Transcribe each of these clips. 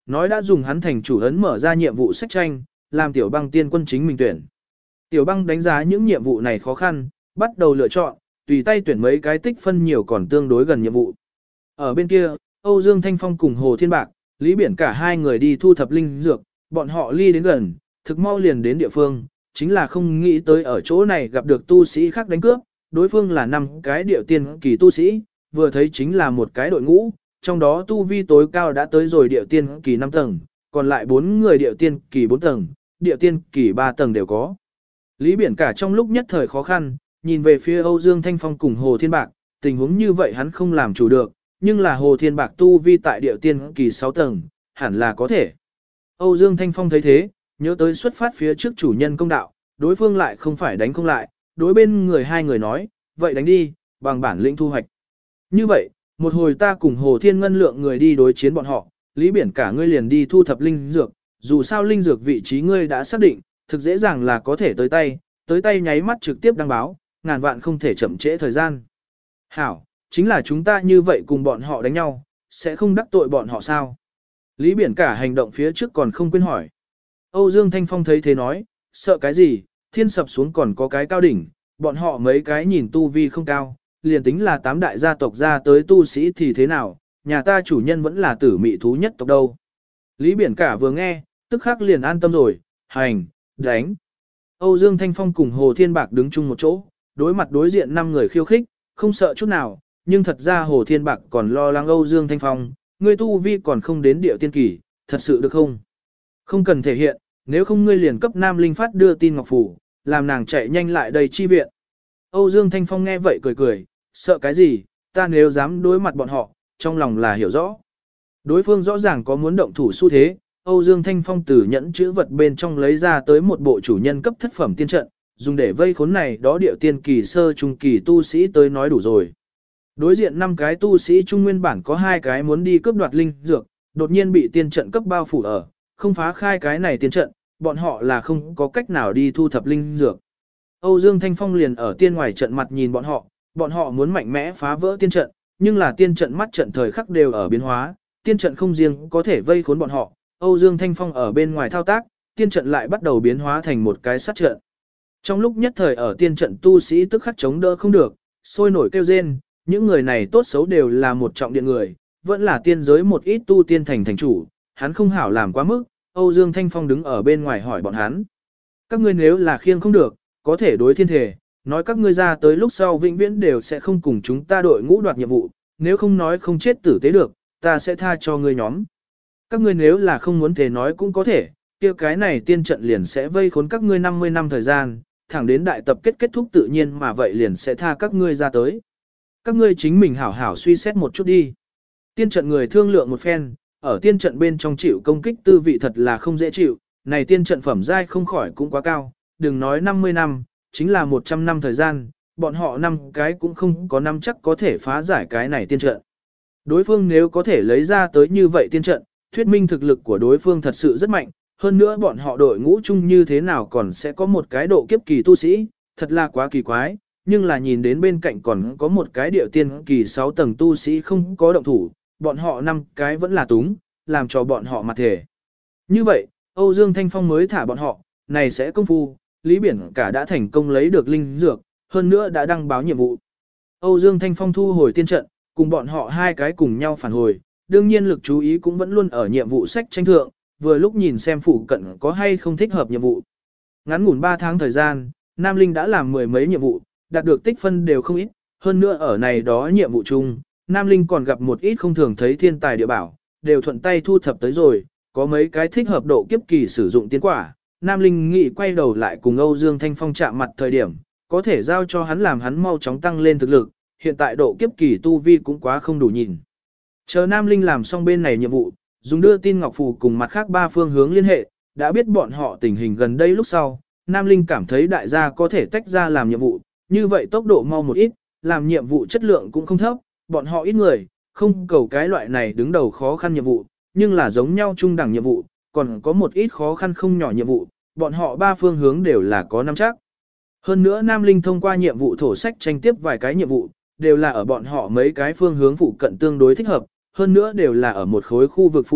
nói đã dùng hắn thành chủ ấn mở ra nhiệm vụ sách tranh, làm Tiểu Băng tiên quân chính mình tuyển. Tiểu Băng đánh giá những nhiệm vụ này khó khăn, bắt đầu lựa chọn, tùy tay tuyển mấy cái tích phân nhiều còn tương đối gần nhiệm vụ. Ở bên kia, Âu Dương Thanh Phong cùng Hồ Thiên Bạc, Lý Biển cả hai người đi thu thập linh dược, bọn họ ly đến gần, thực mau liền đến địa phương, chính là không nghĩ tới ở chỗ này gặp được tu sĩ khác đánh cướp, đối phương là 5 cái điệu tiên kỳ tu sĩ, vừa thấy chính là một cái đội ngũ, trong đó tu vi tối cao đã tới rồi điệu tiên kỳ 5 tầng, còn lại 4 người điệu tiên kỳ 4 tầng, điệu tiên kỳ 3 tầng đều có. Lý Biển cả trong lúc nhất thời khó khăn, nhìn về phía Âu Dương Thanh Phong cùng Hồ Thiên Bạc, tình huống như vậy hắn không làm chủ được, nhưng là Hồ Thiên Bạc tu vi tại điệu tiên kỳ 6 tầng, hẳn là có thể. Âu Dương Thanh Phong thấy thế, nhớ tới xuất phát phía trước chủ nhân công đạo, đối phương lại không phải đánh không lại, đối bên người hai người nói, vậy đánh đi, bằng bản lĩnh thu hoạch. Như vậy, một hồi ta cùng Hồ Thiên Ngân lượng người đi đối chiến bọn họ, Lý Biển cả ngươi liền đi thu thập linh dược, dù sao linh dược vị trí ngươi đã xác định, thực dễ dàng là có thể tới tay nháy mắt trực tiếp đăng báo, ngàn vạn không thể chậm trễ thời gian. Hảo, chính là chúng ta như vậy cùng bọn họ đánh nhau, sẽ không đắc tội bọn họ sao? Lý Biển cả hành động phía trước còn không quên hỏi. Âu Dương Thanh Phong thấy thế nói, sợ cái gì, thiên sập xuống còn có cái cao đỉnh, bọn họ mấy cái nhìn tu vi không cao, liền tính là 8 đại gia tộc ra tới tu sĩ thì thế nào, nhà ta chủ nhân vẫn là tử mị thú nhất tộc đâu. Lý Biển cả vừa nghe, tức khắc liền an tâm rồi, hành, đánh. Âu Dương Thanh Phong cùng Hồ Thiên Bạc đứng chung một chỗ, đối mặt đối diện 5 người khiêu khích, không sợ chút nào, nhưng thật ra Hồ Thiên Bạc còn lo lắng Âu Dương Thanh Phong, ngươi tu vi còn không đến địa tiên kỳ, thật sự được không? Không cần thể hiện, nếu không ngươi liền cấp Nam Linh Phát đưa tin Ngọc Phủ, làm nàng chạy nhanh lại đây chi viện. Âu Dương Thanh Phong nghe vậy cười cười, sợ cái gì, ta nếu dám đối mặt bọn họ, trong lòng là hiểu rõ. Đối phương rõ ràng có muốn động thủ xu thế, Âu Dương Thanh Phong từ nhẫn chữ vật bên trong lấy ra tới một bộ chủ nhân cấp thất phẩm tiên trận, dùng để vây khốn này đó điệu tiên kỳ sơ trung kỳ tu sĩ tới nói đủ rồi. Đối diện 5 cái tu sĩ trung nguyên bản có 2 cái muốn đi cướp đoạt linh dược, đột nhiên bị tiên trận cấp bao phủ ở, không phá khai cái này tiên trận, bọn họ là không có cách nào đi thu thập linh dược. Âu Dương Thanh Phong liền ở tiên ngoài trận mặt nhìn bọn họ muốn mạnh mẽ phá vỡ tiên trận, nhưng là tiên trận mắt trận thời khắc đều ở biến hóa, tiên trận không riêng có thể vây khốn bọn họ, Âu Dương Thanh Phong ở bên ngoài thao tác, tiên trận lại bắt đầu biến hóa thành một cái sát trận. Trong lúc nhất thời ở tiên trận tu sĩ tức khắc chống đỡ không được, sôi nổi kêu rên, những người này tốt xấu đều là một trọng điện người, vẫn là tiên giới một ít tu tiên thành chủ, hắn không hảo làm quá mức, Âu Dương Thanh Phong đứng ở bên ngoài hỏi bọn hắn. Các ngươi nếu là khiêng không được, có thể đối thiên thể, nói các ngươi ra tới lúc sau vĩnh viễn đều sẽ không cùng chúng ta đội ngũ đoạt nhiệm vụ, nếu không nói không chết tử tế được, ta sẽ tha cho ngươi nhóm. Các ngươi nếu là không muốn thể nói cũng có thể, kia cái này tiên trận liền sẽ vây khốn các ngươi 50 năm thời gian, thẳng đến đại tập kết thúc tự nhiên mà vậy liền sẽ tha các ngươi ra tới. Các ngươi chính mình hảo hảo suy xét một chút đi. Tiên trận người thương lượng một phen, ở tiên trận bên trong chịu công kích tư vị thật là không dễ chịu, này tiên trận phẩm giai không khỏi cũng quá cao, đừng nói 50 năm, chính là 100 năm thời gian, bọn họ 5 cái cũng không có năm chắc có thể phá giải cái này tiên trận. Đối phương nếu có thể lấy ra tới như vậy tiên trận, thuyết minh thực lực của đối phương thật sự rất mạnh, hơn nữa bọn họ đội ngũ chung như thế nào còn sẽ có một cái độ kiếp kỳ tu sĩ, thật là quá kỳ quái, nhưng là nhìn đến bên cạnh còn có một cái điệu tiên kỳ 6 tầng tu sĩ không có động thủ, bọn họ 5 cái vẫn là túng, làm cho bọn họ mặt thể. Như vậy, Âu Dương Thanh Phong mới thả bọn họ, này sẽ công phu, Lý Biển cả đã thành công lấy được linh dược, hơn nữa đã đăng báo nhiệm vụ. Âu Dương Thanh Phong thu hồi tiên trận, cùng bọn họ 2 cái cùng nhau phản hồi, đương nhiên lực chú ý cũng vẫn luôn ở nhiệm vụ sách tranh thượng, vừa lúc nhìn xem phụ cận có hay không thích hợp nhiệm vụ. Ngắn ngủn 3 tháng thời gian, Nam Linh đã làm 10 mấy nhiệm vụ, đạt được tích phân đều không ít, hơn nữa ở này đó nhiệm vụ chung, Nam Linh còn gặp một ít không thường thấy thiên tài địa bảo, đều thuận tay thu thập tới rồi, có mấy cái thích hợp độ kiếp kỳ sử dụng tiên quả. Nam Linh nghĩ quay đầu lại cùng Âu Dương Thanh Phong chạm mặt thời điểm, có thể giao cho hắn làm hắn mau chóng tăng lên thực lực, hiện tại độ kiếp kỳ tu vi cũng quá không đủ nhìn. Chờ Nam Linh làm xong bên này nhiệm vụ, dùng đưa tin Ngọc Phù cùng mặt khác 3 phương hướng liên hệ, đã biết bọn họ tình hình gần đây lúc sau, Nam Linh cảm thấy đại gia có thể tách ra làm nhiệm vụ, như vậy tốc độ mau một ít, làm nhiệm vụ chất lượng cũng không thấp, bọn họ ít người, không cầu cái loại này đứng đầu khó khăn nhiệm vụ, nhưng là giống nhau trung đẳng nhiệm vụ, còn có một ít khó khăn không nhỏ nhiệm vụ, bọn họ 3 phương hướng đều là có nắm chắc. Hơn nữa Nam Linh thông qua nhiệm vụ thổ sách tranh tiếp vài cái nhiệm vụ, đều là ở bọn họ mấy cái phương hướng phụ cận tương đối thích hợp, hơn nữa đều là ở một khối khu vực phụ cận,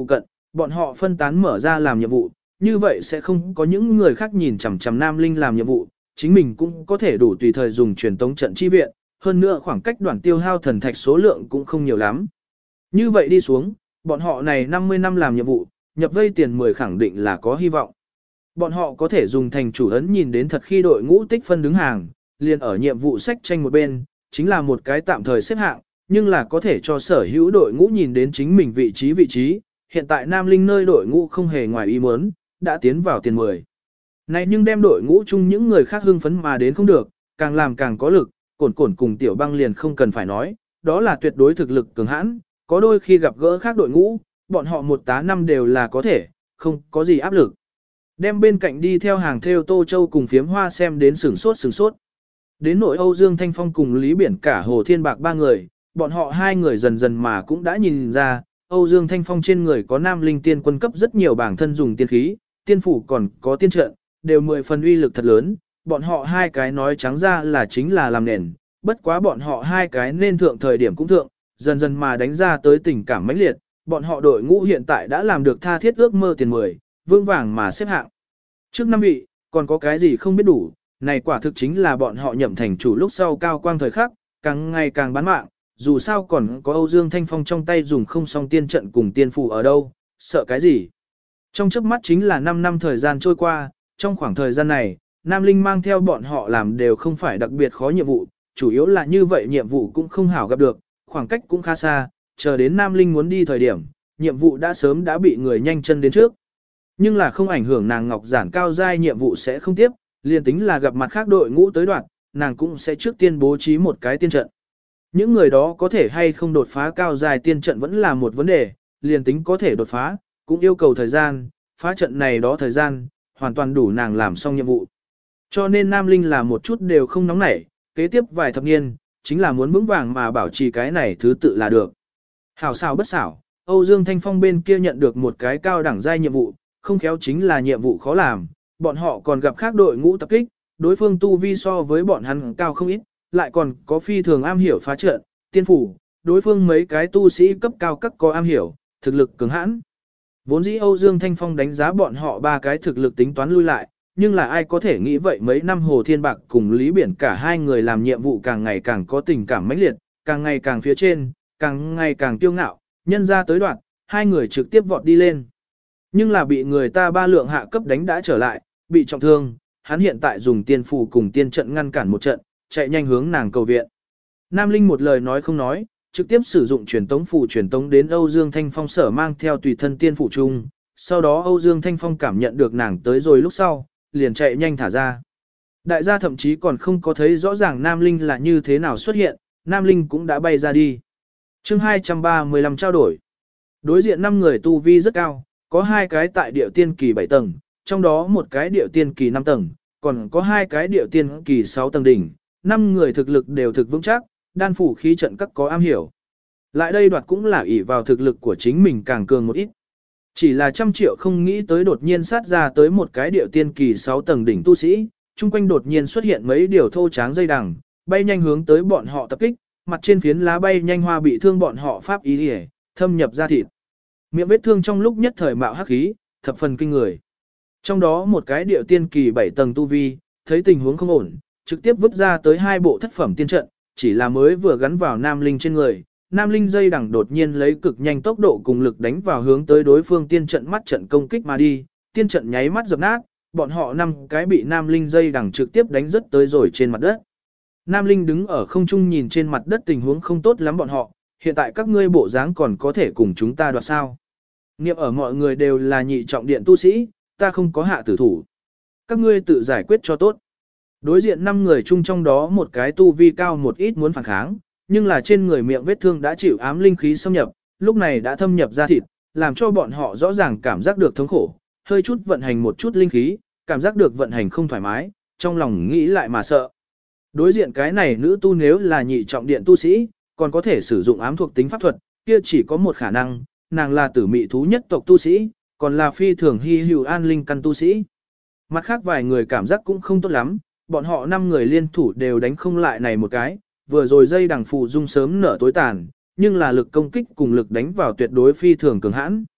bọn họ phân tán mở ra làm nhiệm vụ, như vậy sẽ không có những người khác nhìn chằm chằm Nam Linh làm nhiệm vụ, chính mình cũng có thể đủ tùy thời dùng truyền tống trận chi viện, hơn nữa khoảng cách đoạn tiêu hao thần thạch số lượng cũng không nhiều lắm. Như vậy đi xuống, bọn họ này 50 năm làm nhiệm vụ, nhập vây tiền 10 khẳng định là có hy vọng. Bọn họ có thể dùng thành chủ ấn nhìn đến thật khi đội ngũ tích phân đứng hàng, liền ở nhiệm vụ sách tranh một bên, chính là một cái tạm thời xếp hạng, nhưng là có thể cho sở hữu đội ngũ nhìn đến chính mình vị trí. Hiện tại Nam Linh nơi đội ngũ không hề ngoài ý muốn, đã tiến vào tiền 10. Này nhưng đem đội ngũ chung những người khác hưng phấn mà đến không được, càng làm càng có lực, cổn cùng Tiểu Băng liền không cần phải nói, đó là tuyệt đối thực lực cường hãn, có đôi khi gặp gỡ khác đội ngũ, bọn họ một tá năm đều là có thể, không có gì áp lực. Đem bên cạnh đi theo hàng theo Tô Châu cùng phiếm hoa xem đến sửng sốt. Đến nội Âu Dương Thanh Phong cùng Lý Biển cả Hồ Thiên Bạc ba người, bọn họ hai người dần dần mà cũng đã nhìn ra, Âu Dương Thanh Phong trên người có Nam Linh tiên quân cấp rất nhiều bảng thân dùng tiên khí, tiên phủ còn có tiên trận, đều 10 phần uy lực thật lớn, bọn họ hai cái nói trắng ra là chính là làm nền, bất quá bọn họ hai cái nên thượng thời điểm cũng thượng, dần dần mà đánh ra tới tình cảm mãnh liệt, bọn họ đội ngũ hiện tại đã làm được tha thiết ước mơ tiền 10, vương vàng mà xếp hạng. Trước 5 vị, còn có cái gì không biết đủ, này quả thực chính là bọn họ nhậm thành chủ lúc sau cao quang thời khắc, càng ngày càng bán mạng, dù sao còn có Âu Dương Thanh Phong trong tay dùng không song tiên trận cùng tiên phù ở đâu, sợ cái gì. Trong chớp mắt chính là 5 năm thời gian trôi qua, trong khoảng thời gian này, Nam Linh mang theo bọn họ làm đều không phải đặc biệt khó nhiệm vụ, chủ yếu là như vậy nhiệm vụ cũng không hảo gặp được, khoảng cách cũng khá xa, chờ đến Nam Linh muốn đi thời điểm, nhiệm vụ đã sớm đã bị người nhanh chân đến trước. Nhưng là không ảnh hưởng nàng ngọc giản cao giai nhiệm vụ sẽ không tiếp, liền tính là gặp mặt khác đội ngũ tới đoạn, nàng cũng sẽ trước tiên bố trí một cái tiên trận. Những người đó có thể hay không đột phá cao giai tiên trận vẫn là một vấn đề, liền tính có thể đột phá, cũng yêu cầu thời gian, phá trận này đó thời gian, hoàn toàn đủ nàng làm xong nhiệm vụ. Cho nên Nam Linh là một chút đều không nóng nảy, kế tiếp vài thập niên, chính là muốn vững vàng mà bảo trì cái này thứ tự là được. Hảo xảo bất xảo, Âu Dương Thanh Phong bên kia nhận được một cái cao đẳng giai nhiệm vụ, không khéo chính là nhiệm vụ khó làm, bọn họ còn gặp khác đội ngũ tập kích, đối phương tu vi so với bọn hắn cao không ít, lại còn có phi thường am hiểu phá trận, tiên phủ, đối phương mấy cái tu sĩ cấp cao các có am hiểu, thực lực cứng hãn. Vốn dĩ Âu Dương Thanh Phong đánh giá bọn họ ba cái thực lực tính toán lui lại, nhưng là ai có thể nghĩ vậy mấy năm Hồ Thiên Bạc cùng Lý Biển cả hai người làm nhiệm vụ càng ngày càng có tình cảm mãnh liệt, càng ngày càng phía trên, càng ngày càng kiêu ngạo, nhân ra tới đoạn, hai người trực tiếp vọt đi lên. Nhưng là bị người ta ba lượng hạ cấp đánh đã trở lại, bị trọng thương, hắn hiện tại dùng tiên phù cùng tiên trận ngăn cản một trận, chạy nhanh hướng nàng cầu viện. Nam Linh một lời nói không nói, trực tiếp sử dụng truyền tống phù truyền tống đến Âu Dương Thanh Phong sở mang theo tùy thân tiên phù chung, sau đó Âu Dương Thanh Phong cảm nhận được nàng tới rồi lúc sau, liền chạy nhanh thả ra. Đại gia thậm chí còn không có thấy rõ ràng Nam Linh là như thế nào xuất hiện, Nam Linh cũng đã bay ra đi. Chương 235 trao đổi. Đối diện 5 người tu vi rất cao, có 2 cái tại điệu tiên kỳ 7 tầng, trong đó một cái điệu tiên kỳ 5 tầng, còn có 2 cái điệu tiên kỳ 6 tầng đỉnh, 5 người thực lực đều thực vững chắc, đan phủ khí trận các có am hiểu. Lại đây đoạt cũng là ỷ vào thực lực của chính mình càng cường một ít. Chỉ là 100 triệu không nghĩ tới đột nhiên sát ra tới một cái điệu tiên kỳ 6 tầng đỉnh tu sĩ, chung quanh đột nhiên xuất hiện mấy điều thô tráng dây đằng, bay nhanh hướng tới bọn họ tập kích, mặt trên phiến lá bay nhanh hoa bị thương bọn họ pháp ý liễu, thâm nhập ra thịt. Miệng vết thương trong lúc nhất thời mạo hắc khí, thập phần kinh người. Trong đó một cái điệu tiên kỳ 7 tầng tu vi, thấy tình huống không ổn, trực tiếp vứt ra tới 2 bộ thất phẩm tiên trận, chỉ là mới vừa gắn vào Nam Linh trên người. Nam Linh dây đằng đột nhiên lấy cực nhanh tốc độ cùng lực đánh vào hướng tới đối phương tiên trận mắt trận công kích mà đi, tiên trận nháy mắt dập nát, bọn họ 5 cái bị Nam Linh dây đằng trực tiếp đánh rất tới rồi trên mặt đất. Nam Linh đứng ở không trung nhìn trên mặt đất tình huống không tốt lắm bọn họ, hiện tại các ngươi bộ dáng còn có thể cùng chúng ta đoạt sao. Niệm ở mọi người đều là nhị trọng điện tu sĩ, ta không có hạ tử thủ. Các ngươi tự giải quyết cho tốt. Đối diện 5 người chung trong đó một cái tu vi cao một ít muốn phản kháng, nhưng là trên người miệng vết thương đã chịu ám linh khí xâm nhập, lúc này đã thâm nhập ra thịt, làm cho bọn họ rõ ràng cảm giác được thống khổ, hơi chút vận hành một chút linh khí, cảm giác được vận hành không thoải mái, trong lòng nghĩ lại mà sợ. Đối diện cái này nữ tu nếu là nhị trọng điện tu sĩ, còn có thể sử dụng ám thuộc tính pháp thuật, kia chỉ có một khả năng, nàng là tử mị thú nhất tộc tu sĩ, còn là phi thường hy hữu an linh căn tu sĩ. Mặt khác vài người cảm giác cũng không tốt lắm, bọn họ 5 người liên thủ đều đánh không lại này một cái, vừa rồi dây đằng phù dung sớm nở tối tàn, nhưng là lực công kích cùng lực đánh vào tuyệt đối phi thường cường hãn.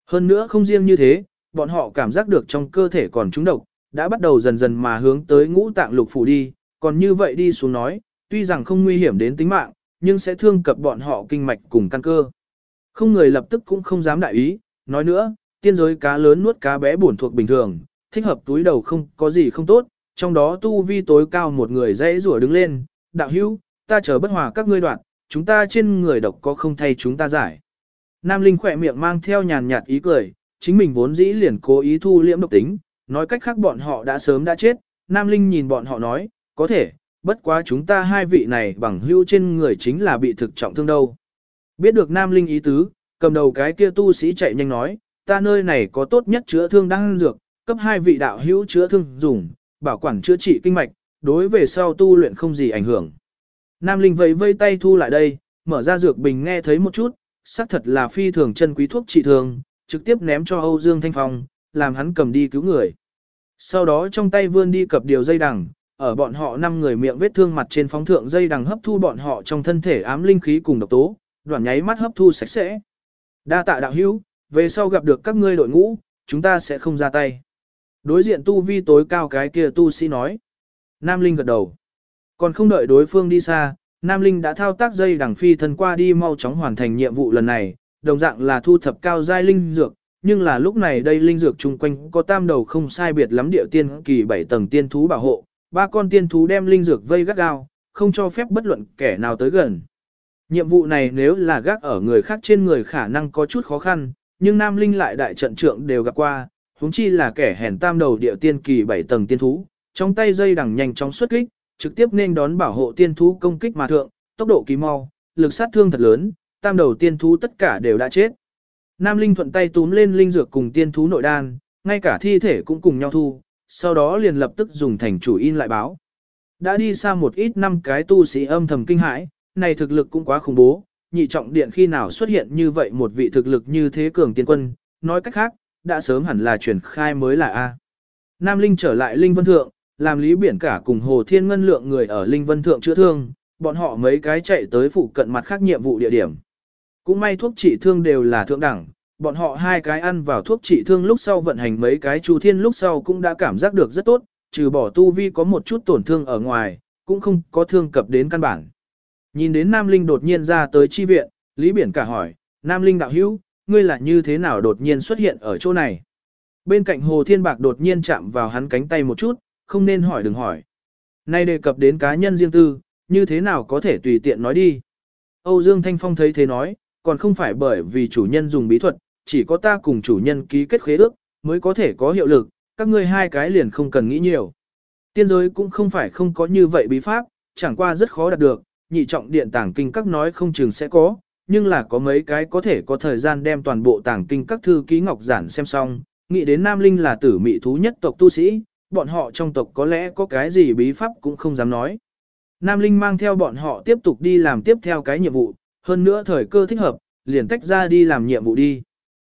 Hơn nữa không riêng như thế, bọn họ cảm giác được trong cơ thể còn trúng độc, đã bắt đầu dần dần mà hướng tới ngũ tạng lục phủ đi, còn như vậy đi xuống nói, tuy rằng không nguy hiểm đến tính mạng, nhưng sẽ thương cập bọn họ kinh mạch cùng căn cơ. Không người lập tức cũng không dám đại ý, nói nữa, tiên giới cá lớn nuốt cá bé bổn thuộc bình thường, thích hợp túi đầu không có gì không tốt, trong đó tu vi tối cao một người dãy rủa đứng lên, đạo hữu, ta chờ bất hòa các ngươi đoạn, chúng ta trên người độc có không thay chúng ta giải. Nam Linh khỏe miệng mang theo nhàn nhạt ý cười, chính mình vốn dĩ liền cố ý thu liễm độc tính, nói cách khác bọn họ đã sớm đã chết, Nam Linh nhìn bọn họ nói, có thể, bất quá chúng ta hai vị này bằng hữu trên người chính là bị thực trọng thương đâu. Biết được Nam Linh ý tứ, cầm đầu cái kia tu sĩ chạy nhanh nói, ta nơi này có tốt nhất chữa thương đang dược, cấp hai vị đạo hữu chữa thương dùng, bảo quản chữa trị kinh mạch, đối về sau tu luyện không gì ảnh hưởng. Nam Linh vẫy vây tay thu lại đây, mở ra dược bình nghe thấy một chút, xác thật là phi thường chân quý thuốc trị thương, trực tiếp ném cho Âu Dương Thanh Phong, làm hắn cầm đi cứu người. Sau đó trong tay vươn đi cập điều dây đằng, ở bọn họ 5 người miệng vết thương mặt trên phóng thượng dây đằng hấp thu bọn họ trong thân thể ám linh khí cùng độc tố, đoạn nháy mắt hấp thu sạch sẽ. Đa tạ đạo hữu, về sau gặp được các ngươi đội ngũ, chúng ta sẽ không ra tay. Đối diện tu vi tối cao cái kia tu sĩ nói. Nam Linh gật đầu. Còn không đợi đối phương đi xa, Nam Linh đã thao tác dây đằng phi thân qua đi mau chóng hoàn thành nhiệm vụ lần này, đồng dạng là thu thập cao giai linh dược, nhưng là lúc này đây linh dược chung quanh có tam đầu không sai biệt lắm địa tiên kỳ 7 tầng tiên thú bảo hộ, 3 con tiên thú đem linh dược vây gắt gao, không cho phép bất luận kẻ nào tới gần. Nhiệm vụ này nếu là gác ở người khác trên người khả năng có chút khó khăn, nhưng Nam Linh lại đại trận trượng đều gặp qua, huống chi là kẻ hèn tam đầu địa tiên kỳ 7 tầng tiên thú, trong tay dây đằng nhanh chóng xuất kích, trực tiếp nên đón bảo hộ tiên thú công kích mà thượng, tốc độ kỳ mau, lực sát thương thật lớn, tam đầu tiên thú tất cả đều đã chết. Nam Linh thuận tay túm lên linh dược cùng tiên thú nội đan, ngay cả thi thể cũng cùng nhau thu, sau đó liền lập tức dùng thành chủ in lại báo. Đã đi xa một ít năm cái tu sĩ âm thầm kinh hãi, này thực lực cũng quá khủng bố, nhị trọng điện khi nào xuất hiện như vậy một vị thực lực như thế cường tiên quân, nói cách khác, đã sớm hẳn là truyền khai mới là A. Nam Linh trở lại Linh Vân Thượng, làm Lý Biển cả cùng Hồ Thiên Ngân lượng người ở Linh Vân Thượng chữa thương, bọn họ mấy cái chạy tới phụ cận mặt khác nhiệm vụ địa điểm. Cũng may thuốc trị thương đều là thượng đẳng, bọn họ hai cái ăn vào thuốc trị thương lúc sau vận hành mấy cái chu thiên lúc sau cũng đã cảm giác được rất tốt, trừ bỏ tu vi có một chút tổn thương ở ngoài, cũng không có thương cập đến căn bản. Nhìn đến Nam Linh đột nhiên ra tới chi viện, Lý Biển cả hỏi, Nam Linh đạo hữu, ngươi là như thế nào đột nhiên xuất hiện ở chỗ này? Bên cạnh Hồ Thiên Bạc đột nhiên chạm vào hắn cánh tay một chút, không nên hỏi đừng hỏi. Nay đề cập đến cá nhân riêng tư, như thế nào có thể tùy tiện nói đi. Âu Dương Thanh Phong thấy thế nói, còn không phải bởi vì chủ nhân dùng bí thuật, chỉ có ta cùng chủ nhân ký kết khế ước, mới có thể có hiệu lực, các ngươi hai cái liền không cần nghĩ nhiều. Tiên giới cũng không phải không có như vậy bí pháp, chẳng qua rất khó đạt được, nhị trọng điện tàng kinh các nói không chừng sẽ có, nhưng là có mấy cái có thể có thời gian đem toàn bộ tàng kinh các thư ký ngọc giản xem xong, nghĩ đến Nam Linh là tử mị thú nhất tộc tu sĩ, bọn họ trong tộc có lẽ có cái gì bí pháp cũng không dám nói. Nam Linh mang theo bọn họ tiếp tục đi làm tiếp theo cái nhiệm vụ, hơn nữa thời cơ thích hợp, liền tách ra đi làm nhiệm vụ đi.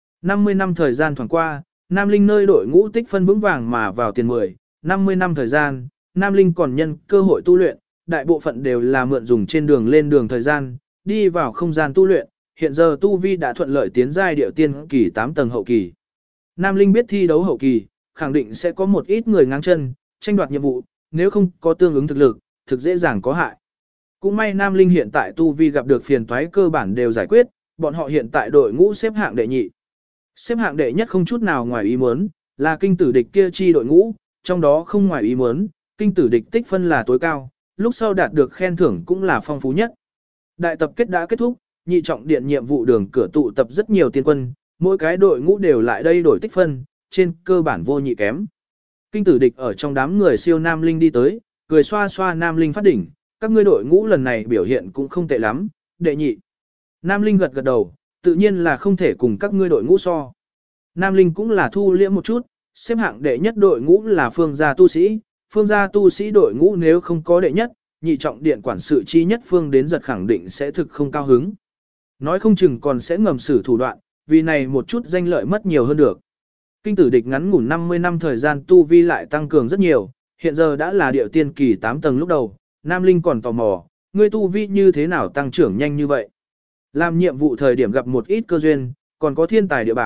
50 năm thời gian thoảng qua, Nam Linh nơi đội ngũ tích phân vững vàng mà vào tiền 10, 50 năm thời gian, Nam Linh còn nhân cơ hội tu luyện, đại bộ phận đều là mượn dùng trên đường lên đường thời gian, đi vào không gian tu luyện, hiện giờ tu vi đã thuận lợi tiến giai điệu tiên kỳ 8 tầng hậu kỳ. Nam Linh biết thi đấu hậu kỳ, khẳng định sẽ có một ít người ngang chân, tranh đoạt nhiệm vụ, nếu không có tương ứng thực lực, thực dễ dàng có hại. Cũng may Nam Linh hiện tại tu vi gặp được phiền toái cơ bản đều giải quyết, bọn họ hiện tại đội ngũ xếp hạng đệ nhị. Xếp hạng đệ nhất không chút nào ngoài ý muốn, là kinh tử địch kia chi đội ngũ, trong đó không ngoài ý muốn, kinh tử địch tích phân là tối cao, lúc sau đạt được khen thưởng cũng là phong phú nhất. Đại tập kết đã kết thúc, nhị trọng điện nhiệm vụ đường cửa tụ tập rất nhiều tiên quân, mỗi cái đội ngũ đều lại đây đổi tích phân, trên cơ bản vô nhị kém. Kinh tử địch ở trong đám người siêu Nam Linh đi tới, cười xoa xoa Nam Linh phát đỉnh, các ngươi đội ngũ lần này biểu hiện cũng không tệ lắm, đệ nhị. Nam Linh gật gật đầu, tự nhiên là không thể cùng các ngươi đội ngũ so. Nam Linh cũng là thu liễm một chút, xếp hạng đệ nhất đội ngũ là phương gia tu sĩ đội ngũ nếu không có đệ nhất, nhị trọng điện quản sự chi nhất phương đến giật khẳng định sẽ thực không cao hứng. Nói không chừng còn sẽ ngầm xử thủ đoạn, vì này một chút danh lợi mất nhiều hơn được. Kinh tử địch ngắn ngủn 50 năm thời gian tu vi lại tăng cường rất nhiều, hiện giờ đã là điệu tiên kỳ 8 tầng lúc đầu, Nam Linh còn tò mò, ngươi tu vi như thế nào tăng trưởng nhanh như vậy. Làm nhiệm vụ thời điểm gặp một ít cơ duyên, còn có thiên tài địa bảo,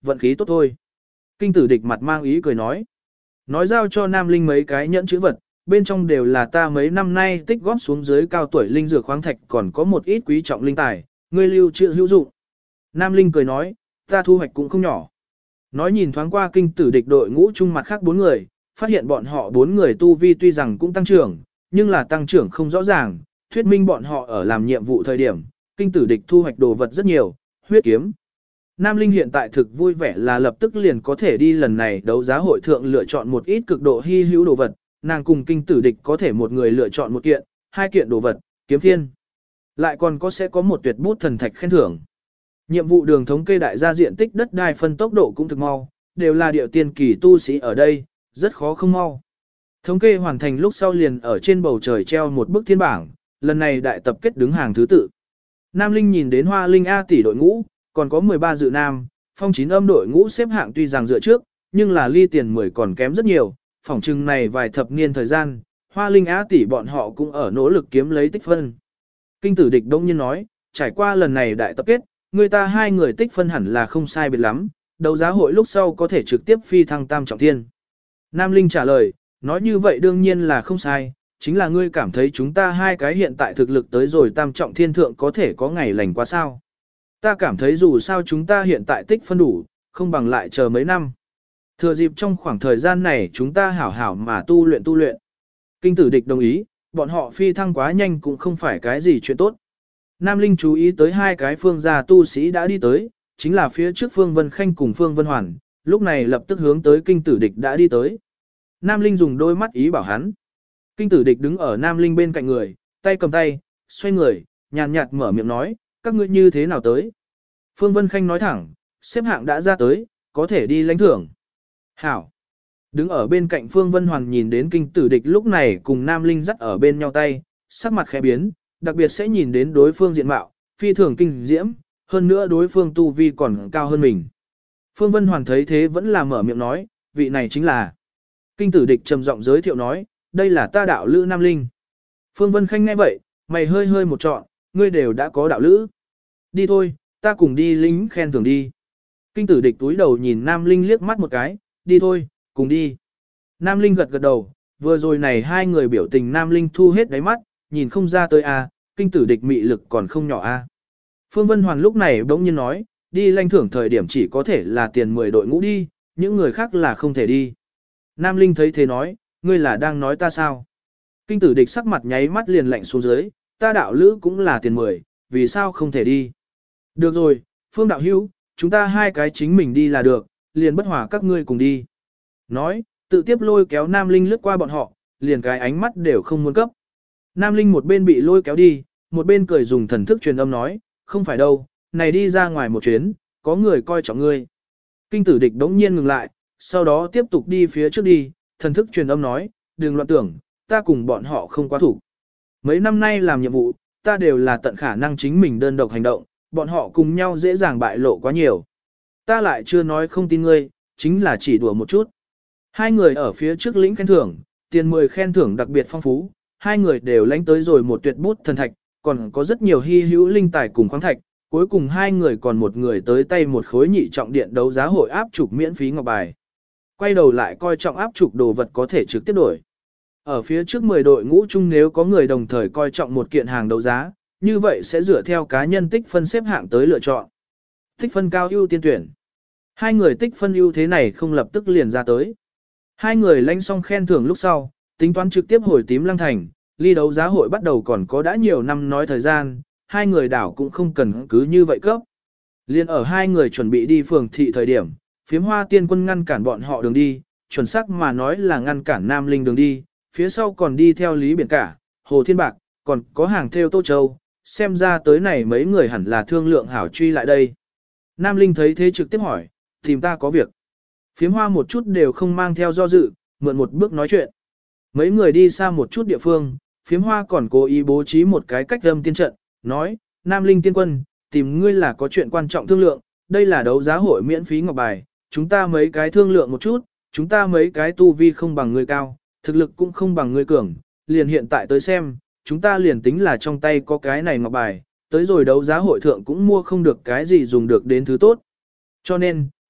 vận khí tốt thôi. Kinh tử địch mặt mang ý cười nói. Nói giao cho Nam Linh mấy cái nhẫn chữ vật, bên trong đều là ta mấy năm nay tích góp xuống dưới cao tuổi linh dược khoáng thạch còn có một ít quý trọng linh tài, ngươi lưu trữ hữu dụng. Nam Linh cười nói, ta thu hoạch cũng không nhỏ. Nói nhìn thoáng qua kinh tử địch đội ngũ chung mặt khác 4 người, phát hiện bọn họ 4 người tu vi tuy rằng cũng tăng trưởng, nhưng là tăng trưởng không rõ ràng, thuyết minh bọn họ ở làm nhiệm vụ thời điểm, kinh tử địch thu hoạch đồ vật rất nhiều, huyết kiếm. Nam Linh hiện tại thực vui vẻ là lập tức liền có thể đi lần này đấu giá hội thượng lựa chọn một ít cực độ hy hữu đồ vật, nàng cùng kinh tử địch có thể một người lựa chọn một kiện, 2 kiện đồ vật, kiếm phiên. Lại còn sẽ có một tuyệt bút thần thạch khen thưởng. Nhiệm vụ đường thống kê đại gia diện tích đất đai phân tốc độ cũng thực mau, đều là điệu tiên kỳ tu sĩ ở đây, rất khó không mau. Thống kê hoàn thành lúc sau liền ở trên bầu trời treo một bức thiên bảng, lần này đại tập kết đứng hàng thứ tự. Nam Linh nhìn đến Hoa Linh A tỷ đội ngũ, còn có 13 dự nam, phong 9 âm đội ngũ xếp hạng tuy rằng dựa trước, nhưng là ly tiền 10 còn kém rất nhiều, phỏng chừng này vài thập niên thời gian, Hoa Linh A tỷ bọn họ cũng ở nỗ lực kiếm lấy tích phân. Kinh tử địch đông nhiên nói, trải qua lần này đại tập kết, người ta 2 người tích phân hẳn là không sai biệt lắm, đấu giá hội lúc sau có thể trực tiếp phi thăng tam trọng thiên. Nam Linh trả lời, nói như vậy đương nhiên là không sai, chính là ngươi cảm thấy chúng ta 2 cái hiện tại thực lực tới rồi tam trọng thiên thượng có thể có ngày lành quá sao. Ta cảm thấy dù sao chúng ta hiện tại tích phân đủ, không bằng lại chờ mấy năm. Thừa dịp trong khoảng thời gian này chúng ta hảo hảo mà tu luyện. Kinh tử địch đồng ý, bọn họ phi thăng quá nhanh cũng không phải cái gì chuyện tốt. Nam Linh chú ý tới 2 cái phương gia tu sĩ đã đi tới, chính là phía trước Phương Vân Khanh cùng Phương Vân Hoàn, lúc này lập tức hướng tới kinh tử địch đã đi tới. Nam Linh dùng đôi mắt ý bảo hắn. Kinh tử địch đứng ở Nam Linh bên cạnh người, tay cầm tay, xoay người, nhàn nhạt mở miệng nói, các ngươi như thế nào tới? Phương Vân Khanh nói thẳng, xếp hạng đã ra tới, có thể đi lãnh thưởng. Hảo. Đứng ở bên cạnh Phương Vân Hoàn nhìn đến kinh tử địch lúc này cùng Nam Linh dắt ở bên nhau tay, sắc mặt khẽ biến, đặc biệt sẽ nhìn đến đối phương diện mạo, phi thường kinh diễm, hơn nữa đối phương tu vi còn cao hơn mình. Phương Vân Hoàn thấy thế vẫn là mở miệng nói, vị này chính là. Kinh tử địch trầm giọng giới thiệu nói, đây là ta đạo lữ Nam Linh. Phương Vân Khanh nghe vậy, mày hơi hơi một trọn, ngươi đều đã có đạo lữ. Đi thôi, ta cùng đi lính khen thưởng đi. Kinh tử địch túi đầu nhìn Nam Linh liếc mắt một cái, đi thôi, cùng đi. Nam Linh gật gật đầu, vừa rồi này 2 người biểu tình Nam Linh thu hết đáy mắt, nhìn không ra tới a, kinh tử địch mị lực còn không nhỏ a. Phương Vân Hoàn lúc này bỗng nhiên nói, đi lãnh thưởng thời điểm chỉ có thể là tiền 10 đội ngũ đi, những người khác là không thể đi. Nam Linh thấy thế nói, ngươi là đang nói ta sao? Kinh tử địch sắc mặt nháy mắt liền lạnh xuống dưới, ta đạo lữ cũng là tiền 10, vì sao không thể đi? Được rồi, Phương đạo hữu, chúng ta 2 cái chính mình đi là được, liền bất hòa các ngươi cùng đi. Nói, tự tiếp lôi kéo Nam Linh lướt qua bọn họ, liền cái ánh mắt đều không muốn cấp. Nam Linh một bên bị lôi kéo đi, một bên cười dùng thần thức truyền âm nói, không phải đâu, này đi ra ngoài một chuyến, có người coi trọng ngươi. Kinh tử địch đống nhiên ngừng lại, sau đó tiếp tục đi phía trước đi, thần thức truyền âm nói, đừng loạn tưởng, ta cùng bọn họ không quá thủ. Mấy năm nay làm nhiệm vụ, ta đều là tận khả năng chính mình đơn độc hành động, bọn họ cùng nhau dễ dàng bại lộ quá nhiều. Ta lại chưa nói không tin ngươi, chính là chỉ đùa một chút. 2 người ở phía trước lĩnh khen thưởng, tiền 10 khen thưởng đặc biệt phong phú, 2 người đều lãnh tới rồi một tuyệt bút thần thạch, còn có rất nhiều hy hữu linh tài cùng khoáng thạch, cuối cùng 2 người còn một người tới tay một khối nhị trọng điện đấu giá hội áp trục miễn phí ngọc bài. Quay đầu lại coi trọng áp trục đồ vật có thể trực tiếp đổi. Ở phía trước 10 đội ngũ chung nếu có người đồng thời coi trọng một kiện hàng đấu giá, như vậy sẽ dựa theo cá nhân tích phân xếp hạng tới lựa chọn. Tích phân cao ưu tiên tuyển. 2 người tích phân ưu thế này không lập tức liền ra tới. 2 người lãnh xong khen thưởng lúc sau, tính toán trực tiếp hồi tím lăng thành, ly đấu giá hội bắt đầu còn có đã nhiều năm nói thời gian, 2 người đảo cũng không cần cứ như vậy cấp. Liên ở 2 người chuẩn bị đi phường thị thời điểm, phiếm hoa tiên quân ngăn cản bọn họ đường đi, chuẩn xác mà nói là ngăn cản Nam Linh đường đi, phía sau còn đi theo Lý Biển Cả, Hồ Thiên Bạc, còn có hàng theo Tô Châu, xem ra tới này mấy người hẳn là thương lượng hảo truy lại đây. Nam Linh thấy thế trực tiếp hỏi, tìm ta có việc. Phiếm hoa một chút đều không mang theo do dự, mượn một bước nói chuyện. Mấy người đi xa một chút địa phương, phiếm hoa còn cố ý bố trí một cái cách âm tiên trận, nói, Nam Linh tiên quân, tìm ngươi là có chuyện quan trọng thương lượng, đây là đấu giá hội miễn phí ngọc bài, chúng ta mấy cái thương lượng một chút, chúng ta mấy cái tu vi không bằng ngươi cao, thực lực cũng không bằng ngươi cường, liền hiện tại tới xem, chúng ta liền tính là trong tay có cái này ngọc bài, tới rồi đấu giá hội thượng cũng mua không được cái gì dùng được đến thứ tốt. Cho nên,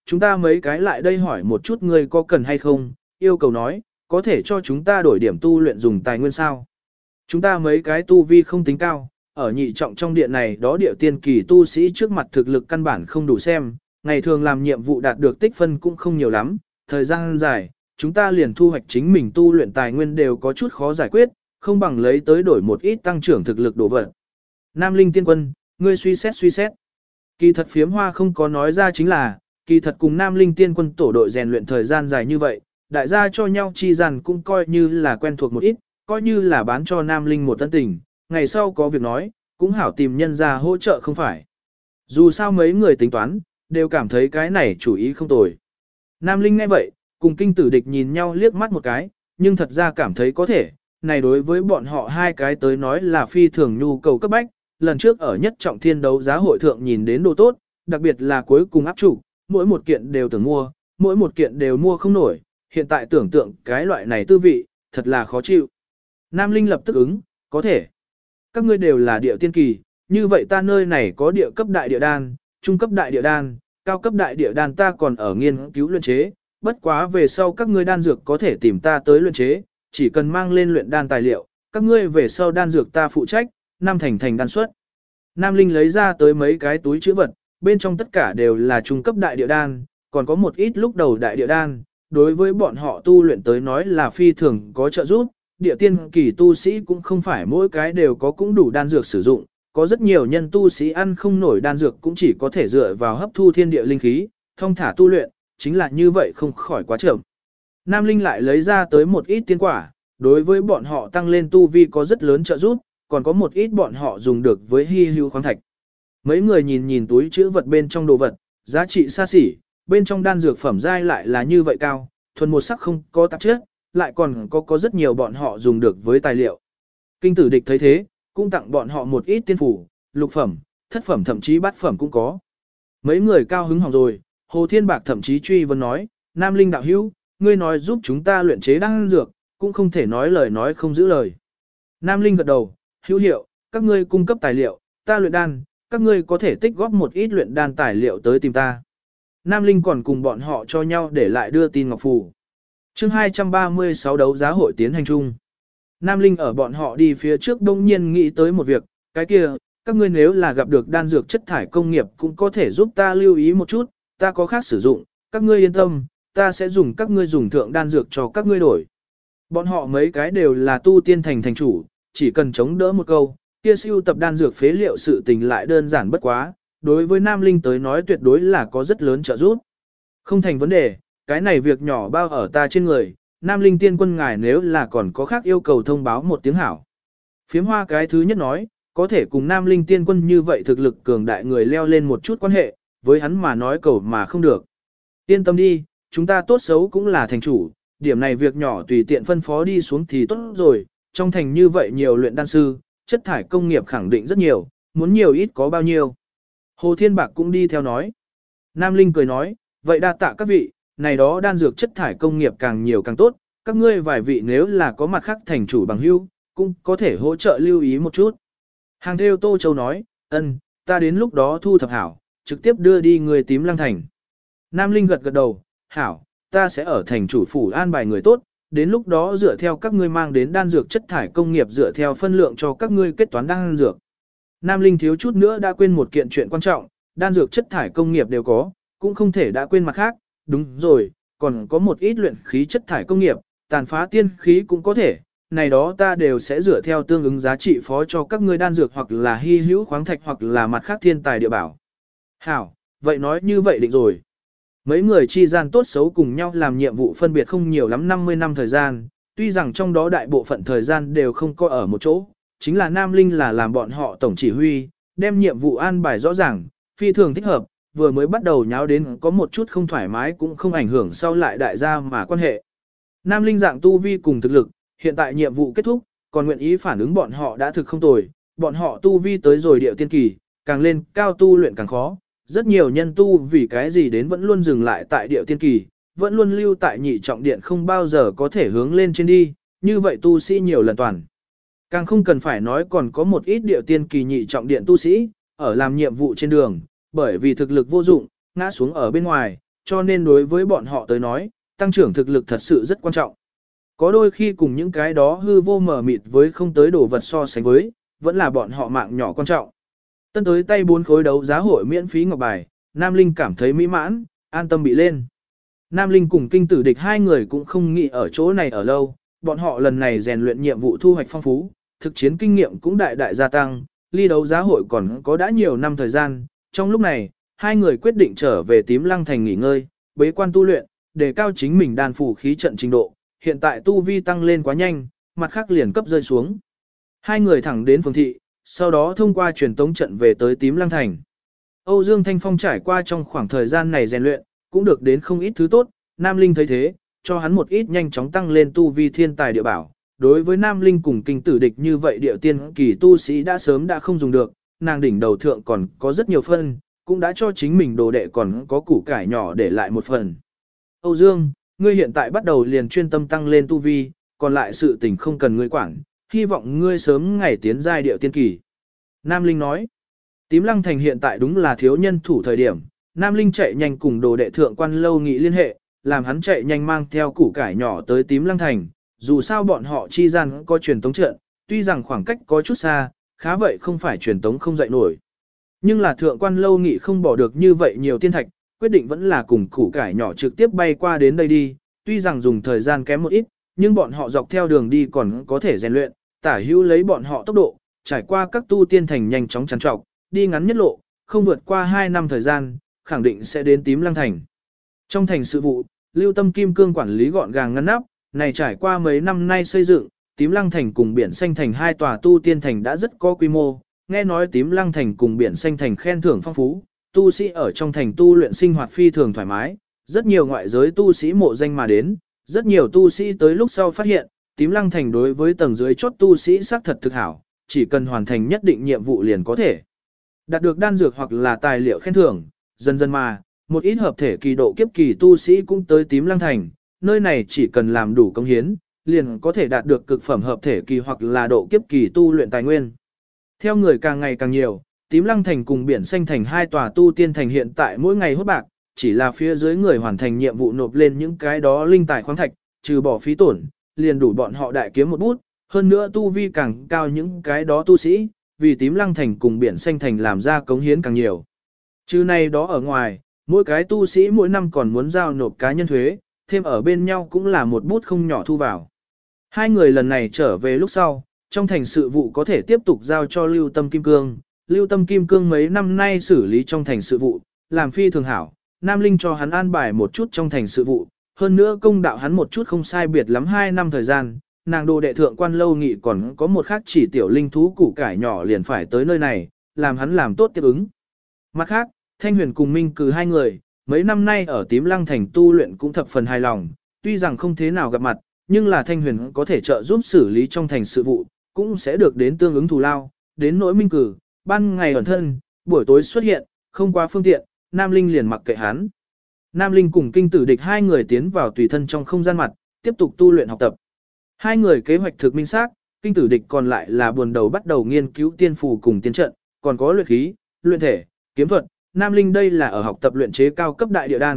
chúng ta mấy cái lại đây hỏi một chút ngươi có cần hay không, yêu cầu nói, có thể cho chúng ta đổi điểm tu luyện dùng tài nguyên sao. Chúng ta mấy cái tu vi không tính cao, ở nhị trọng trong điện này đó địa tiên kỳ tu sĩ trước mặt thực lực căn bản không đủ xem, ngày thường làm nhiệm vụ đạt được tích phân cũng không nhiều lắm, thời gian dài, chúng ta liền thu hoạch chính mình tu luyện tài nguyên đều có chút khó giải quyết, không bằng lấy tới đổi một ít tăng trưởng thực lực đồ vật. Nam Linh Tiên Quân, ngươi suy xét. Kỳ thật phiếm hoa không có nói ra chính là, kỳ thật cùng Nam Linh Tiên Quân tổ đội rèn luyện thời gian dài như vậy, đại gia cho nhau chi rằng cũng coi như là quen thuộc một ít, coi như là bán cho Nam Linh một tân tình, ngày sau có việc nói, cũng hảo tìm nhân ra hỗ trợ không phải. Dù sao mấy người tính toán, đều cảm thấy cái này chủ ý không tồi. Nam Linh nghe vậy, cùng kinh tử địch nhìn nhau liếc mắt một cái, nhưng thật ra cảm thấy có thể, này đối với bọn họ hai cái tới nói là phi thường nhu cầu cấp bách, lần trước ở nhất trọng thiên đấu giá hội thượng nhìn đến đồ tốt, đặc biệt là cuối cùng áp chủ, mỗi một kiện đều tưởng mua, mỗi một kiện đều mua không nổi, hiện tại tưởng tượng cái loại này tư vị, thật là khó chịu. Nam Linh lập tức ứng, có thể. Các ngươi đều là địa tiên kỳ, như vậy ta nơi này có địa cấp đại địa đan, trung cấp đại địa đan, cao cấp đại địa đan ta còn ở nghiên cứu luyện chế, bất quá về sau các ngươi đan dược có thể tìm ta tới luyện chế, chỉ cần mang lên luyện đan tài liệu, các ngươi về sau đan dược ta phụ trách, năm thành đan suất. Nam Linh lấy ra tới mấy cái túi chữ vật, bên trong tất cả đều là trung cấp đại địa đan, còn có một ít lúc đầu đại địa đan, đối với bọn họ tu luyện tới nói là phi thường có trợ giúp, địa tiên kỳ tu sĩ cũng không phải mỗi cái đều có cũng đủ đan dược sử dụng, có rất nhiều nhân tu sĩ ăn không nổi đan dược cũng chỉ có thể dựa vào hấp thu thiên địa linh khí, thông thả tu luyện, chính là như vậy không khỏi quá chậm. Nam Linh lại lấy ra tới một ít tiên quả, đối với bọn họ tăng lên tu vi có rất lớn trợ giúp, còn có một ít bọn họ dùng được với hy hữu khoáng thạch. Mấy người nhìn túi chữ vật bên trong đồ vật, giá trị xa xỉ, bên trong đan dược phẩm giai lại là như vậy cao, thuần một sắc không có tạp chất, lại còn có rất nhiều bọn họ dùng được với tài liệu. Kinh tử địch thấy thế, cũng tặng bọn họ một ít tiên phủ, lục phẩm, thất phẩm thậm chí bát phẩm cũng có. Mấy người cao hứng hỏng rồi, Hồ Thiên Bạc thậm chí truy vấn nói, Nam Linh đạo hữu, ngươi nói giúp chúng ta luyện chế đan dược, cũng không thể nói lời nói không giữ lời. Nam Linh gật đầu, hữu hiệu, các ngươi cung cấp tài liệu, ta luyện đan, các ngươi có thể tích góp một ít luyện đan tài liệu tới tìm ta. Nam Linh còn cùng bọn họ cho nhau để lại đưa tin ngọc phù. Chương 236 đấu giá hội tiến hành chung. Nam Linh ở bọn họ đi phía trước đông nhiên nghĩ tới một việc, cái kia, các ngươi nếu là gặp được đan dược chất thải công nghiệp cũng có thể giúp ta lưu ý một chút, ta có khác sử dụng, các ngươi yên tâm, ta sẽ dùng các ngươi dùng thượng đan dược cho các ngươi đổi. Bọn họ mấy cái đều là tu tiên thành chủ, chỉ cần chống đỡ một câu, kia siêu tập đan dược phế liệu sự tình lại đơn giản bất quá, đối với Nam Linh tới nói tuyệt đối là có rất lớn trợ giúp. Không thành vấn đề, cái này việc nhỏ bao ở ta trên người, Nam Linh Tiên Quân ngài nếu là còn có khác yêu cầu thông báo một tiếng hảo. Phiếm hoa cái thứ nhất nói, có thể cùng Nam Linh Tiên Quân như vậy thực lực cường đại người leo lên một chút quan hệ, với hắn mà nói cầu mà không được. Yên tâm đi, chúng ta tốt xấu cũng là thành chủ, điểm này việc nhỏ tùy tiện phân phó đi xuống thì tốt rồi, trong thành như vậy nhiều luyện đan sư, chất thải công nghiệp khẳng định rất nhiều, muốn nhiều ít có bao nhiêu. Hồ Thiên Bạc cũng đi theo nói. Nam Linh cười nói, vậy đa tạ các vị, này đó đan dược chất thải công nghiệp càng nhiều càng tốt, các ngươi vài vị nếu là có mặt khác thành chủ bằng hữu, cũng có thể hỗ trợ lưu ý một chút. Hàng theo Tô Châu nói, ta đến lúc đó thu thập hảo, trực tiếp đưa đi người tím lăng thành. Nam Linh gật gật đầu, hảo, ta sẽ ở thành chủ phủ an bài người tốt, đến lúc đó dựa theo các ngươi mang đến đan dược chất thải công nghiệp dựa theo phân lượng cho các ngươi kết toán đan dược. Nam Linh thiếu chút nữa đã quên một kiện chuyện quan trọng, đan dược chất thải công nghiệp đều có, cũng không thể đã quên mặt khác, đúng rồi, còn có một ít luyện khí chất thải công nghiệp, tàn phá tiên khí cũng có thể, này đó ta đều sẽ dựa theo tương ứng giá trị phó cho các ngươi đan dược hoặc là hy hữu khoáng thạch hoặc là mặt khác thiên tài địa bảo. Hảo, vậy nói như vậy định rồi. Mấy người chi gian tốt xấu cùng nhau làm nhiệm vụ phân biệt không nhiều lắm 50 năm thời gian, tuy rằng trong đó đại bộ phận thời gian đều không có ở một chỗ, chính là Nam Linh là làm bọn họ tổng chỉ huy, đem nhiệm vụ an bài rõ ràng, phi thường thích hợp, vừa mới bắt đầu nháo đến có một chút không thoải mái cũng không ảnh hưởng sau lại đại gia mà quan hệ. Nam Linh dạng tu vi cùng thực lực, hiện tại nhiệm vụ kết thúc, còn nguyện ý phản ứng bọn họ đã thực không tồi, bọn họ tu vi tới rồi điệu tiên kỳ, càng lên cao tu luyện càng khó, rất nhiều nhân tu vì cái gì đến vẫn luôn dừng lại tại điệu tiên kỳ, vẫn luôn lưu tại nhị trọng điện không bao giờ có thể hướng lên trên đi, như vậy tu sĩ nhiều lần toàn. Càng không cần phải nói còn có một ít điệu tiên kỳ nhị trọng điện tu sĩ, ở làm nhiệm vụ trên đường, bởi vì thực lực vô dụng, ngã xuống ở bên ngoài, cho nên đối với bọn họ tới nói, tăng trưởng thực lực thật sự rất quan trọng. Có đôi khi cùng những cái đó hư vô mờ mịt với không tới đồ vật so sánh với, vẫn là bọn họ mạng nhỏ quan trọng. Tân tới tay 4 khối đấu giá hội miễn phí ngọc bài, Nam Linh cảm thấy mỹ mãn, an tâm bị lên. Nam Linh cùng kinh tử địch hai người cũng không nghĩ ở chỗ này ở lâu, bọn họ lần này rèn luyện nhiệm vụ thu hoạch phong phú, thực chiến kinh nghiệm cũng đại đại gia tăng, ly đấu giá hội còn có đã nhiều năm thời gian. Trong lúc này, hai người quyết định trở về Tím Lăng Thành nghỉ ngơi, bế quan tu luyện, để cao chính mình đan phủ khí trận trình độ. Hiện tại tu vi tăng lên quá nhanh, mặt khác liền cấp rơi xuống. Hai người thẳng đến phường thị, sau đó thông qua truyền tống trận về tới Tím Lăng Thành. Âu Dương Thanh Phong trải qua trong khoảng thời gian này rèn luyện, cũng được đến không ít thứ tốt, Nam Linh thấy thế, cho hắn một ít nhanh chóng tăng lên tu vi thiên tài địa bảo. Đối với Nam Linh cùng kinh tử địch như vậy địa tiên kỳ tu sĩ đã sớm đã không dùng được, nàng đỉnh đầu thượng còn có rất nhiều phân, cũng đã cho chính mình đồ đệ còn có củ cải nhỏ để lại một phần. Âu Dương, ngươi hiện tại bắt đầu liền chuyên tâm tăng lên tu vi, còn lại sự tình không cần ngươi quản, hy vọng ngươi sớm ngày tiến giai địa tiên kỳ. Nam Linh nói, Tím Lăng Thành hiện tại đúng là thiếu nhân thủ thời điểm, Nam Linh chạy nhanh cùng đồ đệ thượng quan lâu nghị liên hệ, làm hắn chạy nhanh mang theo củ cải nhỏ tới Tím Lăng Thành, dù sao bọn họ chi gian có truyền tống trận, tuy rằng khoảng cách có chút xa, khá vậy không phải truyền tống không dậy nổi. Nhưng là thượng quan lâu nghị không bỏ được như vậy nhiều tiên thạch, quyết định vẫn là cùng củ cải nhỏ trực tiếp bay qua đến đây đi, tuy rằng dùng thời gian kém một ít, nhưng bọn họ dọc theo đường đi còn có thể rèn luyện, tả hữu lấy bọn họ tốc độ, trải qua các tu tiên thành nhanh chóng trằn trọc, đi ngắn nhất lộ, không vượt qua 2 năm thời gian, khẳng định sẽ đến Tím Lăng Thành. Trong thành sự vụ, Lưu Tâm Kim Cương quản lý gọn gàng ngăn nắp, này trải qua mấy năm nay xây dựng, Tím Lăng Thành cùng Biển Xanh Thành hai tòa tu tiên thành đã rất có quy mô, nghe nói Tím Lăng Thành cùng Biển Xanh Thành khen thưởng phong phú, tu sĩ ở trong thành tu luyện sinh hoạt phi thường thoải mái, rất nhiều ngoại giới tu sĩ mộ danh mà đến, rất nhiều tu sĩ tới lúc sau phát hiện, Tím Lăng Thành đối với tầng dưới chốt tu sĩ xác thật thực hảo, chỉ cần hoàn thành nhất định nhiệm vụ liền có thể đạt được đan dược hoặc là tài liệu khen thưởng, dần dần mà, một ít hợp thể kỳ độ kiếp kỳ tu sĩ cũng tới Tím Lăng Thành, nơi này chỉ cần làm đủ công hiến, liền có thể đạt được cực phẩm hợp thể kỳ hoặc là độ kiếp kỳ tu luyện tài nguyên. Theo người càng ngày càng nhiều, Tím Lăng Thành cùng Biển Xanh Thành hai tòa tu tiên thành hiện tại mỗi ngày hốt bạc, chỉ là phía dưới người hoàn thành nhiệm vụ nộp lên những cái đó linh tài khoáng thạch, trừ bỏ phí tổn, liền đủ bọn họ đại kiếm một bút, hơn nữa tu vi càng cao những cái đó tu sĩ, vì Tím Lăng Thành cùng Biển Xanh Thành làm ra cống hiến càng nhiều. Trừ này đó ở ngoài, mỗi cái tu sĩ mỗi năm còn muốn giao nộp cá nhân thuế, thêm ở bên nhau cũng là một bút không nhỏ thu vào. Hai người lần này trở về lúc sau, trong thành sự vụ có thể tiếp tục giao cho Lưu Tâm Kim Cương. Lưu Tâm Kim Cương mấy năm nay xử lý trong thành sự vụ, làm phi thường hảo, Nam Linh cho hắn an bài một chút trong thành sự vụ, hơn nữa công đạo hắn một chút không sai biệt lắm 2 năm thời gian, nàng đồ đệ thượng quan lâu nghị còn có một khác chỉ tiểu linh thú củ cải nhỏ liền phải tới nơi này, làm hắn làm tốt tiếp ứng. Mặt khác, Thanh Huyền cùng Minh Cử hai người, mấy năm nay ở Tím Lăng Thành tu luyện cũng thập phần hài lòng, tuy rằng không thế nào gặp mặt, nhưng là Thanh Huyền có thể trợ giúp xử lý trong thành sự vụ, cũng sẽ được đến tương ứng thù lao, đến nỗi Minh Cử, ban ngày ẩn thân, buổi tối xuất hiện, không qua phương tiện, Nam Linh liền mặc kệ hắn. Nam Linh cùng kinh tử địch hai người tiến vào tùy thân trong không gian mặt, tiếp tục tu luyện học tập. Hai người kế hoạch thực minh xác, kinh tử địch còn lại là buồn đầu bắt đầu nghiên cứu tiên phù cùng tiên trận, còn có luyện khí, luyện thể, kiếm thuật. Nam Linh đây là ở học tập luyện chế cao cấp đại địa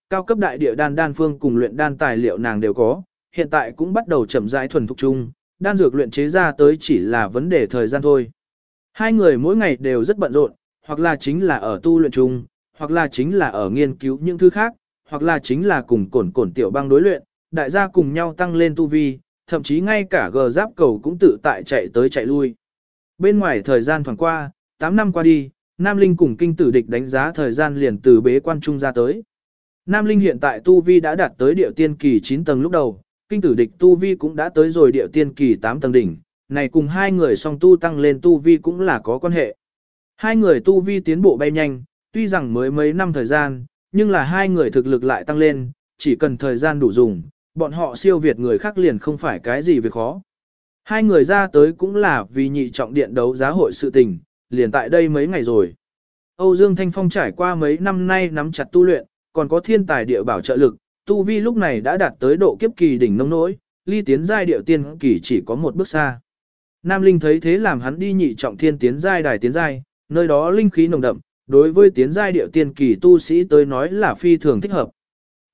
đan đan phương cùng luyện đan tài liệu nàng đều có, hiện tại cũng bắt đầu chậm rãi thuần thục chung, đan dược luyện chế ra tới chỉ là vấn đề thời gian thôi. Hai người mỗi ngày đều rất bận rộn, hoặc là chính là ở tu luyện chung, hoặc là chính là ở nghiên cứu những thứ khác, hoặc là chính là cùng cổn tiểu băng đối luyện, đại gia cùng nhau tăng lên tu vi, thậm chí ngay cả gờ giáp cầu cũng tự tại chạy tới chạy lui. Bên ngoài thời gian thoảng qua, 8 năm qua đi, Nam Linh cùng kinh tử địch đánh giá thời gian liền từ bế quan trung ra tới. Nam Linh hiện tại tu vi đã đạt tới địa tiên kỳ 9 tầng lúc đầu, kinh tử địch tu vi cũng đã tới rồi địa tiên kỳ 8 tầng đỉnh, này cùng hai người song tu tăng lên tu vi cũng là có quan hệ. Hai người tu vi tiến bộ bay nhanh, tuy rằng mới mấy năm thời gian, nhưng là hai người thực lực lại tăng lên, chỉ cần thời gian đủ dùng, bọn họ siêu việt người khác liền không phải cái gì việc khó. Hai người ra tới cũng là vì nhị trọng điện đấu giá hội sự tình, liền tại đây mấy ngày rồi. Âu Dương Thanh Phong trải qua mấy năm nay nắm chặt tu luyện, còn có thiên tài địa bảo trợ lực, tu vi lúc này đã đạt tới độ kiếp kỳ đỉnh nông nỗi, ly tiến giai địa tiên kỳ chỉ có một bước xa. Nam Linh thấy thế làm hắn đi nhị trọng thiên tiến giai đài tiến giai, nơi đó linh khí nồng đậm, đối với tiến giai địa tiên kỳ tu sĩ tới nói là phi thường thích hợp.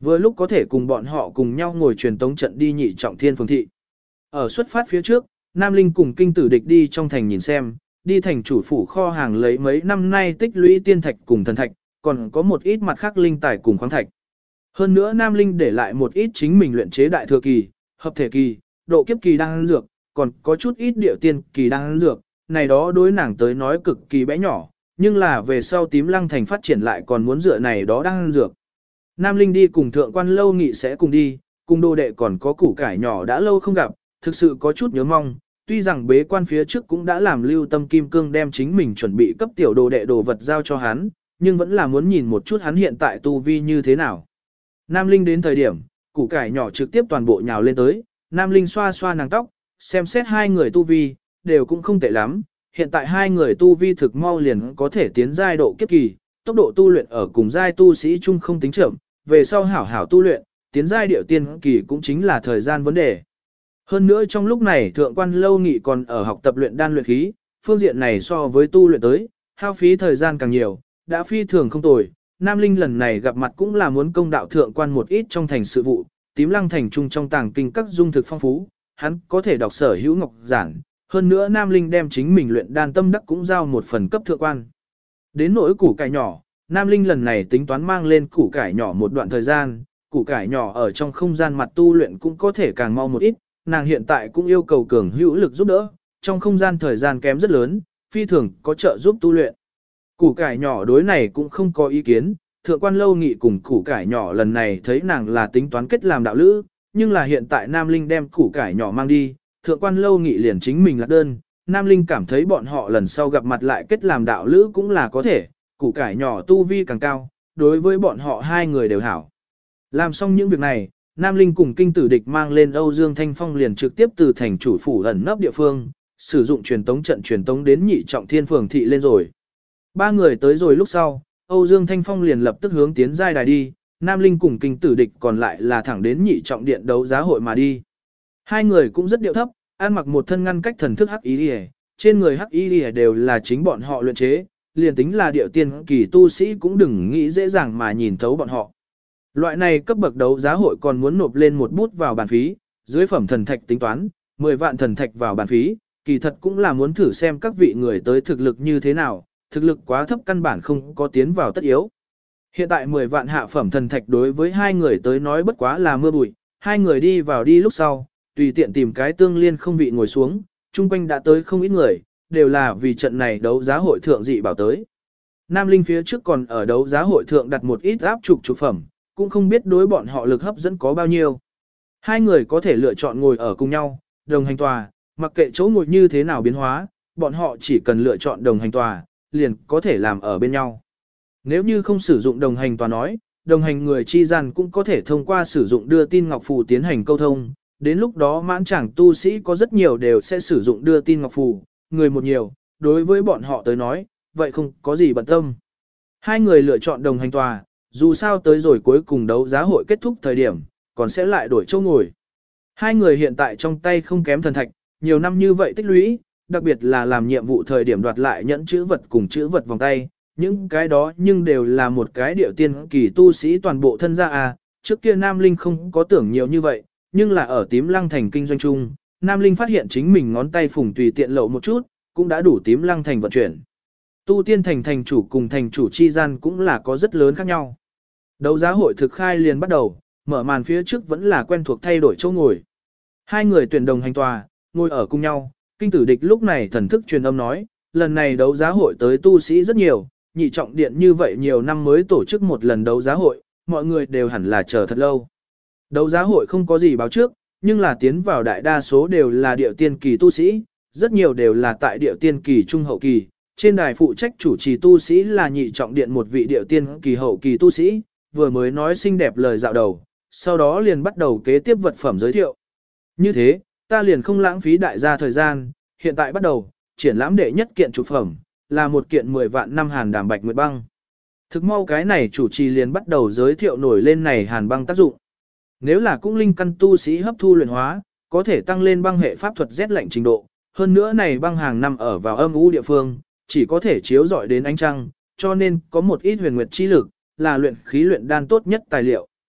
Vừa lúc có thể cùng bọn họ cùng nhau ngồi truyền tống trận đi Nhị Trọng Thiên phường thị. Ở xuất phát phía trước, Nam Linh cùng Kinh Tử Địch đi trong thành nhìn xem, đi thành chủ phủ kho hàng lấy mấy năm nay tích lũy tiên thạch cùng thần thạch, còn có một ít mặt khác linh tài cùng khoáng thạch. Hơn nữa Nam Linh để lại một ít chính mình luyện chế đại thừa kỳ, hợp thể kỳ, độ kiếp kỳ đang dược, còn có chút ít địa tiên kỳ đang dược, này đó đối nàng tới nói cực kỳ bé nhỏ, nhưng là về sau Tím Lăng thành phát triển lại còn muốn dựa này đó đang dược. Nam Linh đi cùng thượng quan Lâu Nghị sẽ cùng đi, cùng đồ đệ còn có củ cải nhỏ đã lâu không gặp, thực sự có chút nhớ mong, tuy rằng bế quan phía trước cũng đã làm Lưu Tâm Kim Cương đem chính mình chuẩn bị cấp tiểu đồ đệ đồ vật giao cho hắn, nhưng vẫn là muốn nhìn một chút hắn hiện tại tu vi như thế nào. Nam Linh đến thời điểm, củ cải nhỏ trực tiếp toàn bộ nhào lên tới, Nam Linh xoa xoa nàng tóc, xem xét hai người tu vi, đều cũng không tệ lắm, hiện tại hai người tu vi thực mau liền có thể tiến giai độ kiếp kỳ, tốc độ tu luyện ở cùng giai tu sĩ chung không tính chậm, về sau hảo hảo tu luyện, tiến giai điệu tiên kỳ cũng chính là thời gian vấn đề. Hơn nữa trong lúc này thượng quan Lâu Nghị còn ở học tập luyện đan luyện khí, phương diện này so với tu luyện tới, hao phí thời gian càng nhiều, đã phi thường không tồi. Nam Linh lần này gặp mặt cũng là muốn công đạo thượng quan một ít trong thành sự vụ, Tím Lăng thành trung trong tàng kinh các dung thực phong phú, hắn có thể đọc sở hữu ngọc giản, hơn nữa Nam Linh đem chính mình luyện đan tâm đắc cũng giao một phần cấp thượng quan. Đến nỗi củ cải nhỏ, Nam Linh lần này tính toán mang lên củ cải nhỏ một đoạn thời gian, củ cải nhỏ ở trong không gian mặt tu luyện cũng có thể càng mau một ít, nàng hiện tại cũng yêu cầu cường hữu lực giúp đỡ, trong không gian thời gian kém rất lớn, phi thường có trợ giúp tu luyện. Củ cải nhỏ đối này cũng không có ý kiến, thượng quan Lâu Nghị cùng củ cải nhỏ lần này thấy nàng là tính toán kết làm đạo lữ, nhưng là hiện tại Nam Linh đem củ cải nhỏ mang đi, thượng quan Lâu Nghị liền chính mình lạc đơn, Nam Linh cảm thấy bọn họ lần sau gặp mặt lại kết làm đạo lữ cũng là có thể, củ cải nhỏ tu vi càng cao, đối với bọn họ hai người đều hảo. Làm xong những việc này, Nam Linh cùng Kinh Tử Địch mang lên Âu Dương Thanh Phong liền trực tiếp từ thành chủ phủ ẩn nấp địa phương, sử dụng truyền tống trận truyền tống đến Nhị Trọng Thiên phường thị lên rồi. Ba người tới rồi lúc sau, Âu Dương Thanh Phong liền lập tức hướng tiến giai đài đi, Nam Linh cùng Kinh Tử Địch còn lại là thẳng đến Nhị Trọng Điện đấu giá hội mà đi. Hai người cũng rất điệu thấp, ăn mặc một thân ngăn cách thần thức hắc y liễu, trên người hắc y liễu đều là chính bọn họ luyện chế, liền tính là điệu tiên kỳ tu sĩ cũng đừng nghĩ dễ dàng mà nhìn thấu bọn họ. Loại này cấp bậc đấu giá hội còn muốn nộp lên một bút vào bàn phí, dưới phẩm thần thạch tính toán, 10 vạn thần thạch vào bàn phí, kỳ thật cũng là muốn thử xem các vị người tới thực lực như thế nào, thực lực quá thấp căn bản không có tiến vào tất yếu. Hiện tại 10 vạn hạ phẩm thần thạch đối với hai người tới nói bất quá là mưa bụi, hai người đi vào đi lúc sau, tùy tiện tìm cái tương liên không vị ngồi xuống, chung quanh đã tới không ít người, đều là vì trận này đấu giá hội thượng dị bảo tới. Nam Linh phía trước còn ở đấu giá hội thượng đặt một ít áp trục phẩm, cũng không biết đối bọn họ lực hấp dẫn có bao nhiêu. Hai người có thể lựa chọn ngồi ở cùng nhau, đồng hành tòa, mặc kệ chỗ ngồi như thế nào biến hóa, bọn họ chỉ cần lựa chọn đồng hành tòa, liền có thể làm ở bên nhau. Nếu như không sử dụng đồng hành tòa nói, đồng hành người chi gian cũng có thể thông qua sử dụng đưa tin ngọc phù tiến hành câu thông, đến lúc đó mãn chẳng tu sĩ có rất nhiều đều sẽ sử dụng đưa tin ngọc phù, người một nhiều, đối với bọn họ tới nói, vậy không có gì bận tâm. Hai người lựa chọn đồng hành tòa, dù sao tới rồi cuối cùng đấu giá hội kết thúc thời điểm, còn sẽ lại đổi chỗ ngồi. Hai người hiện tại trong tay không kém thần thạch, nhiều năm như vậy tích lũy, đặc biệt là làm nhiệm vụ thời điểm đoạt lại nhẫn chữ vật cùng chữ vật vòng tay, những cái đó nhưng đều là một cái điệu tiên kỳ tu sĩ toàn bộ thân gia à, trước kia Nam Linh không có tưởng nhiều như vậy, nhưng là ở Tím Lăng thành kinh doanh chung, Nam Linh phát hiện chính mình ngón tay phùng tùy tiện lộ một chút, cũng đã đủ Tím Lăng thành vận chuyển. Tu tiên thành thành chủ cùng thành chủ chi gian cũng là có rất lớn khác nhau. Đấu giá hội thực khai liền bắt đầu, mở màn phía trước vẫn là quen thuộc thay đổi chỗ ngồi. Hai người tuyển đồng hành tòa, ngồi ở cùng nhau, Kinh Tử Địch lúc này thần thức truyền âm nói, lần này đấu giá hội tới tu sĩ rất nhiều, Nhị Trọng Điện như vậy nhiều năm mới tổ chức một lần đấu giá hội, mọi người đều hẳn là chờ thật lâu. Đấu giá hội không có gì báo trước, nhưng là tiến vào đại đa số đều là điệu tiên kỳ tu sĩ, rất nhiều đều là tại điệu tiên kỳ trung hậu kỳ, trên đài phụ trách chủ trì tu sĩ là Nhị Trọng Điện một vị điệu tiên kỳ hậu kỳ tu sĩ, vừa mới nói xinh đẹp lời dạo đầu, sau đó liền bắt đầu kế tiếp vật phẩm giới thiệu. Như thế, ta liền không lãng phí đại gia thời gian, hiện tại bắt đầu, triển lãm đệ nhất kiện chụp phẩm, là một kiện 10 vạn năm hàn đàm bạch nguyệt băng. Thực mau cái này chủ trì liền bắt đầu giới thiệu nổi lên này hàn băng tác dụng. Nếu là cung linh căn tu sĩ hấp thu luyện hóa, có thể tăng lên băng hệ pháp thuật rét lạnh trình độ, hơn nữa này băng hàng năm ở vào âm u địa phương, chỉ có thể chiếu rọi đến ánh trăng, cho nên có một ít huyền nguyệt chi lực, là luyện khí luyện đan tốt nhất tài liệu.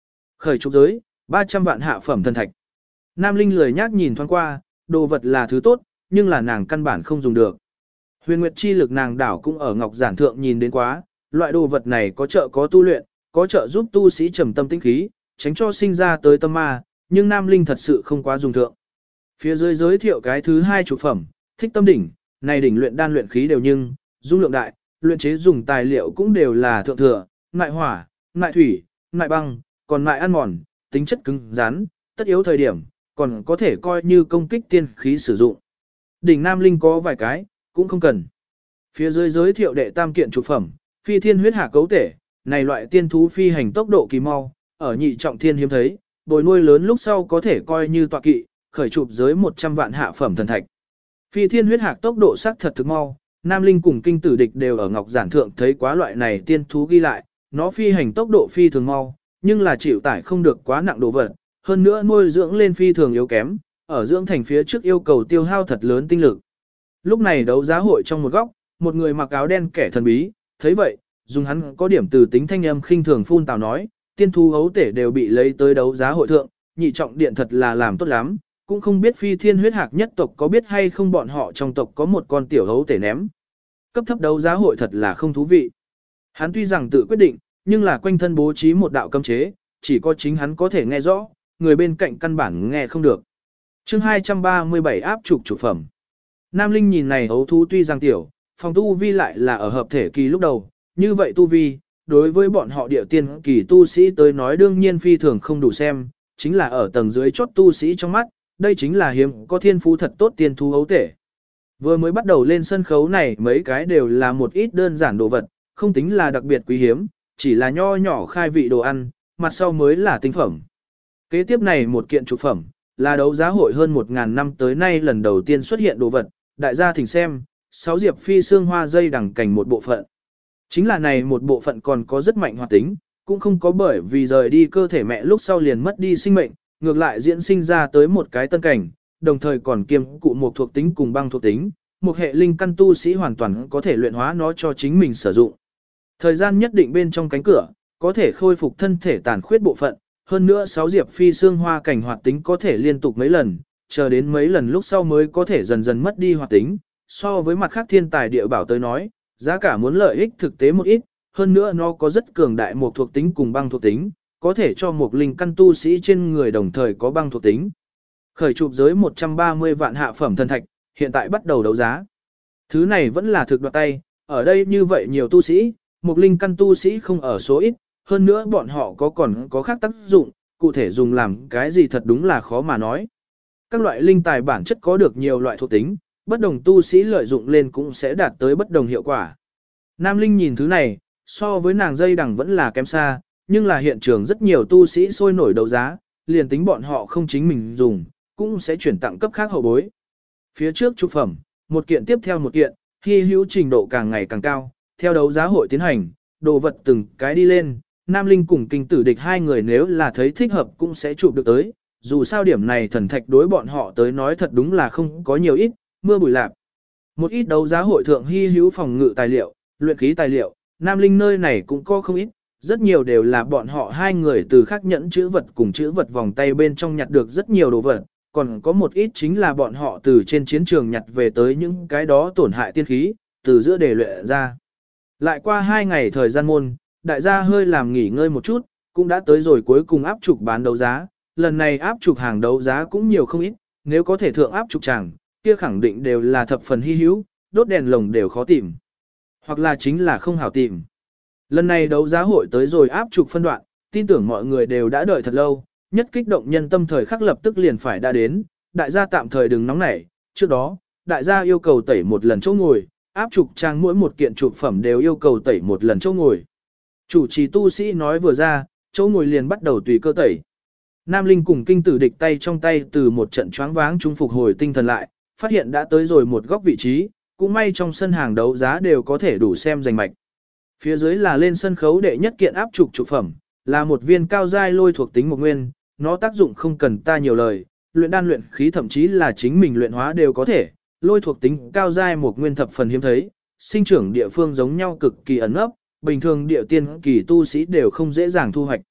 Khởi trục giới, 300 vạn hạ phẩm thần thạch. Nam Linh lười nhác nhìn thoáng qua, đồ vật là thứ tốt, nhưng là nàng căn bản không dùng được. Huyền Nguyệt chi lực nàng đảo cũng ở ngọc giản thượng nhìn đến quá, loại đồ vật này có trợ có tu luyện, có trợ giúp tu sĩ trầm tâm tĩnh khí, tránh cho sinh ra tới tâm ma, nhưng Nam Linh thật sự không quá dùng thượng. Phía dưới giới thiệu cái thứ hai trục phẩm, thích tâm đỉnh, này đỉnh luyện đan luyện khí đều nhưng, dung lượng đại, luyện chế dùng tài liệu cũng đều là thượng thừa, ngại hỏa, ngại thủy, ngại băng, còn ngại ăn mòn, tính chất cứng rắn, tất yếu thời điểm, còn có thể coi như công kích tiên khí sử dụng. Đỉnh Nam Linh có vài cái, cũng không cần. Phía dưới giới thiệu đệ tam kiện trục phẩm, phi thiên huyết hạ cấu thể, này loại tiên thú phi hành tốc độ kỳ mau, ở nhị trọng thiên hiếm thấy, bồi nuôi lớn lúc sau có thể coi như tọa kỵ, khởi chụp giới 100 vạn hạ phẩm thần thạch. Phi thiên huyết hạc tốc độ sắc thật thực mau, Nam Linh cùng kinh tử địch đều ở ngọc giản thượng thấy quá loại này tiên thú ghi lại, nó phi hành tốc độ phi thường mau, nhưng là chịu tải không được quá nặng đồ vật, hơn nữa nuôi dưỡng lên phi thường yếu kém, ở dưỡng thành phía trước yêu cầu tiêu hao thật lớn tinh lực. Lúc này đấu giá hội trong một góc, một người mặc áo đen kẻ thần bí, thấy vậy, dùng hắn có điểm từ tính thanh âm khinh thường phun tào nói, tiên thú hấu tể đều bị lấy tới đấu giá hội thượng, nhị trọng điện thật là làm tốt lắm, cũng không biết phi thiên huyết hạc nhất tộc có biết hay không bọn họ trong tộc có một con tiểu hấu tể ném. Cấp thấp đấu giá hội thật là không thú vị. Hắn tuy rằng tự quyết định, nhưng là quanh thân bố trí một đạo cấm chế, chỉ có chính hắn có thể nghe rõ, người bên cạnh căn bản nghe không được. Chương 237 áp trục phẩm. Nam Linh nhìn này hấu thú tuy rằng tiểu, phòng tu vi lại là ở hợp thể kỳ lúc đầu, như vậy tu vi, đối với bọn họ địa tiên kỳ tu sĩ tới nói đương nhiên phi thường không đủ xem, chính là ở tầng dưới chốt tu sĩ trong mắt, đây chính là hiếm có thiên phú thật tốt tiên thú hấu tể. Vừa mới bắt đầu lên sân khấu này mấy cái đều là một ít đơn giản đồ vật, không tính là đặc biệt quý hiếm, chỉ là nho nhỏ khai vị đồ ăn, mặt sau mới là tinh phẩm. Kế tiếp này một kiện trục phẩm, là đấu giá hội hơn 1.000 năm tới nay lần đầu tiên xuất hiện đồ vật, đại gia thỉnh xem, 6 diệp phi xương hoa dây đằng cành một bộ phận. Chính là này một bộ phận còn có rất mạnh hoạt tính, cũng không có bởi vì rời đi cơ thể mẹ lúc sau liền mất đi sinh mệnh, ngược lại diễn sinh ra tới một cái tân cảnh, đồng thời còn kiêm cụ một thuộc tính cùng băng thuộc tính, một hệ linh căn tu sĩ hoàn toàn có thể luyện hóa nó cho chính mình sử dụng. Thời gian nhất định bên trong cánh cửa, có thể khôi phục thân thể tàn khuyết bộ phận, hơn nữa 6 diệp phi xương hoa cảnh hoạt tính có thể liên tục mấy lần, chờ đến mấy lần lúc sau mới có thể dần dần mất đi hoạt tính, so với mặt khác thiên tài địa bảo tới nói, giá cả muốn lợi ích thực tế một ít, hơn nữa nó có rất cường đại một thuộc tính cùng băng thuộc tính, có thể cho một linh căn tu sĩ trên người đồng thời có băng thuộc tính. Khởi chụp giới 130 vạn hạ phẩm thần thạch, hiện tại bắt đầu đấu giá. Thứ này vẫn là thực đoạt tay, ở đây như vậy nhiều tu sĩ, một linh căn tu sĩ không ở số ít, hơn nữa bọn họ còn có khác tác dụng, cụ thể dùng làm cái gì thật đúng là khó mà nói. Các loại linh tài bản chất có được nhiều loại thuộc tính, bất đồng tu sĩ lợi dụng lên cũng sẽ đạt tới bất đồng hiệu quả. Nam Linh nhìn thứ này, so với nàng dây đằng vẫn là kém xa, nhưng là hiện trường rất nhiều tu sĩ sôi nổi đấu giá, liền tính bọn họ không chính mình dùng, cũng sẽ chuyển tặng cấp khác hậu bối. Phía trước trục phẩm, một kiện tiếp theo một kiện, hy hữu trình độ càng ngày càng cao, theo đấu giá hội tiến hành, đồ vật từng cái đi lên, Nam Linh cùng kinh tử địch hai người nếu là thấy thích hợp cũng sẽ chụp được tới, dù sao điểm này thần thạch đối bọn họ tới nói thật đúng là không có nhiều ít, mưa bụi lạp. Một ít đấu giá hội thượng hy hữu phòng ngự tài liệu, luyện khí tài liệu, Nam Linh nơi này cũng có không ít, rất nhiều đều là bọn họ hai người từ khác nhẫn chữ vật cùng chữ vật vòng tay bên trong nhặt được rất nhiều đồ vật, còn có một ít chính là bọn họ từ trên chiến trường nhặt về tới những cái đó tổn hại tiên khí, từ giữa để luyện ra. Lại qua 2 ngày thời gian môn, đại gia hơi làm nghỉ ngơi một chút, cũng đã tới rồi cuối cùng áp trục bán đấu giá, lần này áp trục hàng đấu giá cũng nhiều không ít, nếu có thể thượng áp trục chẳng, kia khẳng định đều là thập phần hy hữu, đốt đèn lồng đều khó tìm, hoặc là chính là không hảo tìm. Lần này đấu giá hội tới rồi áp trục phân đoạn, tin tưởng mọi người đều đã đợi thật lâu, nhất kích động nhân tâm thời khắc lập tức liền phải đã đến, đại gia tạm thời đừng nóng nảy, trước đó, đại gia yêu cầu tẩy một lần chỗ ngồi, áp trục trang mỗi một kiện trục phẩm đều yêu cầu tẩy một lần chỗ ngồi. Chủ trì tu sĩ nói vừa ra, chỗ ngồi liền bắt đầu tùy cơ tẩy. Nam Linh cùng kinh tử địch tay trong tay từ một trận choáng váng trung phục hồi tinh thần lại, phát hiện đã tới rồi một góc vị trí, cũng may trong sân hàng đấu giá đều có thể đủ xem giành mạch. Phía dưới là lên sân khấu đệ nhất kiện áp trục trục phẩm, là một viên cao giai lôi thuộc tính một nguyên, nó tác dụng không cần ta nhiều lời, luyện đan luyện khí thậm chí là chính mình luyện hóa đều có thể, lôi thuộc tính cao giai một nguyên thập phần hiếm thấy, sinh trưởng địa phương giống nhau cực kỳ ẩn ấp, bình thường địa tiên kỳ tu sĩ đều không dễ dàng thu hoạch.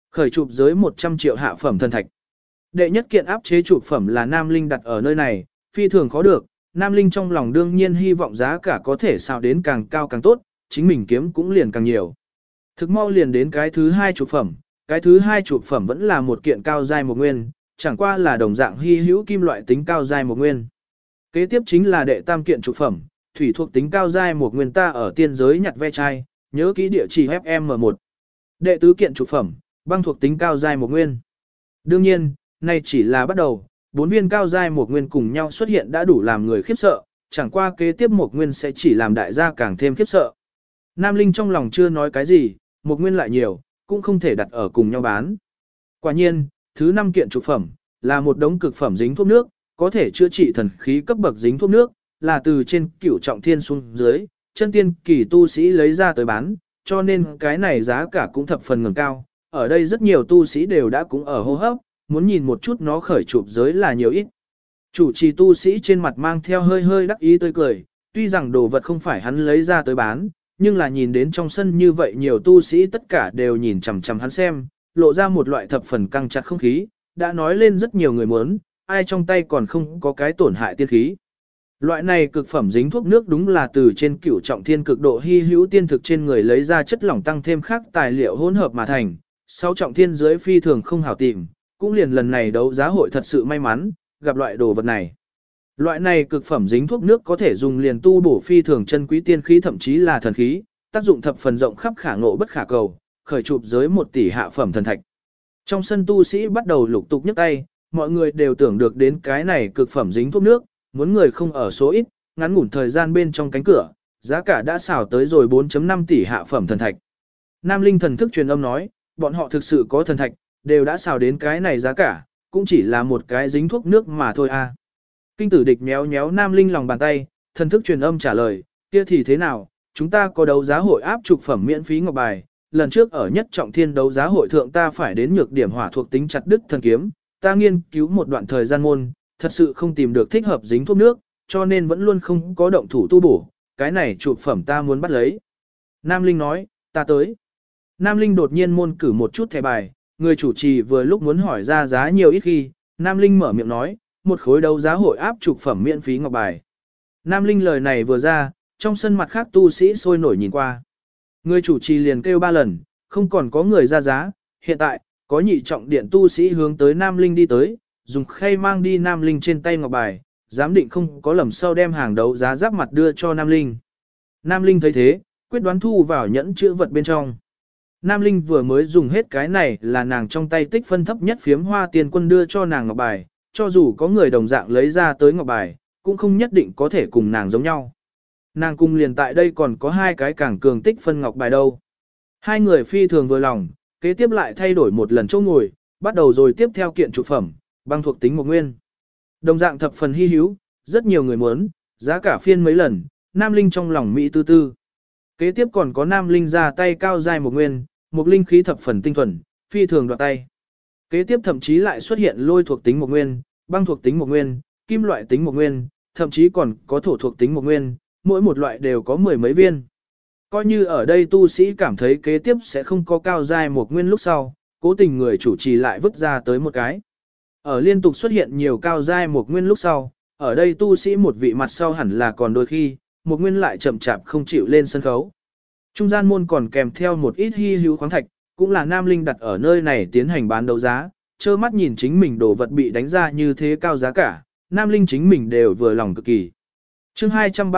Khởi chụp giới 100 triệu hạ phẩm thần thạch. Đệ nhất kiện áp chế chụp phẩm là Nam Linh đặt ở nơi này, phi thường khó được, Nam Linh trong lòng đương nhiên hy vọng giá cả có thể xào đến càng cao càng tốt, chính mình kiếm cũng liền càng nhiều. Thực mau liền đến cái thứ hai chụp phẩm, cái thứ hai chụp phẩm vẫn là một kiện cao giai một nguyên, chẳng qua là đồng dạng hy hữu kim loại tính cao giai một nguyên. Kế tiếp chính là đệ tam kiện chụp phẩm, thủy thuộc tính cao giai một nguyên ta ở tiên giới nhặt ve chai, nhớ kỹ địa chỉ FM1. Đệ tứ kiện chụp phẩm, băng thuộc tính cao giai một nguyên. Đương nhiên, này chỉ là bắt đầu, 4 viên cao giai một nguyên cùng nhau xuất hiện đã đủ làm người khiếp sợ, chẳng qua kế tiếp một nguyên sẽ chỉ làm đại gia càng thêm khiếp sợ. Nam Linh trong lòng chưa nói cái gì, một nguyên lại nhiều, cũng không thể đặt ở cùng nhau bán. Quả nhiên, thứ 5 kiện chụp phẩm, là một đống cực phẩm dính thuốc nước, có thể chữa trị thần khí cấp bậc dính thuốc nước, là từ trên cửu trọng thiên xuống dưới, chân tiên kỳ tu sĩ lấy ra tới bán, cho nên cái này giá cả cũng thập phần ngẩng cao. Ở đây rất nhiều tu sĩ đều đã cũng ở hô hấp, muốn nhìn một chút nó khởi chụp giới là nhiều ít. Chủ trì tu sĩ trên mặt mang theo hơi hơi đắc ý tươi cười, tuy rằng đồ vật không phải hắn lấy ra tới bán, nhưng là nhìn đến trong sân như vậy nhiều tu sĩ tất cả đều nhìn chằm chằm hắn xem, lộ ra một loại thập phần căng chặt không khí, đã nói lên rất nhiều người muốn, ai trong tay còn không có cái tổn hại tiên khí. Loại này cực phẩm dính thuốc nước đúng là từ trên cửu trọng thiên cực độ hy hữu tiên thực trên người lấy ra chất lỏng tăng thêm khác tài liệu hỗn hợp mà thành, 6 trọng thiên dưới phi thường không hảo tìm, cũng liền lần này đấu giá hội thật sự may mắn, gặp loại đồ vật này. Loại này cực phẩm dính thuốc nước có thể dùng liền tu bổ phi thường chân quý tiên khí thậm chí là thần khí, tác dụng thập phần rộng khắp khả ngộ bất khả cầu, khởi chụp giới 1 tỷ hạ phẩm thần thạch. Trong sân tu sĩ bắt đầu lục tục nhấc tay, mọi người đều tưởng được đến cái này cực phẩm dính thuốc nước, muốn người không ở số ít, ngắn ngủn thời gian bên trong cánh cửa, giá cả đã xào tới rồi 4.5 tỷ hạ phẩm thần thạch. Nam Linh thần thức truyền âm nói, bọn họ thực sự có thần thạch, đều đã xào đến cái này giá cả, cũng chỉ là một cái dính thuốc nước mà thôi a. Kinh tử địch méo méo Nam Linh lòng bàn tay, thần thức truyền âm trả lời, kia thì thế nào, chúng ta có đấu giá hội áp trục phẩm miễn phí ngọc bài, lần trước ở nhất trọng thiên đấu giá hội thượng ta phải đến nhược điểm hỏa thuộc tính chặt đứt thần kiếm, ta nghiên cứu một đoạn thời gian môn, thật sự không tìm được thích hợp dính thuốc nước, cho nên vẫn luôn không có động thủ tu bổ, cái này trục phẩm ta muốn bắt lấy. Nam Linh nói, ta tới. Nam Linh đột nhiên môn cử một chút thẻ bài, người chủ trì vừa lúc muốn hỏi ra giá nhiều ít khi, Nam Linh mở miệng nói, một khối đấu giá hội áp trục phẩm miễn phí ngọc bài. Nam Linh lời này vừa ra, trong sân mặt khác tu sĩ sôi nổi nhìn qua. Người chủ trì liền kêu 3 lần, không còn có người ra giá, hiện tại, có nhị trọng điện tu sĩ hướng tới Nam Linh đi tới, dùng khay mang đi Nam Linh trên tay ngọc bài, giám định không có lầm sau đem hàng đấu giá giáp mặt đưa cho Nam Linh. Nam Linh thấy thế, quyết đoán thu vào nhẫn chữ vật bên trong. Nam Linh vừa mới dùng hết cái này là nàng trong tay tích phân thấp nhất phiếm hoa tiền quân đưa cho nàng ngọc bài, cho dù có người đồng dạng lấy ra tới ngọc bài, cũng không nhất định có thể cùng nàng giống nhau. Nàng cung liền tại đây còn có 2 cái càng cường tích phân ngọc bài đâu. 2 người phi thường vừa lòng, kế tiếp lại thay đổi một lần chỗ ngồi, bắt đầu rồi tiếp theo kiện trụ phẩm, băng thuộc tính một nguyên. Đồng dạng thập phần hy hữu, rất nhiều người muốn, giá cả phiên mấy lần, Nam Linh trong lòng Mỹ tư tư. Kế tiếp còn có Nam Linh ra tay cao giai một nguyên, một linh khí thập phần tinh thuần, phi thường đoạt tay. Kế tiếp thậm chí lại xuất hiện lôi thuộc tính một nguyên, băng thuộc tính một nguyên, kim loại tính một nguyên, thậm chí còn có thổ thuộc tính một nguyên, mỗi một loại đều có 10 mấy viên. Coi như ở đây tu sĩ cảm thấy kế tiếp sẽ không có cao giai một nguyên lúc sau, cố tình người chủ trì lại vứt ra tới một cái. Ở liên tục xuất hiện nhiều cao giai một nguyên lúc sau, ở đây tu sĩ một vị mặt sau hẳn là còn đôi khi, một nguyên lại chậm chạp không chịu lên sân khấu. Trung gian môn còn kèm theo một ít hy hữu khoáng thạch, cũng là Nam Linh đặt ở nơi này tiến hành bán đấu giá, trơ mắt nhìn chính mình đồ vật bị đánh ra như thế cao giá cả, Nam Linh chính mình đều vừa lòng cực kỳ. Chương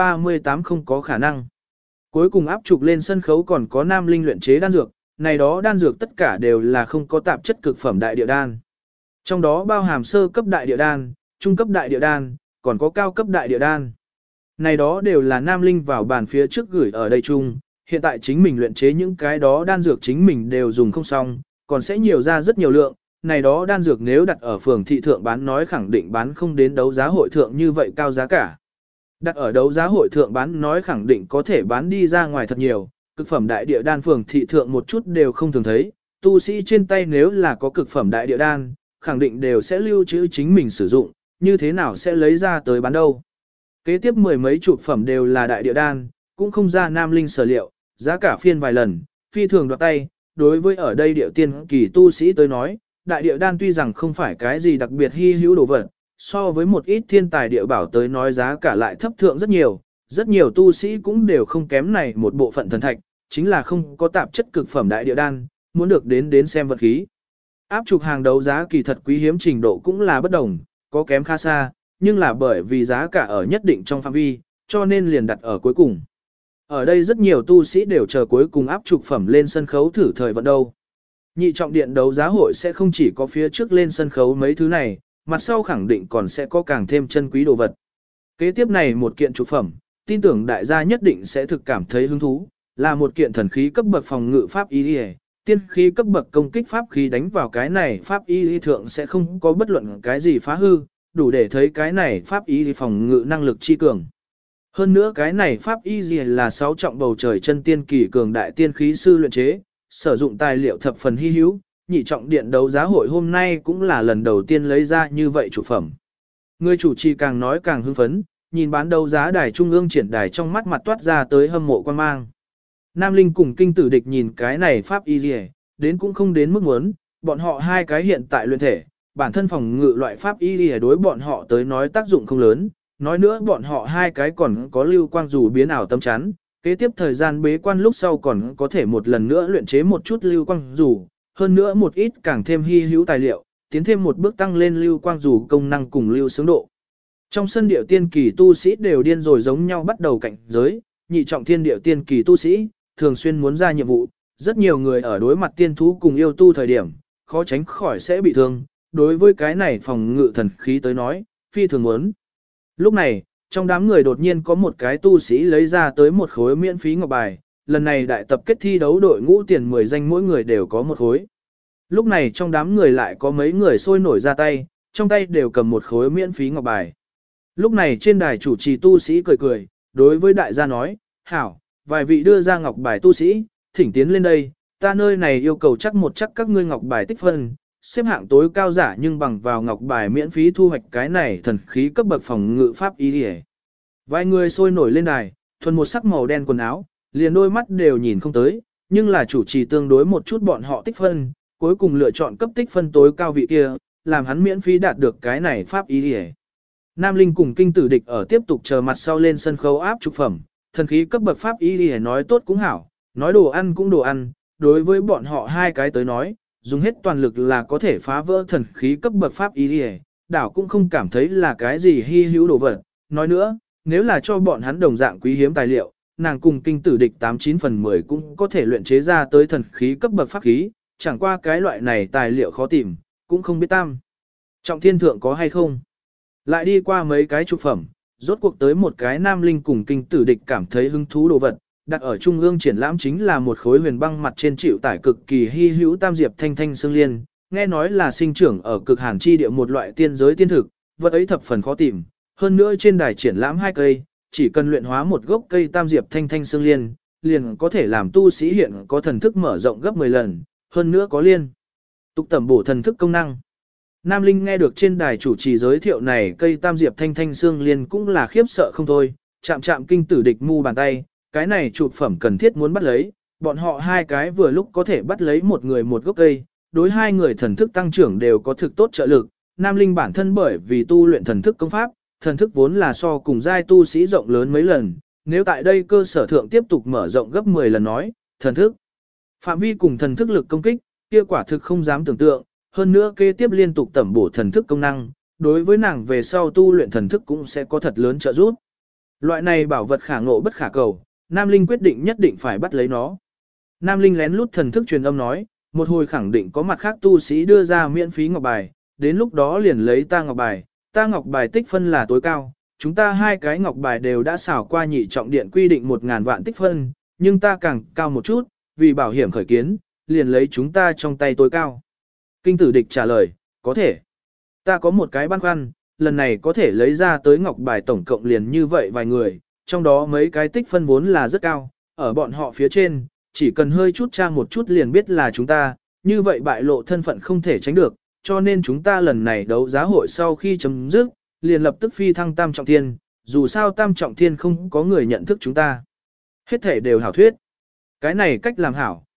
238 không có khả năng. Cuối cùng áp trục lên sân khấu còn có Nam Linh luyện chế đan dược, này đó đan dược tất cả đều là không có tạp chất cực phẩm đại địa đan. Trong đó bao hàm sơ cấp đại địa đan, trung cấp đại địa đan, còn có cao cấp đại địa đan. Này đó đều là Nam Linh vào bàn phía trước gửi ở đây chung, hiện tại chính mình luyện chế những cái đó đan dược chính mình đều dùng không xong, còn sẽ nhiều ra rất nhiều lượng. Này đó đan dược nếu đặt ở phường thị thượng bán nói khẳng định bán không đến đấu giá hội thượng như vậy cao giá cả. Đặt ở đấu giá hội thượng bán nói khẳng định có thể bán đi ra ngoài thật nhiều, cực phẩm đại địa đan phường thị thượng một chút đều không thường thấy, tu sĩ trên tay nếu là có cực phẩm đại địa đan, khẳng định đều sẽ lưu trữ chính mình sử dụng, như thế nào sẽ lấy ra tới bán đâu. Kế tiếp 10 mấy chục phẩm đều là đại địa đan, cũng không ra Nam Linh sở liệu, giá cả phiên vài lần, phi thường đoạt tay, đối với ở đây điệu tiên kỳ tu sĩ tới nói, đại địa đan tuy rằng không phải cái gì đặc biệt hy hữu đồ vật, so với một ít thiên tài địa bảo tới nói giá cả lại thấp thượng rất nhiều tu sĩ cũng đều không kém này một bộ phận thần thạch, chính là không có tạp chất cực phẩm đại địa đan, muốn được đến xem vật khí. Áp trục hàng đấu giá kỳ thật quý hiếm trình độ cũng là bất đồng, có kém khá xa, nhưng là bởi vì giá cả ở nhất định trong phạm vi, cho nên liền đặt ở cuối cùng. Ở đây rất nhiều tu sĩ đều chờ cuối cùng áp trục phẩm lên sân khấu thử thời vận đâu. Nhị trọng điện đấu giá hội sẽ không chỉ có phía trước lên sân khấu mấy thứ này, mặt sau khẳng định còn sẽ có càng thêm chân quý đồ vật. Kế tiếp này một kiện trục phẩm, tin tưởng đại gia nhất định sẽ thực cảm thấy hứng thú, là một kiện thần khí cấp bậc phòng ngự pháp y, tiên khí cấp bậc công kích pháp khí đánh vào cái này pháp y thượng sẽ không có bất luận cái gì phá hư, đủ để thấy cái này pháp y phòng ngự năng lực chi cường. Hơn nữa cái này pháp y là 6 trọng bầu trời chân tiên kỳ cường đại tiên khí sư luyện chế, sử dụng tài liệu thập phần hy hữu, nhị trọng điện đấu giá hội hôm nay cũng là lần đầu tiên lấy ra như vậy chủ phẩm. Người chủ trì càng nói càng hưng phấn, nhìn bán đấu giá đài trung ương triển đài trong mắt mặt toát ra tới hâm mộ quan mang. Nam Linh cùng kinh tử địch nhìn cái này pháp y đến cũng không đến mức muốn, bọn họ hai cái hiện tại luyện thể, bản thân phòng ngự loại pháp y đối bọn họ tới nói tác dụng không lớn, nói nữa bọn họ hai cái còn có lưu quang dù biến ảo tâm chắn, kế tiếp thời gian bế quan lúc sau còn có thể một lần nữa luyện chế một chút lưu quang dù, hơn nữa một ít càng thêm hy hữu tài liệu, tiến thêm một bước tăng lên lưu quang dù công năng cùng lưu sướng độ. Trong sân điệu tiên kỳ tu sĩ đều điên rồi giống nhau bắt đầu cạnh giới, nhị trọng thiên điệu tiên kỳ tu sĩ, thường xuyên muốn ra nhiệm vụ, rất nhiều người ở đối mặt tiên thú cùng yêu tu thời điểm, khó tránh khỏi sẽ bị thương, đối với cái này phòng ngự thần khí tới nói, phi thường muốn. Lúc này, trong đám người đột nhiên có một cái tu sĩ lấy ra tới một khối miễn phí ngọc bài, lần này đại tập kết thi đấu đội ngũ tiền 10 danh mỗi người đều có một khối. Lúc này trong đám người lại có mấy người sôi nổi ra tay, trong tay đều cầm một khối miễn phí ngọc bài. Lúc này trên đài chủ trì tu sĩ cười cười, đối với đại gia nói, hảo, vài vị đưa ra ngọc bài tu sĩ, thỉnh tiến lên đây, ta nơi này yêu cầu chắc các ngươi ngọc bài tích phân, xếp hạng tối cao giả nhưng bằng vào ngọc bài miễn phí thu hoạch cái này thần khí cấp bậc phòng ngự pháp y đi. Vài người sôi nổi lên đài, thuần một sắc màu đen quần áo, liền đôi mắt đều nhìn không tới, nhưng là chủ trì tương đối một chút bọn họ tích phân, cuối cùng lựa chọn cấp tích phân tối cao vị kia, làm hắn miễn phí đạt được cái này pháp y đi. Nam Linh cùng kinh tử địch ở tiếp tục chờ mặt sau lên sân khấu áp trục phẩm, thần khí cấp bậc pháp y đi nói tốt cũng hảo, nói đồ ăn cũng đồ ăn, đối với bọn họ hai cái tới nói, dùng hết toàn lực là có thể phá vỡ thần khí cấp bậc pháp y đi, đảo cũng không cảm thấy là cái gì hy hữu đồ vật. Nói nữa, nếu là cho bọn hắn đồng dạng quý hiếm tài liệu, nàng cùng kinh tử địch 89 phần 10 cũng có thể luyện chế ra tới thần khí cấp bậc pháp khí, chẳng qua cái loại này tài liệu khó tìm, cũng không biết tam. Trọng thiên thượng có hay không? Lại đi qua mấy cái trục phẩm, rốt cuộc tới một cái Nam Linh cùng kinh tử địch cảm thấy hứng thú đồ vật, đặt ở trung ương triển lãm chính là một khối huyền băng mặt trên chịu tải cực kỳ hy hữu tam diệp thanh thanh xương liên, nghe nói là sinh trưởng ở cực hàn chi địa một loại tiên giới tiên thực, vật ấy thập phần khó tìm, hơn nữa trên đài triển lãm hai cây, chỉ cần luyện hóa một gốc cây tam diệp thanh thanh xương liên, liền có thể làm tu sĩ hiện có thần thức mở rộng gấp 10 lần, hơn nữa có liên tục tẩm bổ thần thức công năng. Nam Linh nghe được trên đài chủ trì giới thiệu này cây tam diệp thanh thanh xương liên cũng là khiếp sợ không thôi, chạm kinh tử địch mu bàn tay, cái này chụp phẩm cần thiết muốn bắt lấy, bọn họ hai cái vừa lúc có thể bắt lấy một người một gốc cây, đối hai người thần thức tăng trưởng đều có thực tốt trợ lực. Nam Linh bản thân bởi vì tu luyện thần thức công pháp, thần thức vốn là so cùng giai tu sĩ rộng lớn mấy lần, nếu tại đây cơ sở thượng tiếp tục mở rộng gấp 10 lần nói, thần thức phạm vi cùng thần thức lực công kích, kia quả thực không dám tưởng tượng, hơn nữa kế tiếp liên tục tẩm bổ thần thức công năng, đối với nàng về sau tu luyện thần thức cũng sẽ có thật lớn trợ giúp. Loại này bảo vật khả ngộ bất khả cầu, Nam Linh quyết định nhất định phải bắt lấy nó. Nam Linh lén lút thần thức truyền âm nói, một hồi khẳng định có mặt khác tu sĩ đưa ra miễn phí ngọc bài, đến lúc đó liền lấy ta ngọc bài tích phân là tối cao, chúng ta hai cái ngọc bài đều đã xảo qua nhị trọng điện quy định 1.000 vạn tích phân, nhưng ta càng cao một chút, vì bảo hiểm khởi kiến, liền lấy chúng ta trong tay tối cao. Kinh tử địch trả lời, có thể. Ta có một cái băn khoăn, lần này có thể lấy ra tới ngọc bài tổng cộng liền như vậy vài người, trong đó mấy cái tích phân vốn là rất cao, ở bọn họ phía trên, chỉ cần hơi chút tra một chút liền biết là chúng ta, như vậy bại lộ thân phận không thể tránh được, cho nên chúng ta lần này đấu giá hội sau khi chấm dứt, liền lập tức phi thăng tam trọng thiên, dù sao tam trọng thiên không có người nhận thức chúng ta. Hết thể đều hảo thuyết. Cái này cách làm hảo,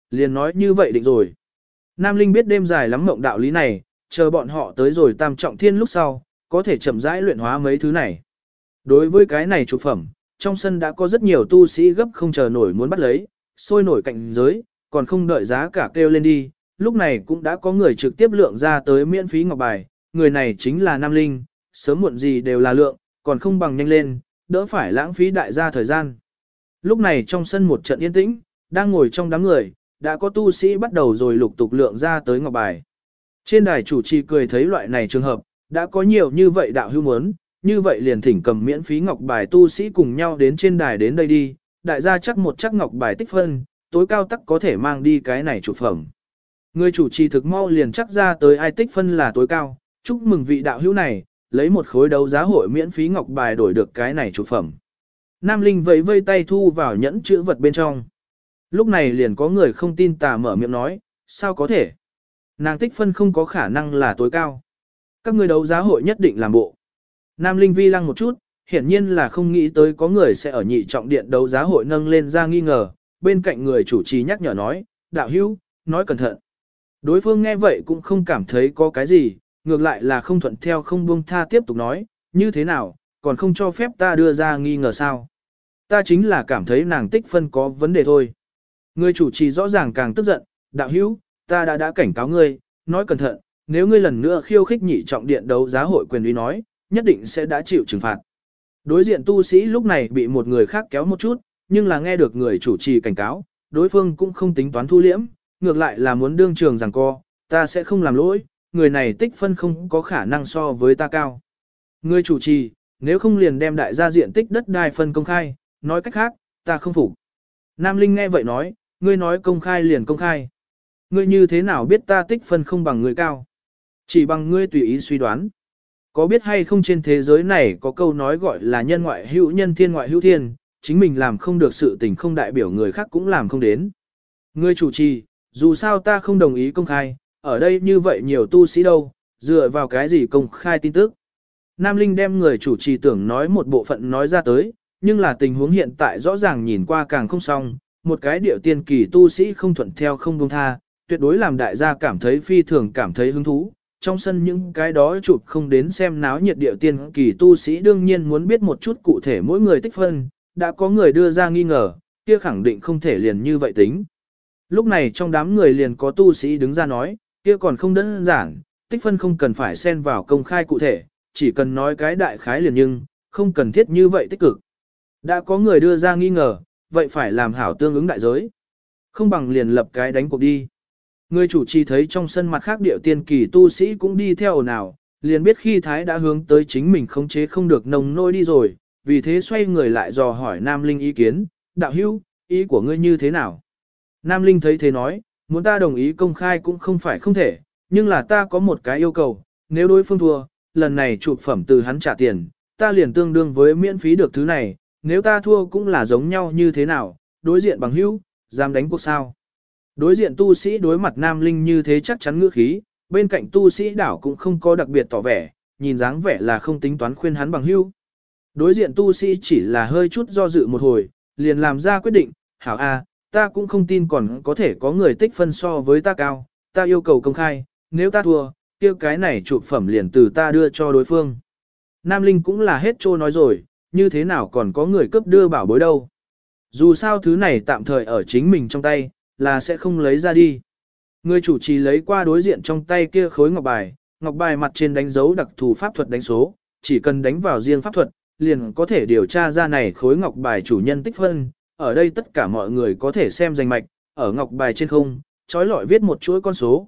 liền nói như vậy định rồi. Nam Linh biết đêm dài lắm mộng đạo lý này, chờ bọn họ tới rồi tam trọng thiên lúc sau, có thể chậm rãi luyện hóa mấy thứ này. Đối với cái này trục phẩm, trong sân đã có rất nhiều tu sĩ gấp không chờ nổi muốn bắt lấy, sôi nổi cạnh giới, còn không đợi giá cả kêu lên đi, lúc này cũng đã có người trực tiếp lượng ra tới miễn phí ngọc bài, người này chính là Nam Linh, sớm muộn gì đều là lượng, còn không bằng nhanh lên, đỡ phải lãng phí đại gia thời gian. Lúc này trong sân một trận yên tĩnh, đang ngồi trong đám người, đã có tu sĩ bắt đầu rồi lục tục lượng ra tới ngọc bài. Trên đài chủ trì cười thấy loại này trường hợp, đã có nhiều như vậy đạo hưu muốn, như vậy liền thỉnh cầm miễn phí ngọc bài tu sĩ cùng nhau đến trên đài đến đây đi, đại gia chắc một chắc ngọc bài tích phân, tối cao tắc có thể mang đi cái này chủ phẩm. Người chủ trì thực mau liền chắc ra tới ai tích phân là tối cao, chúc mừng vị đạo hữu này, lấy một khối đấu giá hội miễn phí ngọc bài đổi được cái này chủ phẩm. Nam Linh vẫy vây tay thu vào nhẫn chữ vật bên trong. Lúc này liền có người không tin tà mở miệng nói, sao có thể? Nàng tích phân không có khả năng là tối cao. Các người đấu giá hội nhất định làm bộ. Nam Linh vi lăng một chút, hiển nhiên là không nghĩ tới có người sẽ ở nhị trọng điện đấu giá hội nâng lên ra nghi ngờ, bên cạnh người chủ trì nhắc nhở nói, đạo hữu, nói cẩn thận. Đối phương nghe vậy cũng không cảm thấy có cái gì, ngược lại là không thuận theo không buông tha tiếp tục nói, như thế nào, còn không cho phép ta đưa ra nghi ngờ sao. Ta chính là cảm thấy nàng tích phân có vấn đề thôi. Người chủ trì rõ ràng càng tức giận, đạo hữu, ta đã cảnh cáo ngươi, nói cẩn thận, nếu ngươi lần nữa khiêu khích nhị trọng điện đấu giá hội quyền uy nói, nhất định sẽ đã chịu trừng phạt. Đối diện tu sĩ lúc này bị một người khác kéo một chút, nhưng là nghe được người chủ trì cảnh cáo, đối phương cũng không tính toán thu liễm, ngược lại là muốn đương trường giằng co, ta sẽ không làm lỗi, người này tích phân không có khả năng so với ta cao. Người chủ trì, nếu không liền đem đại gia diện tích đất đai phân công khai, nói cách khác, ta không phục. Nam Linh nghe vậy nói, ngươi nói công khai liền công khai. Ngươi như thế nào biết ta tích phân không bằng người cao? Chỉ bằng ngươi tùy ý suy đoán. Có biết hay không trên thế giới này có câu nói gọi là nhân ngoại hữu nhân thiên ngoại hữu thiên, chính mình làm không được sự tình không đại biểu người khác cũng làm không đến. Ngươi chủ trì, dù sao ta không đồng ý công khai, ở đây như vậy nhiều tu sĩ đâu, dựa vào cái gì công khai tin tức. Nam Linh đem người chủ trì tưởng nói một bộ phận nói ra tới, nhưng là tình huống hiện tại rõ ràng nhìn qua càng không xong, một cái điệu tiên kỳ tu sĩ không thuận theo không buông tha, tuyệt đối làm đại gia cảm thấy phi thường cảm thấy hứng thú. Trong sân những cái đó chụp không đến xem náo nhiệt điệu tiên kỳ tu sĩ đương nhiên muốn biết một chút cụ thể mỗi người tích phân, đã có người đưa ra nghi ngờ, kia khẳng định không thể liền như vậy tính. Lúc này trong đám người liền có tu sĩ đứng ra nói, kia còn không đơn giản, tích phân không cần phải xen vào công khai cụ thể, chỉ cần nói cái đại khái liền nhưng, không cần thiết như vậy tích cực. Đã có người đưa ra nghi ngờ, vậy phải làm hảo tương ứng đại giới. Không bằng liền lập cái đánh cuộc đi. Người chủ trì thấy trong sân mặt khác điệu tiên kỳ tu sĩ cũng đi theo ồn ào, liền biết khi thái đã hướng tới chính mình khống chế không được nồng nôi đi rồi, vì thế xoay người lại dò hỏi Nam Linh ý kiến, đạo hữu, ý của ngươi như thế nào? Nam Linh thấy thế nói, muốn ta đồng ý công khai cũng không phải không thể, nhưng là ta có một cái yêu cầu, nếu đối phương thua, lần này chụp phẩm từ hắn trả tiền, ta liền tương đương với miễn phí được thứ này, nếu ta thua cũng là giống nhau như thế nào, đối diện bằng hữu, dám đánh cuộc sao? Đối diện tu sĩ đối mặt Nam Linh như thế chắc chắn ngữ khí, bên cạnh tu sĩ đảo cũng không có đặc biệt tỏ vẻ, nhìn dáng vẻ là không tính toán khuyên hắn bằng hữu. Đối diện tu sĩ chỉ là hơi chút do dự một hồi, liền làm ra quyết định, hảo a, ta cũng không tin còn có thể có người tích phân so với ta cao, ta yêu cầu công khai, nếu ta thua, kia cái này chụp phẩm liền từ ta đưa cho đối phương. Nam Linh cũng là hết trô nói rồi, như thế nào còn có người cấp đưa bảo bối đâu. Dù sao thứ này tạm thời ở chính mình trong tay, là sẽ không lấy ra đi. Người chủ trì lấy qua đối diện trong tay kia khối ngọc bài mặt trên đánh dấu đặc thù pháp thuật đánh số, chỉ cần đánh vào riêng pháp thuật, liền có thể điều tra ra này khối ngọc bài chủ nhân tích phân. Ở đây tất cả mọi người có thể xem danh mạch, ở ngọc bài trên không, trói lọi viết một chuỗi con số,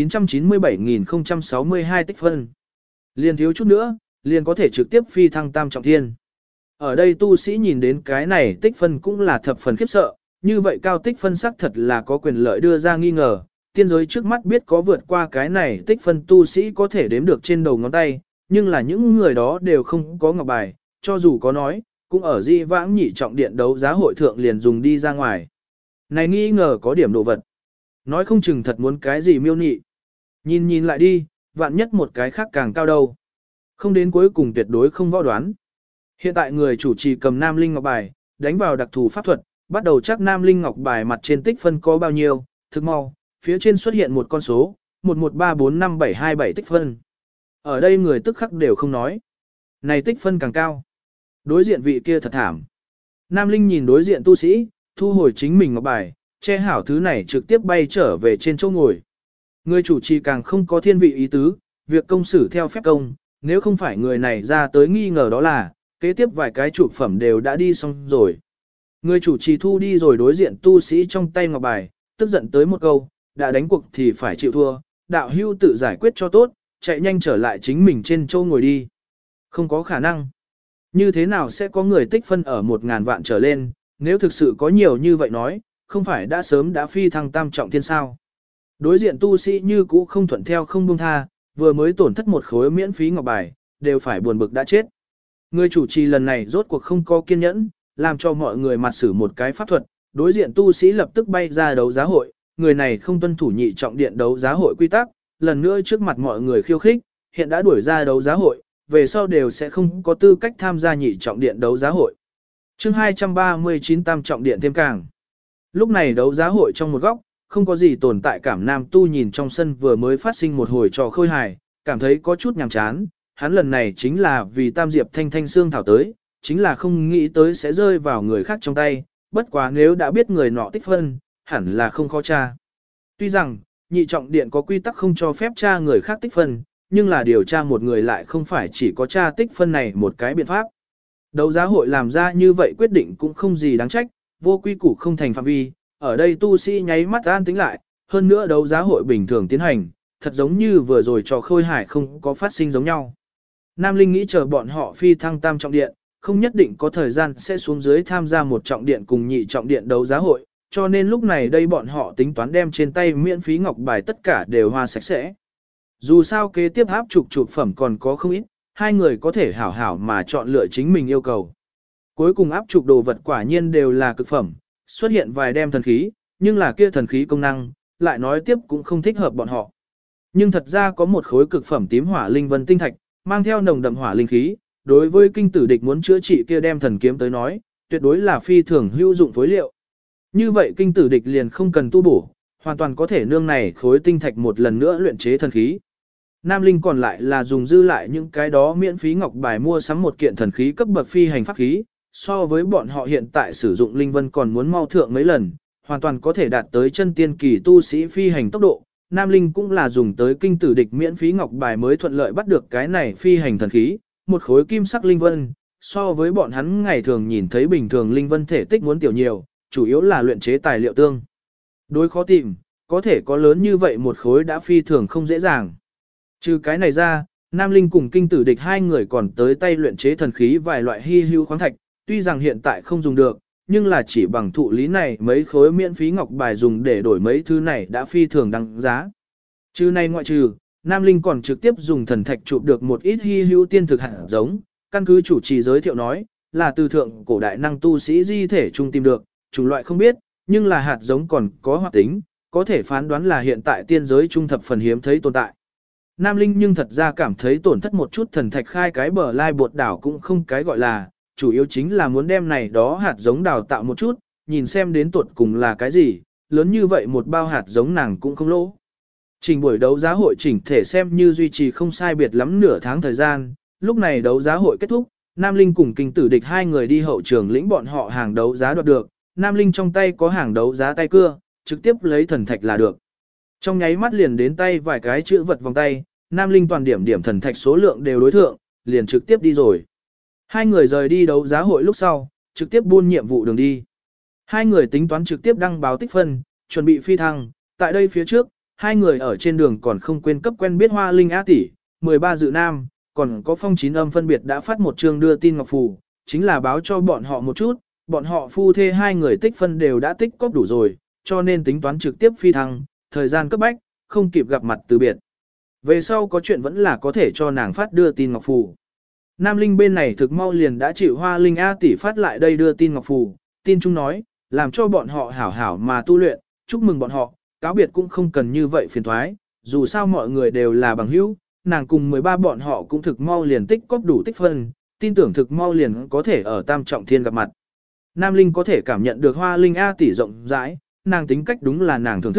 997.062 tích phân. Liền thiếu chút nữa, liền có thể trực tiếp phi thăng tam trọng thiên. Ở đây tu sĩ nhìn đến cái này tích phân cũng là thập phần khiếp sợ, như vậy cao tích phân sắc thật là có quyền lợi đưa ra nghi ngờ, tiên giới trước mắt biết có vượt qua cái này tích phân tu sĩ có thể đếm được trên đầu ngón tay, nhưng là những người đó đều không có ngọc bài, cho dù có nói, cũng ở di vãng nhị trọng điện đấu giá hội thượng liền dùng đi ra ngoài. Này nghi ngờ có điểm đồ vật. Nói không chừng thật muốn cái gì miêu nị. Nhìn lại đi, vạn nhất một cái khác càng cao đâu. Không đến cuối cùng tuyệt đối không võ đoán. Hiện tại người chủ trì cầm Nam Linh Ngọc bài, đánh vào đặc thù pháp thuật, bắt đầu chắc Nam Linh Ngọc bài mặt trên tích phân có bao nhiêu, Thức mau, phía trên xuất hiện một con số, 11345727 tích phân. Ở đây người tức khắc đều không nói. Này tích phân càng cao. Đối diện vị kia thật thảm. Nam Linh nhìn đối diện tu sĩ, thu hồi chính mình ngọc bài, che hảo thứ này trực tiếp bay trở về trên chỗ ngồi. Người chủ trì càng không có thiên vị ý tứ, việc công xử theo phép công, nếu không phải người này ra tới nghi ngờ đó là, kế tiếp vài cái chụp phẩm đều đã đi xong rồi. Người chủ trì thu đi rồi đối diện tu sĩ trong tay ngọc bài, tức giận tới một câu, đã đánh cuộc thì phải chịu thua, đạo hưu tự giải quyết cho tốt, chạy nhanh trở lại chính mình trên châu ngồi đi. Không có khả năng. Như thế nào sẽ có người tích phân ở 1.000 vạn trở lên, nếu thực sự có nhiều như vậy nói, không phải đã sớm đã phi thăng tam trọng thiên sao. Đối diện tu sĩ như cũ không thuận theo không buông tha, vừa mới tổn thất một khối miễn phí ngọc bài, đều phải buồn bực đã chết. Người chủ trì lần này rốt cuộc không có kiên nhẫn, làm cho mọi người mặt xử một cái pháp thuật, đối diện tu sĩ lập tức bay ra đấu giá hội, người này không tuân thủ nhị trọng điện đấu giá hội quy tắc, lần nữa trước mặt mọi người khiêu khích, hiện đã đuổi ra đấu giá hội, về sau đều sẽ không có tư cách tham gia nhị trọng điện đấu giá hội. Chương 239 tam trọng điện thêm càng. Lúc này đấu giá hội trong một góc, không có gì tồn tại cảm nam tu nhìn trong sân vừa mới phát sinh một hồi trò khôi hài, cảm thấy có chút nhàm chán, hắn lần này chính là vì tam diệp thanh thanh xương thảo tới, chính là không nghĩ tới sẽ rơi vào người khác trong tay, bất quá nếu đã biết người nọ tích phân, hẳn là không khó tra. Tuy rằng, nhị trọng điện có quy tắc không cho phép tra người khác tích phân, nhưng là điều tra một người lại không phải chỉ có tra tích phân này một cái biện pháp. Đấu giá hội làm ra như vậy quyết định cũng không gì đáng trách, vô quy củ không thành phạm vi, ở đây tu sĩ nháy mắt an tính lại, hơn nữa đấu giá hội bình thường tiến hành, thật giống như vừa rồi trò khôi hài không có phát sinh giống nhau. Nam Linh nghĩ chờ bọn họ phi thăng tam trọng điện, không nhất định có thời gian sẽ xuống dưới tham gia một trọng điện cùng nhị trọng điện đấu giá hội, cho nên lúc này đây bọn họ tính toán đem trên tay miễn phí ngọc bài tất cả đều hoa sạch sẽ. Dù sao kế tiếp áp chụp phẩm còn có không ít, hai người có thể hảo hảo mà chọn lựa chính mình yêu cầu. Cuối cùng áp chụp đồ vật quả nhiên đều là cực phẩm, xuất hiện vài đem thần khí, nhưng là kia thần khí công năng, lại nói tiếp cũng không thích hợp bọn họ. Nhưng thật ra có một khối cực phẩm tím hỏa linh vân tinh thạch, mang theo nồng đậm hỏa linh khí, đối với kinh tử địch muốn chữa trị kia đem thần kiếm tới nói, tuyệt đối là phi thường hữu dụng phối liệu. Như vậy kinh tử địch liền không cần tu bổ, hoàn toàn có thể nương này khối tinh thạch một lần nữa luyện chế thần khí. Nam Linh còn lại là dùng dư lại những cái đó miễn phí ngọc bài mua sắm một kiện thần khí cấp bậc phi hành pháp khí, so với bọn họ hiện tại sử dụng linh vân còn muốn mau thượng mấy lần, hoàn toàn có thể đạt tới chân tiên kỳ tu sĩ phi hành tốc độ. Nam Linh cũng là dùng tới kinh tử địch miễn phí ngọc bài mới thuận lợi bắt được cái này phi hành thần khí, một khối kim sắc linh vân, so với bọn hắn ngày thường nhìn thấy bình thường linh vân thể tích muốn tiểu nhiều, chủ yếu là luyện chế tài liệu tương. Đối khó tìm, có thể có lớn như vậy một khối đã phi thường không dễ dàng. Trừ cái này ra, Nam Linh cùng kinh tử địch hai người còn tới tay luyện chế thần khí vài loại hy hữu khoáng thạch, tuy rằng hiện tại không dùng được, nhưng là chỉ bằng thụ lý này mấy khối miễn phí ngọc bài dùng để đổi mấy thứ này đã phi thường đăng giá. Trừ này ngoại trừ, Nam Linh còn trực tiếp dùng thần thạch chụp được một ít hy hữu tiên thực hạt giống, căn cứ chủ trì giới thiệu nói, là từ thượng cổ đại năng tu sĩ di thể trung tìm được, chủng loại không biết, nhưng là hạt giống còn có hoạt tính, có thể phán đoán là hiện tại tiên giới trung thập phần hiếm thấy tồn tại. Nam Linh nhưng thật ra cảm thấy tổn thất một chút thần thạch khai cái bờ lai bột đảo cũng không cái gọi là, chủ yếu chính là muốn đem này đó hạt giống đào tạo một chút, nhìn xem đến tuột cùng là cái gì, lớn như vậy một bao hạt giống nàng cũng không lỗ. Trình buổi đấu giá hội chỉnh thể xem như duy trì không sai biệt lắm nửa tháng thời gian, lúc này đấu giá hội kết thúc, Nam Linh cùng kinh tử địch hai người đi hậu trường lĩnh bọn họ hàng đấu giá đoạt được, Nam Linh trong tay có hàng đấu giá tay cưa, trực tiếp lấy thần thạch là được. Trong nháy mắt liền đến tay vài cái chữ vật vòng tay, Nam Linh toàn điểm thần thạch số lượng đều đối thượng, liền trực tiếp đi rồi. Hai người rời đi đấu giá hội lúc sau, trực tiếp buôn nhiệm vụ đường đi. Hai người tính toán trực tiếp đăng báo tích phân, chuẩn bị phi thăng, tại đây phía trước, hai người ở trên đường còn không quên cấp quen biết Hoa Linh A tỷ, 13 dự nam, còn có Phong Chín Âm phân biệt đã phát một chương đưa tin ngọc phù, chính là báo cho bọn họ một chút, bọn họ phu thê hai người tích phân đều đã tích cóp đủ rồi, cho nên tính toán trực tiếp phi thăng, thời gian cấp bách, không kịp gặp mặt từ biệt. Về sau có chuyện vẫn là có thể cho nàng phát đưa tin ngọc phù. Nam Linh bên này thực mau liền đã chịu Hoa Linh A tỷ phát lại đây đưa tin ngọc phù, tin chung nói, làm cho bọn họ hảo hảo mà tu luyện, chúc mừng bọn họ, cáo biệt cũng không cần như vậy phiền thoái, dù sao mọi người đều là bằng hữu, nàng cùng 13 bọn họ cũng thực mau liền tích cóp đủ tích phân, tin tưởng thực mau liền có thể ở Tam Trọng Thiên gặp mặt. Nam Linh có thể cảm nhận được Hoa Linh A tỷ rộng rãi, nàng tính cách đúng là nàng thưởng thức,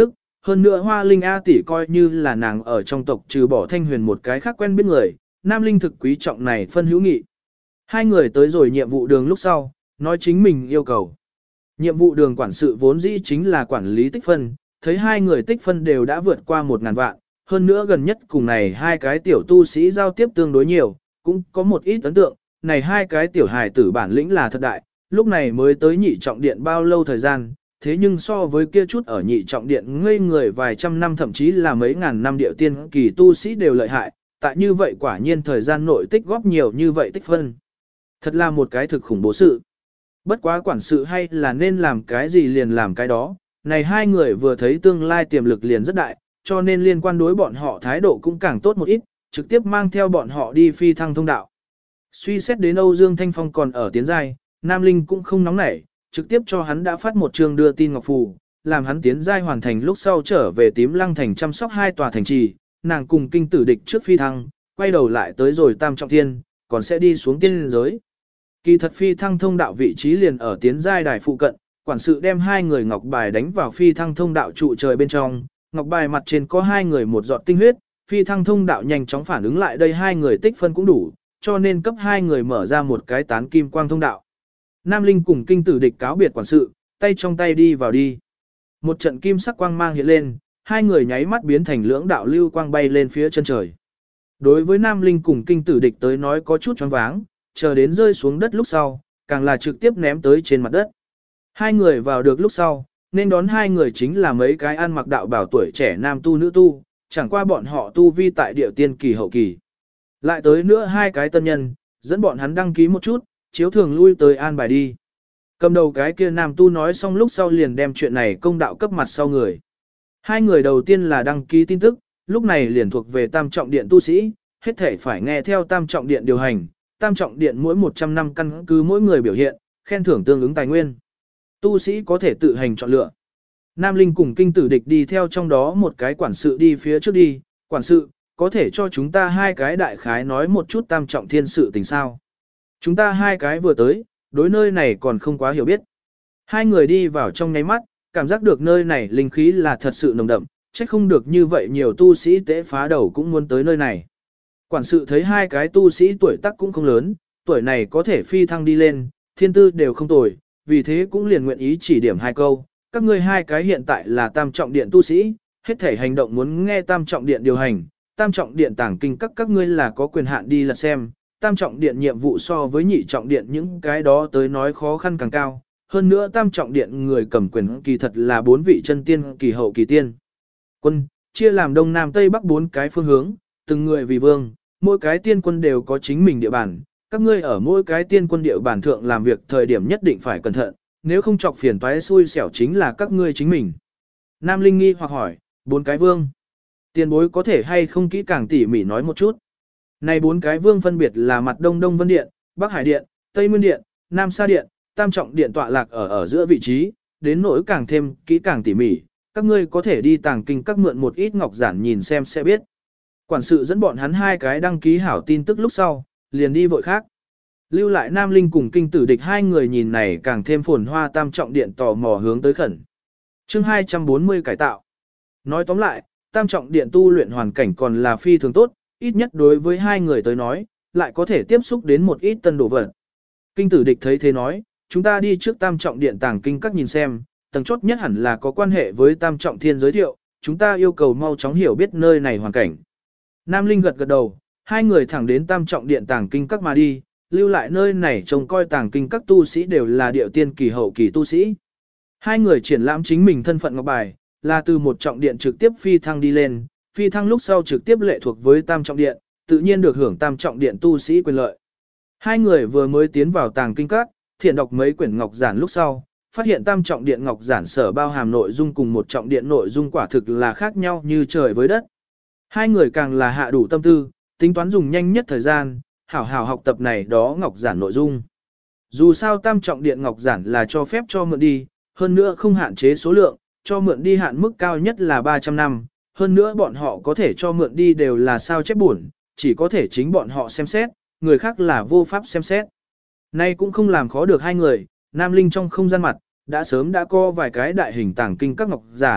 hơn nữa Hoa Linh A tỷ coi như là nàng ở trong tộc trừ bỏ Thanh Huyền một cái khác quen biết người, Nam Linh thực quý trọng này phân hữu nghị. Hai người tới rồi nhiệm vụ đường lúc sau, nói chính mình yêu cầu. Nhiệm vụ đường quản sự vốn dĩ chính là quản lý tích phân, thấy hai người tích phân đều đã vượt qua 1.000 vạn, hơn nữa gần nhất cùng này hai cái tiểu tu sĩ giao tiếp tương đối nhiều, cũng có một ít ấn tượng, này hai cái tiểu hài tử bản lĩnh là thật đại, lúc này mới tới nhị trọng điện bao lâu thời gian, thế nhưng so với kia chút ở nhị trọng điện ngây người vài trăm năm thậm chí là mấy ngàn năm địa tiên kỳ tu sĩ đều lợi hại, tại như vậy quả nhiên thời gian nội tích góp nhiều như vậy tích phân. Thật là một cái thực khủng bố sự. Bất quá quản sự hay là nên làm cái gì liền làm cái đó, này hai người vừa thấy tương lai tiềm lực liền rất đại, cho nên liên quan đối bọn họ thái độ cũng càng tốt một ít, trực tiếp mang theo bọn họ đi phi thăng thông đạo. Suy xét đến Âu Dương Thanh Phong còn ở tiến giai, Nam Linh cũng không nóng nảy, trực tiếp cho hắn đã phát một chương đưa tin ngọc phù, làm hắn tiến giai hoàn thành lúc sau trở về Tím Lăng thành chăm sóc hai tòa thành trì, nàng cùng kinh tử địch trước phi thăng, quay đầu lại tới rồi Tam Trọng Thiên, còn sẽ đi xuống tiên giới. Kỳ thật phi thăng thông đạo vị trí liền ở tiến giai đài phụ cận, quản sự đem hai người ngọc bài đánh vào phi thăng thông đạo trụ trời bên trong, ngọc bài mặt trên có hai người một giọt tinh huyết, phi thăng thông đạo nhanh chóng phản ứng lại đây hai người tích phân cũng đủ, cho nên cấp hai người mở ra một cái tán kim quang thông đạo. Nam Linh cùng kinh tử địch cáo biệt quản sự, tay trong tay đi vào đi. Một trận kim sắc quang mang hiện lên, hai người nháy mắt biến thành lưỡng đạo lưu quang bay lên phía chân trời. Đối với Nam Linh cùng kinh tử địch tới nói có chút choáng váng, chờ đến rơi xuống đất lúc sau, càng là trực tiếp ném tới trên mặt đất. Hai người vào được lúc sau, nên đón hai người chính là mấy cái ăn mặc đạo bảo tuổi trẻ nam tu nữ tu, chẳng qua bọn họ tu vi tại địa tiên kỳ hậu kỳ. Lại tới nữa hai cái tân nhân, dẫn bọn hắn đăng ký một chút, chiếu thường lui tới an bài đi. Cầm đầu cái kia nam tu nói xong lúc sau liền đem chuyện này công đạo cấp mặt sau người. Hai người đầu tiên là đăng ký tin tức, lúc này liền thuộc về Tam Trọng Điện tu sĩ, hết thể phải nghe theo Tam Trọng Điện điều hành. Tam Trọng Điện mỗi 100 năm căn cứ mỗi người biểu hiện, khen thưởng tương ứng tài nguyên. Tu sĩ có thể tự hành chọn lựa. Nam Linh cùng kinh tử địch đi theo trong đó một cái quản sự đi phía trước đi, quản sự, có thể cho chúng ta hai cái đại khái nói một chút Tam Trọng Thiên sự tình sao. Chúng ta hai cái vừa tới, đối nơi này còn không quá hiểu biết. Hai người đi vào trong nháy mắt, cảm giác được nơi này linh khí là thật sự nồng đậm, chắc không được như vậy nhiều tu sĩ tế phá đầu cũng muốn tới nơi này. Quản sự thấy hai cái tu sĩ tuổi tác cũng không lớn, tuổi này có thể phi thăng đi lên, thiên tư đều không tồi, vì thế cũng liền nguyện ý chỉ điểm hai câu. Các ngươi hai cái hiện tại là Tam Trọng Điện tu sĩ, hết thể hành động muốn nghe Tam Trọng Điện điều hành, Tam Trọng Điện tàng kinh các ngươi là có quyền hạn đi lật xem, Tam Trọng Điện nhiệm vụ so với Nhị Trọng Điện những cái đó tới nói khó khăn càng cao, hơn nữa Tam Trọng Điện người cầm quyền kỳ thật là 4 vị chân tiên kỳ hậu kỳ tiên. Quân, chia làm Đông Nam Tây Bắc 4 cái phương hướng, từng người vì vương, mỗi cái tiên quân đều có chính mình địa bàn, các ngươi ở mỗi cái tiên quân địa bàn thượng làm việc thời điểm nhất định phải cẩn thận, nếu không chọc phiền toái xui xẻo chính là các ngươi chính mình. Nam Linh nghi hoặc hỏi, 4 cái vương, tiền bối có thể hay không kỹ càng tỉ mỉ nói một chút. Này 4 cái vương phân biệt là mặt Đông Đông Vân Điện, Bắc Hải Điện, Tây Nguyên Điện, Nam Sa Điện, Tam Trọng Điện tọa lạc ở giữa vị trí, đến nỗi càng thêm kỹ càng tỉ mỉ, các ngươi có thể đi tàng kinh các mượn một ít ngọc giản nhìn xem sẽ biết. Quản sự dẫn bọn hắn hai cái đăng ký hảo tin tức lúc sau, liền đi vội khác. Lưu lại Nam Linh cùng kinh tử địch hai người nhìn này càng thêm phồn hoa Tam Trọng Điện tò mò hướng tới khẩn. Chương 240 cải tạo. Nói tóm lại, Tam Trọng Điện tu luyện hoàn cảnh còn là phi thường tốt, ít nhất đối với hai người tới nói, lại có thể tiếp xúc đến một ít tân đồ vật. Kinh tử địch thấy thế nói, chúng ta đi trước Tam Trọng Điện tàng kinh các nhìn xem, tầng chốt nhất hẳn là có quan hệ với Tam Trọng Thiên giới thiệu, chúng ta yêu cầu mau chóng hiểu biết nơi này hoàn cảnh. Nam Linh gật gật đầu, hai người thẳng đến Tam Trọng Điện tàng kinh các mà đi, lưu lại nơi này trông coi tàng kinh các tu sĩ đều là điệu tiên kỳ hậu kỳ tu sĩ. Hai người triển lãm chính mình thân phận ngọc bài, là từ một trọng điện trực tiếp phi thăng đi lên, phi thăng lúc sau trực tiếp lệ thuộc với Tam Trọng Điện, tự nhiên được hưởng Tam Trọng Điện tu sĩ quyền lợi. Hai người vừa mới tiến vào tàng kinh các, thiện đọc mấy quyển ngọc giản lúc sau, phát hiện Tam Trọng Điện ngọc giản sở bao hàm nội dung cùng một trọng điện nội dung quả thực là khác nhau như trời với đất. Hai người càng là hạ đủ tâm tư, tính toán dùng nhanh nhất thời gian, hảo hảo học tập này đó ngọc giản nội dung. Dù sao Tam Trọng Điện ngọc giản là cho phép cho mượn đi, hơn nữa không hạn chế số lượng, cho mượn đi hạn mức cao nhất là 300 năm, hơn nữa bọn họ có thể cho mượn đi đều là sao chép buồn, chỉ có thể chính bọn họ xem xét, người khác là vô pháp xem xét. Nay cũng không làm khó được hai người, Nam Linh trong không gian mặt, đã sớm đã có vài cái đại hình tàng kinh các ngọc giản,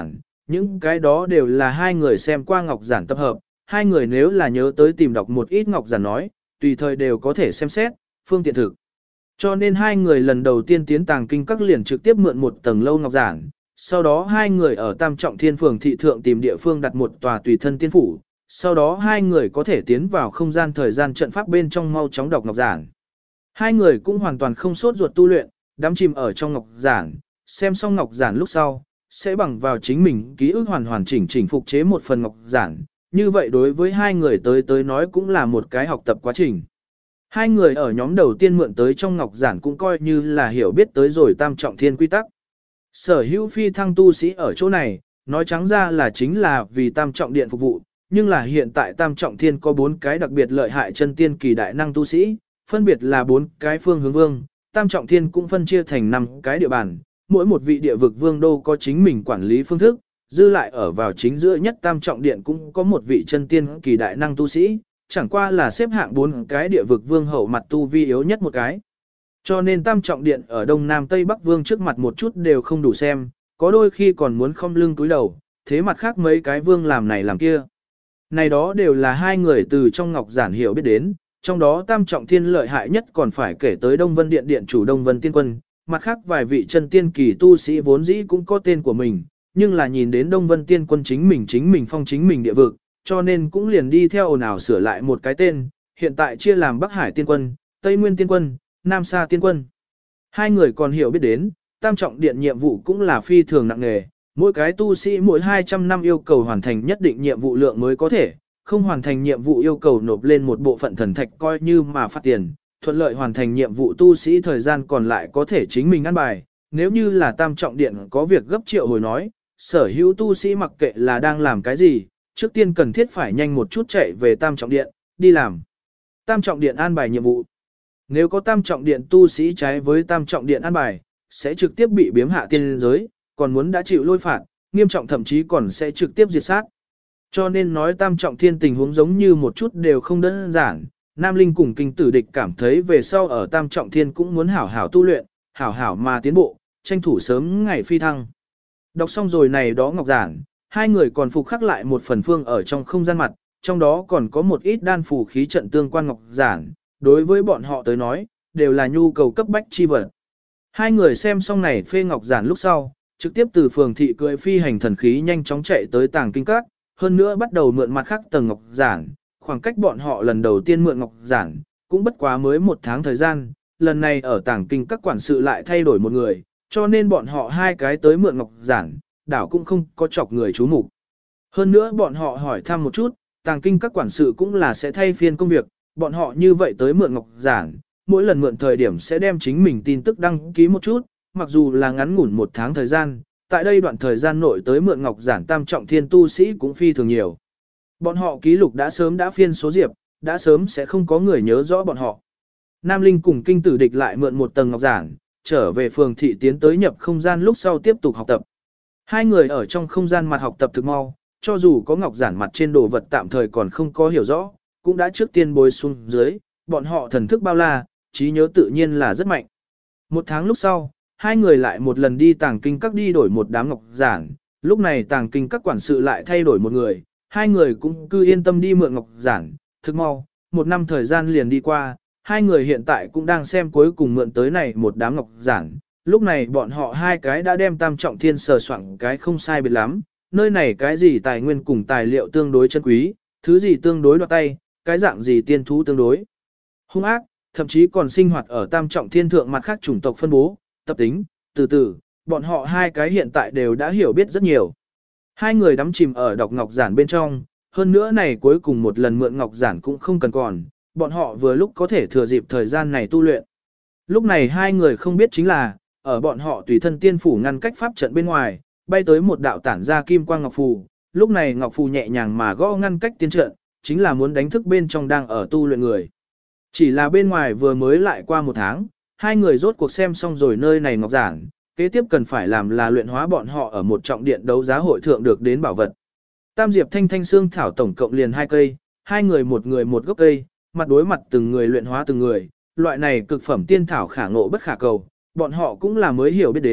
Những cái đó đều là hai người xem qua ngọc giản tập hợp, hai người nếu là nhớ tới tìm đọc một ít ngọc giản nói, tùy thời đều có thể xem xét, phương tiện thực. Cho nên hai người lần đầu tiên tiến tàng kinh các liền trực tiếp mượn một tầng lâu ngọc giản, sau đó hai người ở Tam Trọng Thiên phường thị thượng tìm địa phương đặt một tòa tùy thân tiên phủ, sau đó hai người có thể tiến vào không gian thời gian trận pháp bên trong mau chóng đọc ngọc giản. Hai người cũng hoàn toàn không sốt ruột tu luyện, đắm chìm ở trong ngọc giản, xem xong ngọc giản lúc sau, sẽ bằng vào chính mình ký ức hoàn chỉnh phục chế một phần ngọc giản, như vậy đối với hai người tới nói cũng là một cái học tập quá trình. Hai người ở nhóm đầu tiên mượn tới trong ngọc giản cũng coi như là hiểu biết tới rồi Tam Trọng Thiên quy tắc. Sở hữu phi thăng tu sĩ ở chỗ này, nói trắng ra là chính là vì Tam Trọng Điện phục vụ, nhưng là hiện tại Tam Trọng Thiên có 4 cái đặc biệt lợi hại chân tiên kỳ đại năng tu sĩ, phân biệt là 4 cái phương hướng vương, Tam Trọng Thiên cũng phân chia thành 5 cái địa bàn, mỗi một vị địa vực vương đô có chính mình quản lý phương thức, dư lại ở vào chính giữa nhất Tam Trọng Điện cũng có một vị chân tiên kỳ đại năng tu sĩ, chẳng qua là xếp hạng 4 cái địa vực vương hậu mặt tu vi yếu nhất một cái. Cho nên Tam Trọng Điện ở Đông Nam Tây Bắc vương trước mặt một chút đều không đủ xem, có đôi khi còn muốn không lưng túi đầu, thế mặt khác mấy cái vương làm này làm kia. Này đó đều là hai người từ trong ngọc giản hiểu biết đến, trong đó Tam Trọng Thiên lợi hại nhất còn phải kể tới Đông Vân Điện Điện chủ Đông Vân Tiên Quân, mặt khác vài vị chân tiên kỳ tu sĩ vốn dĩ cũng có tên của mình, nhưng là nhìn đến Đông Vân Tiên Quân chính mình phong chính mình địa vực, cho nên cũng liền đi theo ồn ào sửa lại một cái tên, hiện tại chia làm Bắc Hải Tiên Quân, Tây Nguyên Tiên Quân, Nam Sa Tiên Quân. Hai người còn hiểu biết đến, Tam Trọng Điện nhiệm vụ cũng là phi thường nặng nề, mỗi cái tu sĩ mỗi 200 năm yêu cầu hoàn thành nhất định nhiệm vụ lượng mới có thể, không hoàn thành nhiệm vụ yêu cầu nộp lên một bộ phận thần thạch coi như mà phát tiền, thuận lợi hoàn thành nhiệm vụ tu sĩ thời gian còn lại có thể chính mình ăn bài, nếu như là Tam Trọng Điện có việc gấp triệu hồi nói, sở hữu tu sĩ mặc kệ là đang làm cái gì, trước tiên cần thiết phải nhanh một chút chạy về Tam Trọng Điện, đi làm. Tam Trọng Điện an bài nhiệm vụ. Nếu có Tam Trọng Điện tu sĩ trái với Tam Trọng Điện an bài, sẽ trực tiếp bị biếm hạ tiên giới, còn muốn đã chịu lôi phạt, nghiêm trọng thậm chí còn sẽ trực tiếp diệt sát. Cho nên nói Tam Trọng Thiên tình huống giống như một chút đều không đơn giản, Nam Linh cùng kinh tử địch cảm thấy về sau ở Tam Trọng Thiên cũng muốn hảo hảo tu luyện, hảo hảo mà tiến bộ, tranh thủ sớm ngày phi thăng. Đọc xong rồi này đó ngọc giản, hai người còn phục khắc lại một phần phương ở trong không gian mặt, trong đó còn có một ít đan phù khí trận tương quan ngọc giản, đối với bọn họ tới nói, đều là nhu cầu cấp bách chi vật. Hai người xem xong này phê ngọc giản lúc sau, trực tiếp từ phường thị cưỡi phi hành thần khí nhanh chóng chạy tới tàng kinh các, hơn nữa bắt đầu mượn mặt khác tầng ngọc giản, khoảng cách bọn họ lần đầu tiên mượn ngọc giản, cũng bất quá mới 1 tháng thời gian, lần này ở tàng kinh các quản sự lại thay đổi một người, cho nên bọn họ hai cái tới mượn ngọc giản, đảo cũng không có chọc người chú mục. Hơn nữa bọn họ hỏi thăm một chút, tàng kinh các quản sự cũng là sẽ thay phiên công việc, bọn họ như vậy tới mượn ngọc giản, mỗi lần mượn thời điểm sẽ đem chính mình tin tức đăng ký một chút, mặc dù là ngắn ngủn 1 tháng thời gian, tại đây đoạn thời gian nội tới mượn ngọc giản Tam Trọng Thiên tu sĩ cũng phi thường nhiều. Bọn họ ký lục đã sớm đã phiên số diệp, đã sớm sẽ không có người nhớ rõ bọn họ. Nam Linh cùng kinh tử địch lại mượn một tầng ngọc giản, trở về phường thị tiến tới nhập không gian lúc sau tiếp tục học tập. Hai người ở trong không gian mặt học tập thực mau, cho dù có ngọc giản mặt trên đồ vật tạm thời còn không có hiểu rõ, cũng đã trước tiên bồi xuống dưới, bọn họ thần thức bao la, trí nhớ tự nhiên là rất mạnh. 1 tháng lúc sau, hai người lại một lần đi tàng kinh các đi đổi một đám ngọc giản, lúc này tàng kinh các quản sự lại thay đổi một người, hai người cũng cứ yên tâm đi mượn ngọc giản, thực mau, 1 năm thời gian liền đi qua, hai người hiện tại cũng đang xem cuối cùng mượn tới này một đám ngọc giản, lúc này bọn họ hai cái đã đem Tam Trọng Thiên sờ soạn cái không sai biệt lắm, nơi này cái gì tài nguyên cùng tài liệu tương đối chân quý, thứ gì tương đối đoạt tay, cái dạng gì tiên thú tương đối hung ác, thậm chí còn sinh hoạt ở Tam Trọng Thiên thượng mặt khác chủng tộc phân bố, tập tính, từ từ, bọn họ hai cái hiện tại đều đã hiểu biết rất nhiều. Hai người đắm chìm ở đọc ngọc giản bên trong, hơn nữa này cuối cùng một lần mượn ngọc giản cũng không cần còn, bọn họ vừa lúc có thể thừa dịp thời gian này tu luyện. Lúc này hai người không biết chính là, ở bọn họ tùy thân tiên phủ ngăn cách pháp trận bên ngoài, bay tới một đạo tản ra kim quang ngọc phù, lúc này ngọc phù nhẹ nhàng mà gõ ngăn cách tiên trận, chính là muốn đánh thức bên trong đang ở tu luyện người. Chỉ là bên ngoài vừa mới lại qua 1 tháng, hai người rốt cuộc xem xong rồi nơi này ngọc giản, kế tiếp cần phải làm là luyện hóa bọn họ ở một trọng điện đấu giá hội thượng được đến bảo vật. Tam diệp thanh thanh xương thảo tổng cộng liền 2 cây, hai người một gốc cây, mặt đối mặt từng người luyện hóa từng người, loại này cực phẩm tiên thảo khả ngộ bất khả cầu, bọn họ cũng là mới hiểu biết đến,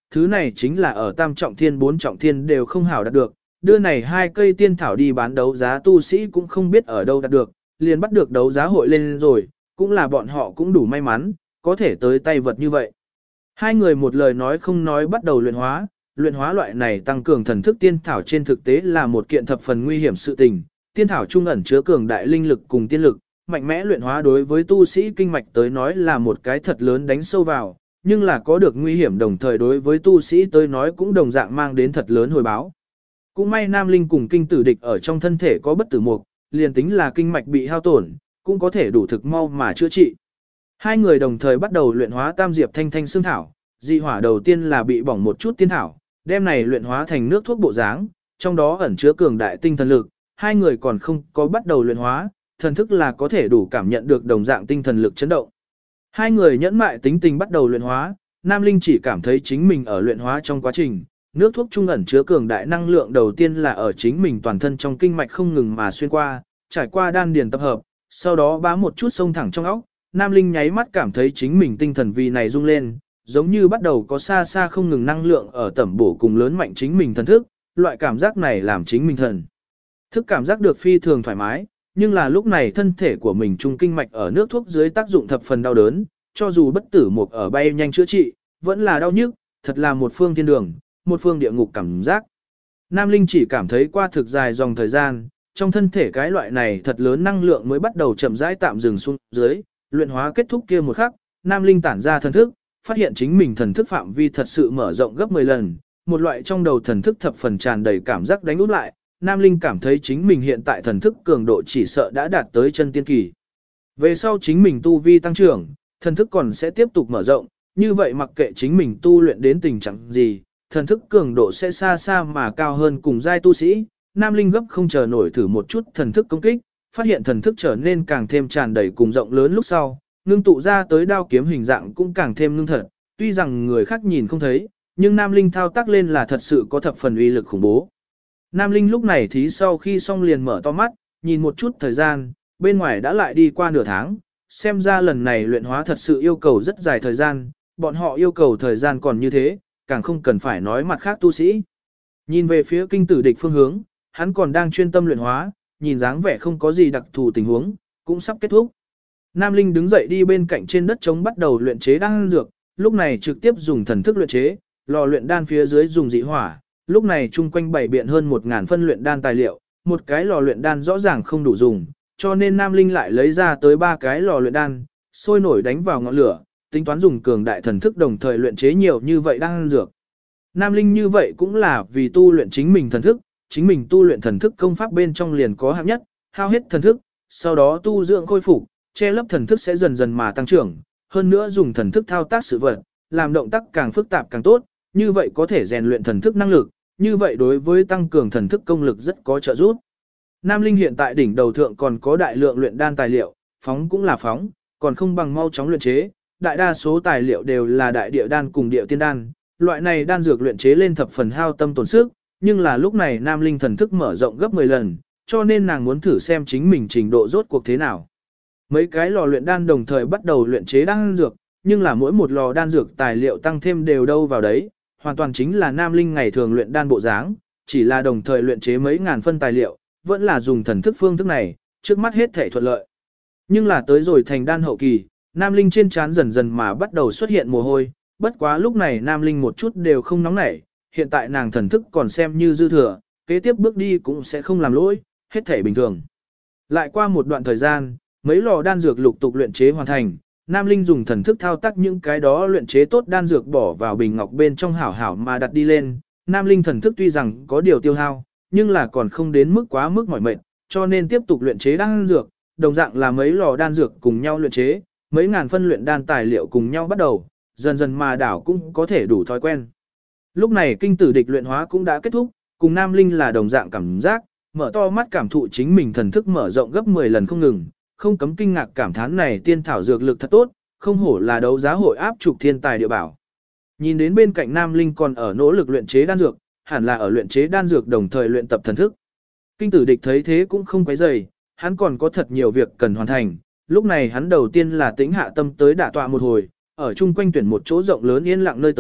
thứ này chính là ở tam trọng thiên bốn trọng thiên đều không hảo đạt được, đưa này hai cây tiên thảo đi bán đấu giá tu sĩ cũng không biết ở đâu đạt được, liền bắt được đấu giá hội lên rồi, cũng là bọn họ cũng đủ may mắn, có thể tới tay vật như vậy. Hai người một lời nói không nói bắt đầu luyện hóa loại này tăng cường thần thức tiên thảo trên thực tế là một kiện thập phần nguy hiểm sự tình, tiên thảo trung ẩn chứa cường đại linh lực cùng tiên lực, mạnh mẽ luyện hóa đối với tu sĩ kinh mạch tới nói là một cái thật lớn đánh sâu vào, nhưng là có được nguy hiểm đồng thời đối với tu sĩ tới nói cũng đồng dạng mang đến thật lớn hồi báo. Cũng may Nam Linh cùng kinh tử địch ở trong thân thể có bất tử mục, liền tính là kinh mạch bị hao tổn, cũng có thể đủ thực mau mà chữa trị. Hai người đồng thời bắt đầu luyện hóa tam diệp thanh thanh xương thảo, dị hỏa đầu tiên là bị bỏng một chút tiên thảo, đem này luyện hóa thành nước thuốc bộ dáng, trong đó ẩn chứa cường đại tinh thần lực, hai người còn không có bắt đầu luyện hóa, thần thức là có thể đủ cảm nhận được đồng dạng tinh thần lực chấn động. Hai người nhẫn mại tính tình bắt đầu luyện hóa, Nam Linh chỉ cảm thấy chính mình ở luyện hóa trong quá trình, nước thuốc trung ẩn chứa cường đại năng lượng đầu tiên là ở chính mình toàn thân trong kinh mạch không ngừng mà xuyên qua, trải qua đan điền tập hợp, sau đó bám một chút sông thẳng trong óc, Nam Linh nháy mắt cảm thấy chính mình tinh thần vì này rung lên, giống như bắt đầu có xa xa không ngừng năng lượng ở tẩm bổ cùng lớn mạnh chính mình thần thức, loại cảm giác này làm chính mình thần thức cảm giác được phi thường thoải mái, nhưng là lúc này thân thể của mình trung kinh mạch ở nước thuốc dưới tác dụng thập phần đau đớn, cho dù bất tử một ở bay nhanh chữa trị, vẫn là đau nhức, thật là một phương thiên đường, một phương địa ngục cảm giác. Nam Linh chỉ cảm thấy qua thực dài dòng thời gian, trong thân thể cái loại này thật lớn năng lượng mới bắt đầu chậm rãi tạm dừng xuống dưới, luyện hóa kết thúc kia một khắc, Nam Linh tản ra thần thức, phát hiện chính mình thần thức phạm vi thật sự mở rộng gấp 10 lần, một loại trong đầu thần thức thập phần tràn đầy cảm giác đánh út lại, Nam Linh cảm thấy chính mình hiện tại thần thức cường độ chỉ sợ đã đạt tới chân tiên kỳ. Về sau chính mình tu vi tăng trưởng, thần thức còn sẽ tiếp tục mở rộng, như vậy mặc kệ chính mình tu luyện đến tình trạng gì, thần thức cường độ sẽ xa xa mà cao hơn cùng giai tu sĩ. Nam Linh gấp không chờ nổi thử một chút thần thức công kích, phát hiện thần thức trở nên càng thêm tràn đầy cùng rộng lớn lúc sau, ngưng tụ ra tới đao kiếm hình dạng cũng càng thêm ngưng thật, tuy rằng người khác nhìn không thấy, nhưng Nam Linh thao tác lên là thật sự có thập phần uy lực khủng bố. Nam Linh lúc này thí sau khi xong liền mở to mắt, nhìn một chút thời gian, bên ngoài đã lại đi qua nửa tháng, xem ra lần này luyện hóa thật sự yêu cầu rất dài thời gian, bọn họ yêu cầu thời gian còn như thế, càng không cần phải nói mặt khác tu sĩ. Nhìn về phía kinh tử địch phương hướng, hắn còn đang chuyên tâm luyện hóa, nhìn dáng vẻ không có gì đặc thù tình huống, cũng sắp kết thúc. Nam Linh đứng dậy đi bên cạnh trên đất trống bắt đầu luyện chế đan dược, lúc này trực tiếp dùng thần thức luyện chế, lò luyện đan phía dưới dùng dị hỏa, lúc này chung quanh bày biện hơn 1000 phân luyện đan tài liệu, một cái lò luyện đan rõ ràng không đủ dùng, cho nên Nam Linh lại lấy ra tới 3 cái lò luyện đan, sôi nổi đánh vào ngọn lửa, tính toán dùng cường đại thần thức đồng thời luyện chế nhiều như vậy đan dược. Nam Linh như vậy cũng là vì tu luyện chính mình thần thức, chính mình tu luyện thần thức công pháp bên trong liền có hạng nhất, hao hết thần thức, sau đó tu dưỡng khôi phục, che lấp thần thức sẽ dần dần mà tăng trưởng, hơn nữa dùng thần thức thao tác sự vật, làm động tác càng phức tạp càng tốt, như vậy có thể rèn luyện thần thức năng lực, như vậy đối với tăng cường thần thức công lực rất có trợ giúp. Nam Linh hiện tại đỉnh đầu thượng còn có đại lượng luyện đan tài liệu, phóng cũng là phóng, còn không bằng mau chóng luyện chế, đại đa số tài liệu đều là đại địa đan cùng địa tiên đan, loại này đan dược luyện chế lên thập phần hao tâm tổn sức, nhưng là lúc này Nam Linh thần thức mở rộng gấp 10 lần, cho nên nàng muốn thử xem chính mình trình độ rốt cuộc thế nào. Mấy cái lò luyện đan đồng thời bắt đầu luyện chế đan dược, nhưng là mỗi một lò đan dược tài liệu tăng thêm đều đâu vào đấy, hoàn toàn chính là Nam Linh ngày thường luyện đan bộ dáng, chỉ là đồng thời luyện chế mấy ngàn phân tài liệu, vẫn là dùng thần thức phương thức này, trước mắt hết thể thuận lợi. Nhưng là tới rồi thành đan hậu kỳ, Nam Linh trên trán dần dần mà bắt đầu xuất hiện mồ hôi, bất quá lúc này Nam Linh một chút đều không nóng nảy, hiện tại nàng thần thức còn xem như dư thừa, kế tiếp bước đi cũng sẽ không làm lỗi, hết thể bình thường. Lại qua một đoạn thời gian, mấy lò đan dược lục tục luyện chế hoàn thành, Nam Linh dùng thần thức thao tác những cái đó luyện chế tốt đan dược bỏ vào bình ngọc bên trong hảo hảo mà đặt đi lên. Nam Linh thần thức tuy rằng có điều tiêu hao, nhưng là còn không đến mức quá mức mỏi mệt, cho nên tiếp tục luyện chế đan dược, đồng dạng là mấy lò đan dược cùng nhau luyện chế, mấy ngàn phân luyện đan tài liệu cùng nhau bắt đầu, dần dần mà đảo cũng có thể đủ thói quen. Lúc này kinh tử địch luyện hóa cũng đã kết thúc, cùng Nam Linh là đồng dạng cảm giác, mở to mắt cảm thụ chính mình thần thức mở rộng gấp 10 lần không ngừng, không cấm kinh ngạc cảm thán này tiên thảo dược lực thật tốt, không hổ là đấu giá hội áp trục thiên tài địa bảo. Nhìn đến bên cạnh Nam Linh còn ở nỗ lực luyện chế đan dược, hẳn là ở luyện chế đan dược đồng thời luyện tập thần thức. Kinh tử địch thấy thế cũng không quấy rầy, hắn còn có thật nhiều việc cần hoàn thành, lúc này hắn đầu tiên là tĩnh hạ tâm tới đả tọa một hồi, ở chung quanh tuyển một chỗ rộng lớn yên lặng nơi tới,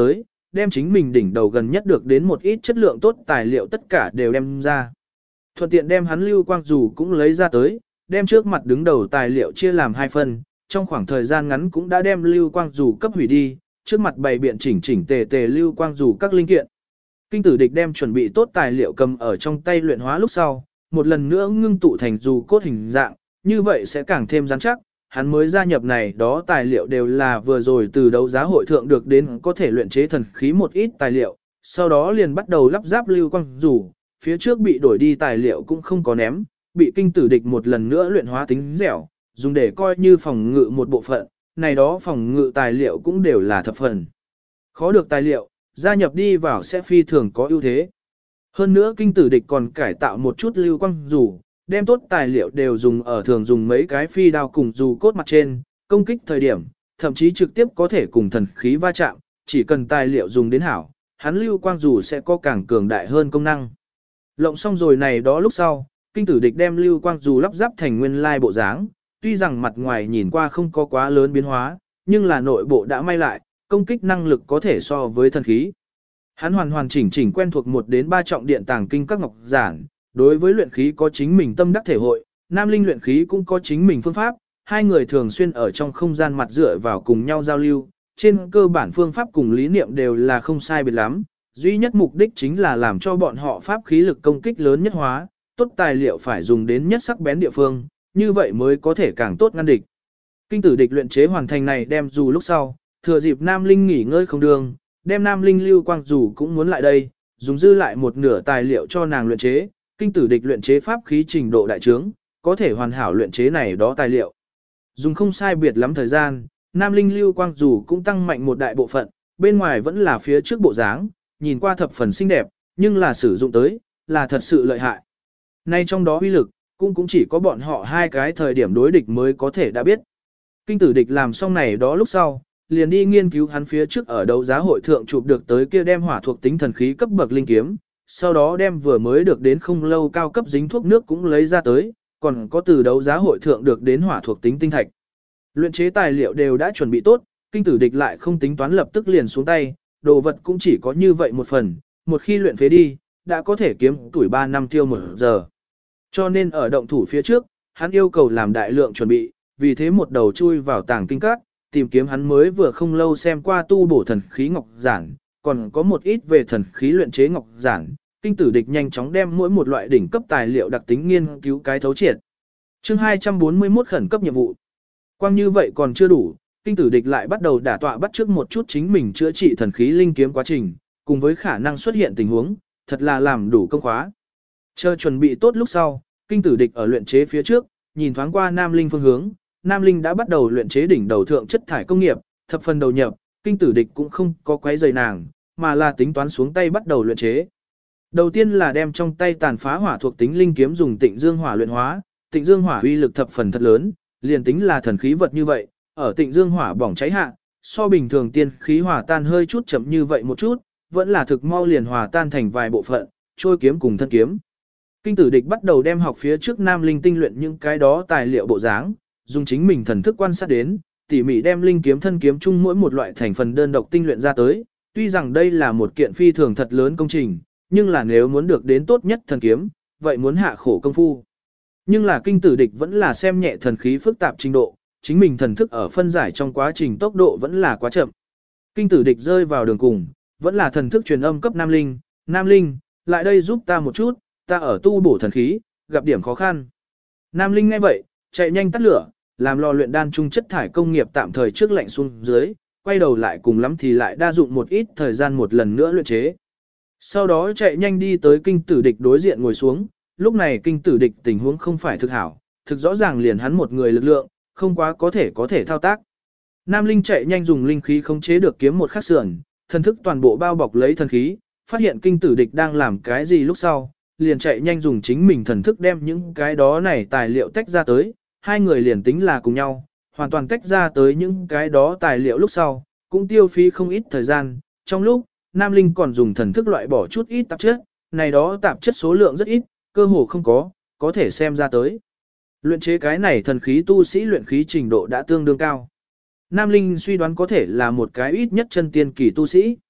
đem chính mình đỉnh đầu gần nhất được đến một ít chất lượng tốt tài liệu tất cả đều đem ra. Thuận tiện đem hắn lưu quang dù cũng lấy ra tới, đem trước mặt đứng đầu tài liệu chia làm hai phần, trong khoảng thời gian ngắn cũng đã đem lưu quang dù cấp hủy đi, trước mặt bày biện chỉnh chỉnh tề tề lưu quang dù các linh kiện. Kinh tử địch đem chuẩn bị tốt tài liệu cầm ở trong tay luyện hóa lúc sau, một lần nữa ngưng tụ thành dù cốt hình dạng, như vậy sẽ càng thêm rắn chắc. Hắn mới gia nhập này đó tài liệu đều là vừa rồi từ đấu giá hội thượng được đến có thể luyện chế thần khí một ít tài liệu, sau đó liền bắt đầu lắp ráp lưu quang dù, phía trước bị đổi đi tài liệu cũng không có ném, bị kinh tử địch một lần nữa luyện hóa tính dẻo, dùng để coi như phòng ngự một bộ phận, này đó phòng ngự tài liệu cũng đều là thập phần. Khó được tài liệu, gia nhập đi vào sẽ phi thường có ưu thế. Hơn nữa kinh tử địch còn cải tạo một chút lưu quang dù, đem tốt tài liệu đều dùng ở thường dùng mấy cái phi đao cùng dù cốt mặt trên, công kích thời điểm, thậm chí trực tiếp có thể cùng thần khí va chạm, chỉ cần tài liệu dùng đến hảo, hắn lưu quang dù sẽ có càng cường đại hơn công năng. Lộng xong rồi này đó lúc sau, kinh tử địch đem lưu quang dù lắp ráp thành nguyên lai bộ dáng, tuy rằng mặt ngoài nhìn qua không có quá lớn biến hóa, nhưng là nội bộ đã may lại, công kích năng lực có thể so với thần khí. Hắn hoàn hoàn chỉnh chỉnh quen thuộc 1 đến 3 trọng điện tàng kinh các ngọc giản, đối với luyện khí có chính mình tâm đắc thể hội, Nam Linh luyện khí cũng có chính mình phương pháp, hai người thường xuyên ở trong không gian mặt dựa vào cùng nhau giao lưu, trên cơ bản phương pháp cùng lý niệm đều là không sai biệt lắm, duy nhất mục đích chính là làm cho bọn họ pháp khí lực công kích lớn nhất hóa, tốt tài liệu phải dùng đến nhất sắc bén địa phương, như vậy mới có thể càng tốt ngăn địch. Kinh tử địch luyện chế hoàn thành này đem dù lúc sau, thừa dịp Nam Linh nghỉ ngơi không đường, đem Nam Linh lưu quang dù cũng muốn lại đây, dùng dư lại một nửa tài liệu cho nàng luyện chế, kinh tử địch luyện chế pháp khí trình độ đại trướng, có thể hoàn hảo luyện chế này đó tài liệu. Dùng không sai biệt lắm thời gian, Nam Linh lưu quang dù cũng tăng mạnh một đại bộ phận, bên ngoài vẫn là phía trước bộ dáng, nhìn qua thập phần xinh đẹp, nhưng là sử dụng tới, là thật sự lợi hại. Nay trong đó uy lực, cũng chỉ có bọn họ hai cái thời điểm đối địch mới có thể đã biết. Kinh tử địch làm xong này đó lúc sau, liền đi nghiên cứu hắn phía trước ở đấu giá hội thượng chụp được tới kia đem hỏa thuộc tính thần khí cấp bậc linh kiếm, sau đó đem vừa mới được đến không lâu cao cấp dính thuốc nước cũng lấy ra tới, còn có từ đấu giá hội thượng được đến hỏa thuộc tính tinh thạch. Luyện chế tài liệu đều đã chuẩn bị tốt, kinh tử địch lại không tính toán lập tức liền xuống tay, đồ vật cũng chỉ có như vậy một phần, một khi luyện phế đi, đã có thể kiếm tuổi 3 năm tiêu 1 giờ. Cho nên ở động thủ phía trước, hắn yêu cầu làm đại lượng chuẩn bị, vì thế một đầu chui vào tàng kinh các, tìm kiếm hắn mới vừa không lâu xem qua tu bổ thần khí ngọc giản, còn có một ít về thần khí luyện chế ngọc giản, kinh tử địch nhanh chóng đem mỗi một loại đỉnh cấp tài liệu đặc tính nghiên cứu cái thấu triệt. Chương 241 khẩn cấp nhiệm vụ. Quang như vậy còn chưa đủ, kinh tử địch lại bắt đầu đả tọa bắt trước một chút chính mình chữa trị thần khí linh kiếm quá trình, cùng với khả năng xuất hiện tình huống, thật là làm đủ công khóa. Chờ chuẩn bị tốt lúc sau, kinh tử địch ở luyện chế phía trước, nhìn thoáng qua Nam Linh phương hướng, Nam Linh đã bắt đầu luyện chế đỉnh đầu thượng chất thải công nghiệp, thập phần đầu nhập, kinh tử địch cũng không có quấy rầy nàng, mà là tính toán xuống tay bắt đầu luyện chế. Đầu tiên là đem trong tay tàn phá hỏa thuộc tính linh kiếm dùng Tịnh Dương Hỏa luyện hóa, Tịnh Dương Hỏa uy lực thập phần thật lớn, liền tính là thần khí vật như vậy, ở Tịnh Dương Hỏa bỏng cháy hạ, so bình thường tiên khí hỏa tan hơi chút chậm như vậy một chút, vẫn là thực mau liền hòa tan thành vài bộ phận, trôi kiếm cùng thân kiếm. Kinh tử địch bắt đầu đem học phía trước Nam Linh tinh luyện những cái đó tài liệu bộ dáng, dùng chính mình thần thức quan sát đến, tỉ mỉ đem linh kiếm thân kiếm chung mỗi một loại thành phần đơn độc tinh luyện ra tới. Tuy rằng đây là một kiện phi thường thật lớn công trình, nhưng là nếu muốn được đến tốt nhất thần kiếm, vậy muốn hạ khổ công phu. Nhưng là kinh tử địch vẫn là xem nhẹ thần khí phức tạp trình độ, chính mình thần thức ở phân giải trong quá trình tốc độ vẫn là quá chậm. Kinh tử địch rơi vào đường cùng, vẫn là thần thức truyền âm cấp Nam Linh, Nam Linh, lại đây giúp ta một chút, ta ở tu bổ thần khí, gặp điểm khó khăn. Nam Linh nghe vậy, chạy nhanh tắt lửa, làm lò luyện đan trung chất thải công nghiệp tạm thời trước lạnh xuống dưới, quay đầu lại cùng lắm thì lại đa dụng một ít thời gian một lần nữa luyện chế. Sau đó chạy nhanh đi tới kinh tử địch đối diện ngồi xuống, lúc này kinh tử địch tình huống không phải thực hảo, thực rõ ràng liền hắn một người lực lượng, không quá có thể thao tác. Nam Linh chạy nhanh dùng linh khí khống chế được kiếm một khắc sườn, thần thức toàn bộ bao bọc lấy thần khí, phát hiện kinh tử địch đang làm cái gì lúc sau, liền chạy nhanh dùng chính mình thần thức đem những cái đó này tài liệu tách ra tới, hai người liền tính là cùng nhau, hoàn toàn tách ra tới những cái đó tài liệu lúc sau, cũng tiêu phí không ít thời gian, trong lúc, Nam Linh còn dùng thần thức loại bỏ chút ít tạp chất, này đó tạp chất số lượng rất ít, cơ hồ không có thể xem ra tới. Luyện chế cái này thần khí tu sĩ luyện khí trình độ đã tương đương cao. Nam Linh suy đoán có thể là một cái ít nhất chân tiên kỳ tu sĩ.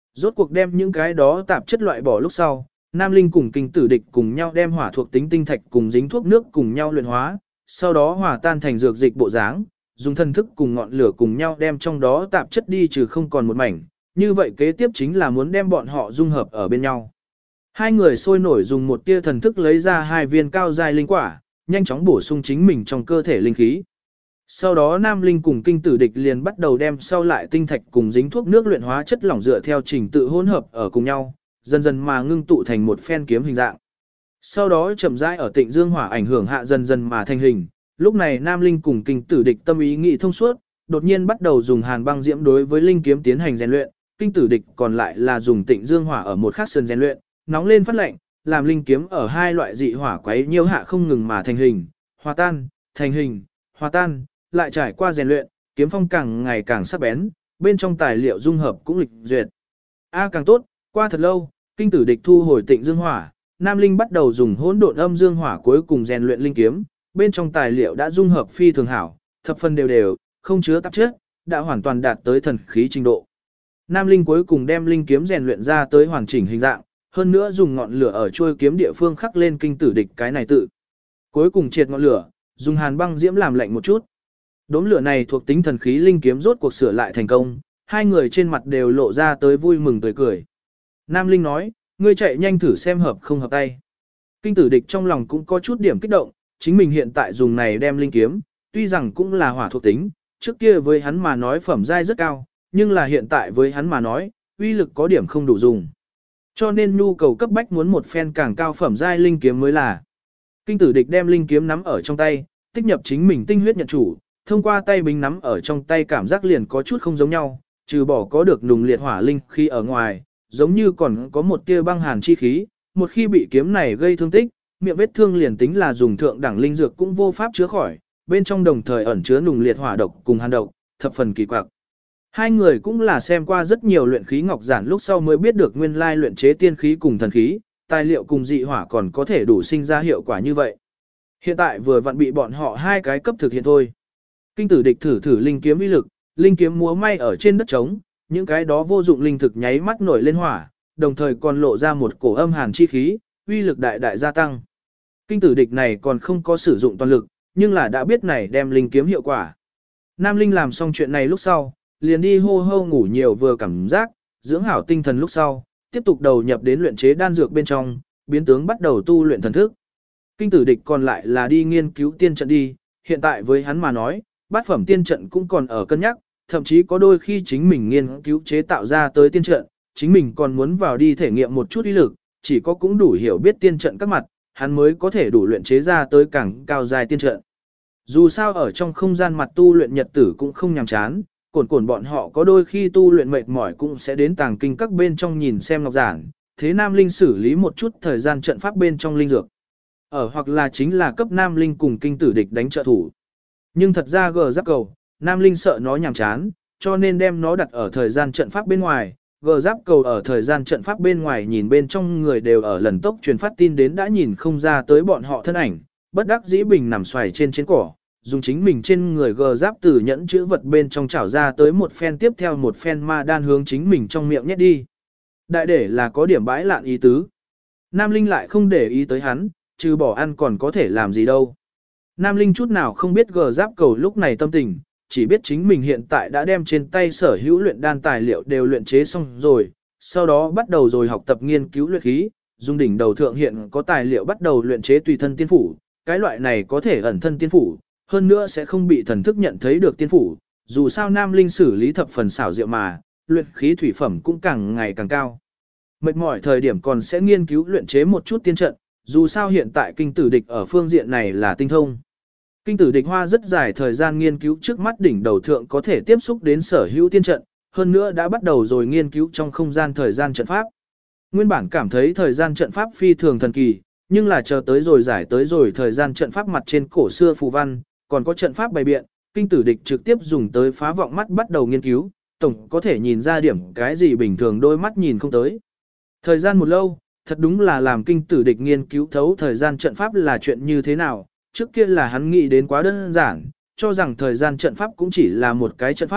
Rốt cuộc đem những cái đó tạp chất loại bỏ lúc sau, Nam Linh cùng kinh tử địch cùng nhau đem hỏa thuộc tính tinh thạch cùng dính thuốc nước cùng nhau luyện hóa, sau đó hòa tan thành dược dịch bộ dáng, dùng thân thức cùng ngọn lửa cùng nhau đem trong đó tạp chất đi trừ không còn một mảnh, như vậy kế tiếp chính là muốn đem bọn họ dung hợp ở bên nhau. Hai người sôi nổi dùng một tia thần thức lấy ra hai viên cao giai linh quả, nhanh chóng bổ sung chính mình trong cơ thể linh khí. Sau đó Nam Linh cùng kinh tử địch liền bắt đầu đem sau lại tinh thạch cùng dính thuốc nước luyện hóa chất lỏng dựa theo trình tự hỗn hợp ở cùng nhau, dần dần mà ngưng tụ thành một phen kiếm hình dạng. Sau đó chậm rãi ở Tịnh Dương Hỏa ảnh hưởng hạ dần dần mà thành hình, lúc này Nam Linh cùng kinh tử địch tâm ý nghị thông suốt, đột nhiên bắt đầu dùng hàn băng diễm đối với linh kiếm tiến hành rèn luyện, kinh tử địch còn lại là dùng Tịnh Dương Hỏa ở một khắc sườn rèn luyện, nóng lên phát lạnh, làm linh kiếm ở hai loại dị hỏa quấy nhiễu hạ không ngừng mà thành hình, hòa tan, thành hình, hòa tan, lại trải qua rèn luyện, kiếm phong càng ngày càng sắc bén, bên trong tài liệu dung hợp cũng lịch duyệt. Càng tốt, qua thật lâu, kinh tử địch thu hồi Tịnh Dương Hỏa, Nam Linh bắt đầu dùng hỗn độn âm dương hỏa cuối cùng rèn luyện linh kiếm, bên trong tài liệu đã dung hợp phi thường hảo, thập phần đều đều, không chứa tạp chất, đã hoàn toàn đạt tới thần khí trình độ. Nam Linh cuối cùng đem linh kiếm rèn luyện ra tới hoàn chỉnh hình dạng, hơn nữa dùng ngọn lửa ở chuôi kiếm địa phương khắc lên kinh tử địch cái này tự. Cuối cùng triệt ngọn lửa, dùng hàn băng diễm làm lạnh một chút. Đốm lửa này thuộc tính thần khí linh kiếm rốt cuộc sửa lại thành công, hai người trên mặt đều lộ ra tới vui mừng tươi cười. Nam Linh nói, ngươi chạy nhanh thử xem hợp không hợp tay. Kinh tử địch trong lòng cũng có chút điểm kích động, chính mình hiện tại dùng này đem linh kiếm, tuy rằng cũng là hỏa thuộc tính, trước kia với hắn mà nói phẩm giai rất cao, nhưng là hiện tại với hắn mà nói, uy lực có điểm không đủ dùng. Cho nên nhu cầu cấp bách muốn một phen càng cao phẩm giai linh kiếm mới là. Kinh tử địch đem linh kiếm nắm ở trong tay, tích nhập chính mình tinh huyết nhận chủ, thông qua tay bính nắm ở trong tay cảm giác liền có chút không giống nhau, trừ bỏ có được nùng liệt hỏa linh khi ở ngoài, giống như còn có một tia băng hàn chi khí, một khi bị kiếm này gây thương tích, miệng vết thương liền tính là dùng thượng đẳng linh dược cũng vô pháp chữa khỏi, bên trong đồng thời ẩn chứa nùng liệt hỏa độc cùng hàn độc, thập phần kỳ quặc. Hai người cũng là xem qua rất nhiều luyện khí ngọc giản lúc sau mới biết được nguyên lai luyện chế tiên khí cùng thần khí, tài liệu cùng dị hỏa còn có thể đủ sinh ra hiệu quả như vậy. Hiện tại vừa vặn bị bọn họ hai cái cấp thực hiện thôi. Kinh tử địch thử linh kiếm uy lực, linh kiếm múa may ở trên đất trống, những cái đó vô dụng linh thực nháy mắt nổi lên hỏa, đồng thời còn lộ ra một cổ âm hàn chi khí, uy lực đại đại gia tăng. Kinh tử địch này còn không có sử dụng toàn lực, nhưng là đã biết này đem linh kiếm hiệu quả. Nam Linh làm xong chuyện này lúc sau, liền đi hô hô ngủ nhiều vừa cảm giác, dưỡng hảo tinh thần lúc sau, tiếp tục đầu nhập đến luyện chế đan dược bên trong, biến tướng bắt đầu tu luyện thần thức. Kinh tử địch còn lại là đi nghiên cứu tiên trận đi, hiện tại với hắn mà nói, bát phẩm tiên trận cũng còn ở cân nhắc, thậm chí có đôi khi chính mình nghiên cứu chế tạo ra tới tiên trận, chính mình còn muốn vào đi thể nghiệm một chút ý lực, chỉ có cũng đủ hiểu biết tiên trận các mặt, hắn mới có thể đủ luyện chế ra tới càng cao dài tiên trận. Dù sao ở trong không gian mặt tu luyện nhật tử cũng không nhàm chán, cồn bọn họ có đôi khi tu luyện mệt mỏi cũng sẽ đến tàng kinh các bên trong nhìn xem ngọc giản, thế Nam Linh xử lý một chút thời gian trận pháp bên trong linh dược. Hoặc là chính là cấp Nam Linh cùng kinh tử địch đánh trợ thủ. Nhưng thật ra gờ giáp cầu, Nam Linh sợ nó nhàm chán, cho nên đem nó đặt ở thời gian trận pháp bên ngoài. Gờ giáp cầu ở thời gian trận pháp bên ngoài nhìn bên trong người đều ở lần tốc truyền phát tin đến đã nhìn không ra tới bọn họ thân ảnh, bất đắc dĩ bình nằm xoài trên cỏ, dùng chính mình trên người gờ giáp từ nhẫn chữ vật bên trong chảo ra tới một phen tiếp theo một phen ma đan hướng chính mình trong miệng nhét đi. Đại để là có điểm bãi lạn ý tứ. Nam Linh lại không để ý tới hắn, trừ bỏ ăn còn có thể làm gì đâu. Nam Linh chút nào không biết gờ giáp cầu lúc này tâm tình, chỉ biết chính mình hiện tại đã đem trên tay sở hữu luyện đan tài liệu đều luyện chế xong rồi, sau đó bắt đầu rồi học tập nghiên cứu luyện khí, dùng đỉnh đầu thượng hiện có tài liệu bắt đầu luyện chế tùy thân tiên phủ, cái loại này có thể ẩn thân tiên phủ, hơn nữa sẽ không bị thần thức nhận thấy được tiên phủ, dù sao Nam Linh xử lý thập phần xảo diệu mà, luyện khí thủy phẩm cũng càng ngày càng cao. Mệt mỏi thời điểm còn sẽ nghiên cứu luyện chế một chút tiên trận, dù sao hiện tại kinh tử địch ở phương diện này là tinh thông. Kinh tử địch hoa rất dài thời gian nghiên cứu trước mắt đỉnh đầu thượng có thể tiếp xúc đến sở hữu tiên trận, hơn nữa đã bắt đầu rồi nghiên cứu trong không gian thời gian trận pháp. Nguyên bản cảm thấy thời gian trận pháp phi thường thần kỳ, nhưng là chờ tới rồi giải tới rồi thời gian trận pháp mặt trên cổ xưa phù văn, còn có trận pháp bày biện, kinh tử địch trực tiếp dùng tới phá vọng mắt bắt đầu nghiên cứu, tổng có thể nhìn ra điểm cái gì bình thường đôi mắt nhìn không tới. Thời gian một lâu, thật đúng là làm kinh tử địch nghiên cứu thấu thời gian trận pháp là chuyện như thế nào, trước kia là hắn nghĩ đến quá đơn giản, cho rằng thời gian trận pháp cũng chỉ là một cái trận pháp,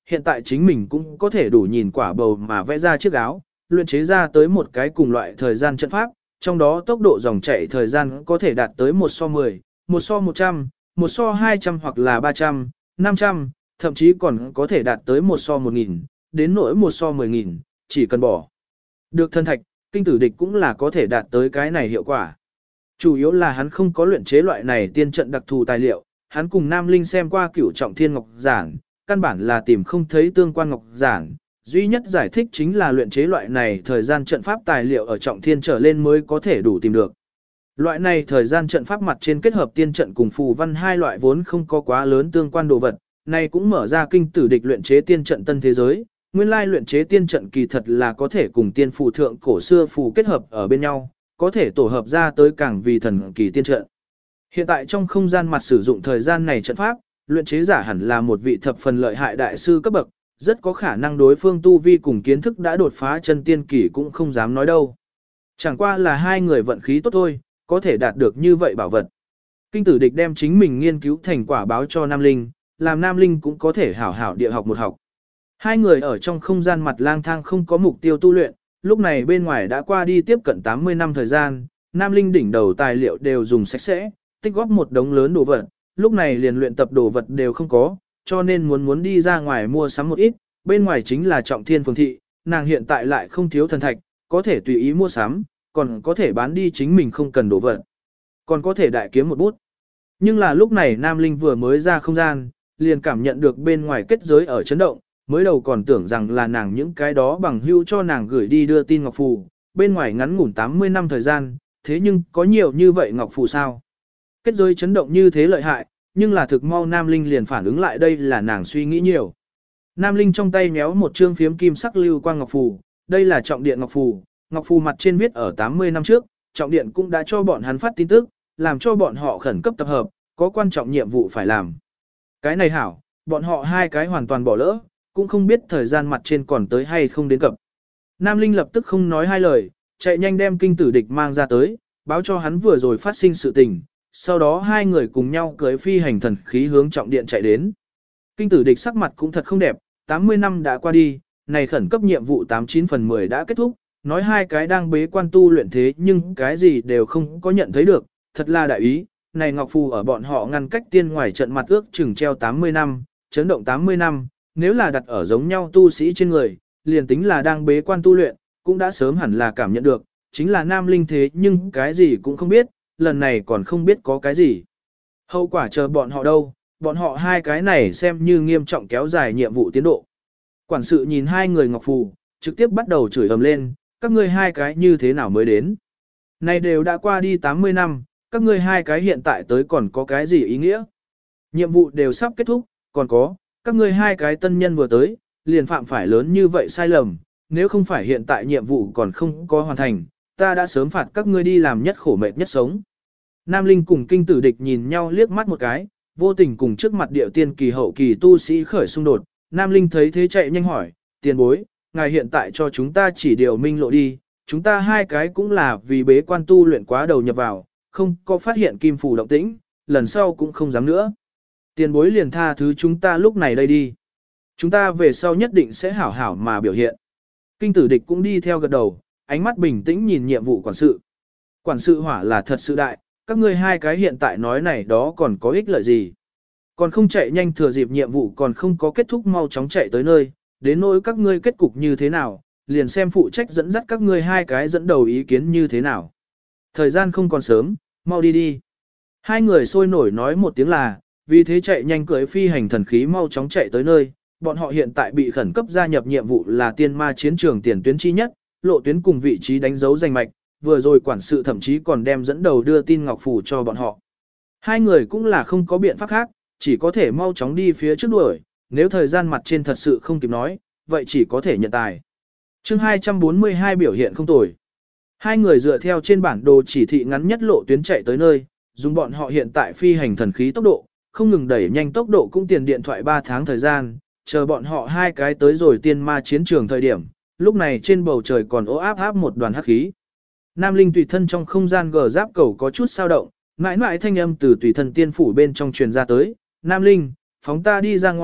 hiện tại chính mình cũng có thể đủ nhìn quả bầu mà vẽ ra chiếc áo, luyện chế ra tới một cái cùng loại thời gian trận pháp, trong đó tốc độ dòng chảy thời gian có thể đạt tới 1:10, 1:100, 1:200 hoặc là 300, 500, thậm chí còn có thể đạt tới 1:1000, đến nỗi 1:10.000, chỉ cần bỏ được thân thạch, kinh tử địch cũng là có thể đạt tới cái này hiệu quả. Chủ yếu là hắn không có luyện chế loại này tiên trận đặc thù tài liệu, hắn cùng Nam Linh xem qua Cửu Trọng Thiên Ngọc Giản, căn bản là tìm không thấy tương quan Ngọc Giản, duy nhất giải thích chính là luyện chế loại này thời gian trận pháp tài liệu ở Trọng Thiên trở lên mới có thể đủ tìm được. Loại này thời gian trận pháp mặt trên kết hợp tiên trận cùng phù văn hai loại vốn không có quá lớn tương quan đồ vật, này cũng mở ra kinh tử địch luyện chế tiên trận tân thế giới. Nguyên lai luyện chế tiên trận kỳ thật là có thể cùng tiên phù thượng cổ xưa phù kết hợp ở bên nhau, có thể tổ hợp ra tới càng vì thần kỳ tiên trận. Hiện tại trong không gian mặt sử dụng thời gian này trận pháp, luyện chế giả hẳn là một vị thập phần lợi hại đại sư cấp bậc, rất có khả năng đối phương tu vi cùng kiến thức đã đột phá chân tiên kỳ cũng không dám nói đâu. Chẳng qua là hai người vận khí tốt thôi, có thể đạt được như vậy bảo vật. Kinh tử địch đem chính mình nghiên cứu thành quả báo cho Nam Linh, làm Nam Linh cũng có thể hảo hảo địa học một học. Hai người ở trong không gian mặt lang thang không có mục tiêu tu luyện, lúc này bên ngoài đã qua đi tiếp cận 80 năm thời gian, Nam Linh đỉnh đầu tài liệu đều dùng sạch sẽ, tích góp một đống lớn đồ vật, lúc này liền luyện tập đồ vật đều không có, cho nên muốn đi ra ngoài mua sắm một ít, bên ngoài chính là Trọng Thiên phường thị, nàng hiện tại lại không thiếu thần thạch, có thể tùy ý mua sắm, còn có thể bán đi chính mình không cần đồ vật, còn có thể đại kiếm một bút. Nhưng là lúc này Nam Linh vừa mới ra không gian, liền cảm nhận được bên ngoài kết giới ở chấn động, mới đầu còn tưởng rằng là nàng những cái đó bằng hữu cho nàng gửi đi đưa tin ngọc phù, bên ngoài ngắn ngủn 80 năm thời gian, thế nhưng có nhiều như vậy ngọc phù sao? Kết giới chấn động như thế lợi hại, nhưng là thực mau Nam Linh liền phản ứng lại đây là nàng suy nghĩ nhiều. Nam Linh trong tay méo một trương phiếm kim sắc lưu quang ngọc phù, đây là Trọng Điện ngọc phù mặt trên viết ở 80 năm trước, Trọng Điện cũng đã cho bọn hắn phát tin tức, làm cho bọn họ khẩn cấp tập hợp, có quan trọng nhiệm vụ phải làm. Cái này hảo, bọn họ hai cái hoàn toàn bỏ lỡ, cũng không biết thời gian mặt trên còn tới hay không đến cập. Nam Linh lập tức không nói hai lời, chạy nhanh đem kinh tử địch mang ra tới, báo cho hắn vừa rồi phát sinh sự tình, sau đó hai người cùng nhau cưới phi hành thần khí hướng Trọng Điện chạy đến. Kinh tử địch sắc mặt cũng thật không đẹp, 80 năm đã qua đi, này khẩn cấp nhiệm vụ 89 phần 10 đã kết thúc, nói hai cái đang bế quan tu luyện thế nhưng cái gì đều không có nhận thấy được, thật là đại ý, này ngọc phù ở bọn họ ngăn cách tiên ngoài trận mặt ước chừng treo 80 năm, chấn động 80 năm, nếu là đặt ở giống nhau tu sĩ trên người, liền tính là đang bế quan tu luyện, cũng đã sớm hẳn là cảm nhận được, chính là Nam Linh thế nhưng cái gì cũng không biết, lần này còn không biết có cái gì. Hậu quả chờ bọn họ đâu, bọn họ hai cái này xem như nghiêm trọng kéo dài nhiệm vụ tiến độ. Quản sự nhìn hai người ngọc phù, trực tiếp bắt đầu chửi ầm lên, các ngươi hai cái như thế nào mới đến. Này đều đã qua đi 80 năm, các ngươi hai cái hiện tại tới còn có cái gì ý nghĩa. Nhiệm vụ đều sắp kết thúc, còn có, các ngươi hai cái tân nhân vừa tới, liền phạm phải lớn như vậy sai lầm, nếu không phải hiện tại nhiệm vụ còn không có hoàn thành, ta đã sớm phạt các ngươi đi làm nhất khổ mệt nhất sống. Nam Linh cùng kinh tử địch nhìn nhau liếc mắt một cái, vô tình cùng trước mặt điệu tiên kỳ hậu kỳ tu sĩ khởi xung đột. Nam Linh thấy thế chạy nhanh hỏi, tiền bối, ngài hiện tại cho chúng ta chỉ điều minh lộ đi, chúng ta hai cái cũng là vì bế quan tu luyện quá đầu nhập vào, không có phát hiện kim phù động tĩnh, lần sau cũng không dám nữa. Tiền bối liền tha thứ chúng ta lúc này đây đi. Chúng ta về sau nhất định sẽ hảo hảo mà biểu hiện. Kinh tử địch cũng đi theo gật đầu, ánh mắt bình tĩnh nhìn nhiệm vụ quản sự. Quản sự hỏa là thật sự đại, các ngươi hai cái hiện tại nói này đó còn có ích lợi gì. Còn không chạy nhanh thừa dịp nhiệm vụ còn không có kết thúc mau chóng chạy tới nơi, đến nỗi các ngươi kết cục như thế nào, liền xem phụ trách dẫn dắt các ngươi hai cái dẫn đầu ý kiến như thế nào. Thời gian không còn sớm, mau đi đi. Hai người sôi nổi nói một tiếng là, vì thế chạy nhanh cưỡi phi hành thần khí mau chóng chạy tới nơi, bọn họ hiện tại bị khẩn cấp gia nhập nhiệm vụ là tiên ma chiến trường tiền tuyến chi nhất, lộ tuyến cùng vị trí đánh dấu danh mạch, vừa rồi quản sự thậm chí còn đem dẫn đầu đưa tin ngọc phủ cho bọn họ. Hai người cũng là không có biện pháp khác, chỉ có thể mau chóng đi phía trước đuổi, nếu thời gian mặt trên thật sự không kịp nói, vậy chỉ có thể nhận tài. Chương 242 biểu hiện không tồi. Hai người dựa theo trên bản đồ chỉ thị ngắn nhất lộ tuyến chạy tới nơi, dùng bọn họ hiện tại phi hành thần khí tốc độ, không ngừng đẩy nhanh tốc độ cũng tiền điện thoại 3 tháng thời gian, chờ bọn họ hai cái tới rồi tiên ma chiến trường thời điểm, lúc này trên bầu trời còn ố áp áp một đoàn hắc khí. Nam Linh tùy thân trong không gian gờ giáp cầu có chút sao động, mãi mãi thanh âm từ tùy thân tiên phủ bên trong truyền ra tới, Nam Linh, phóng ta đi ra ngoài,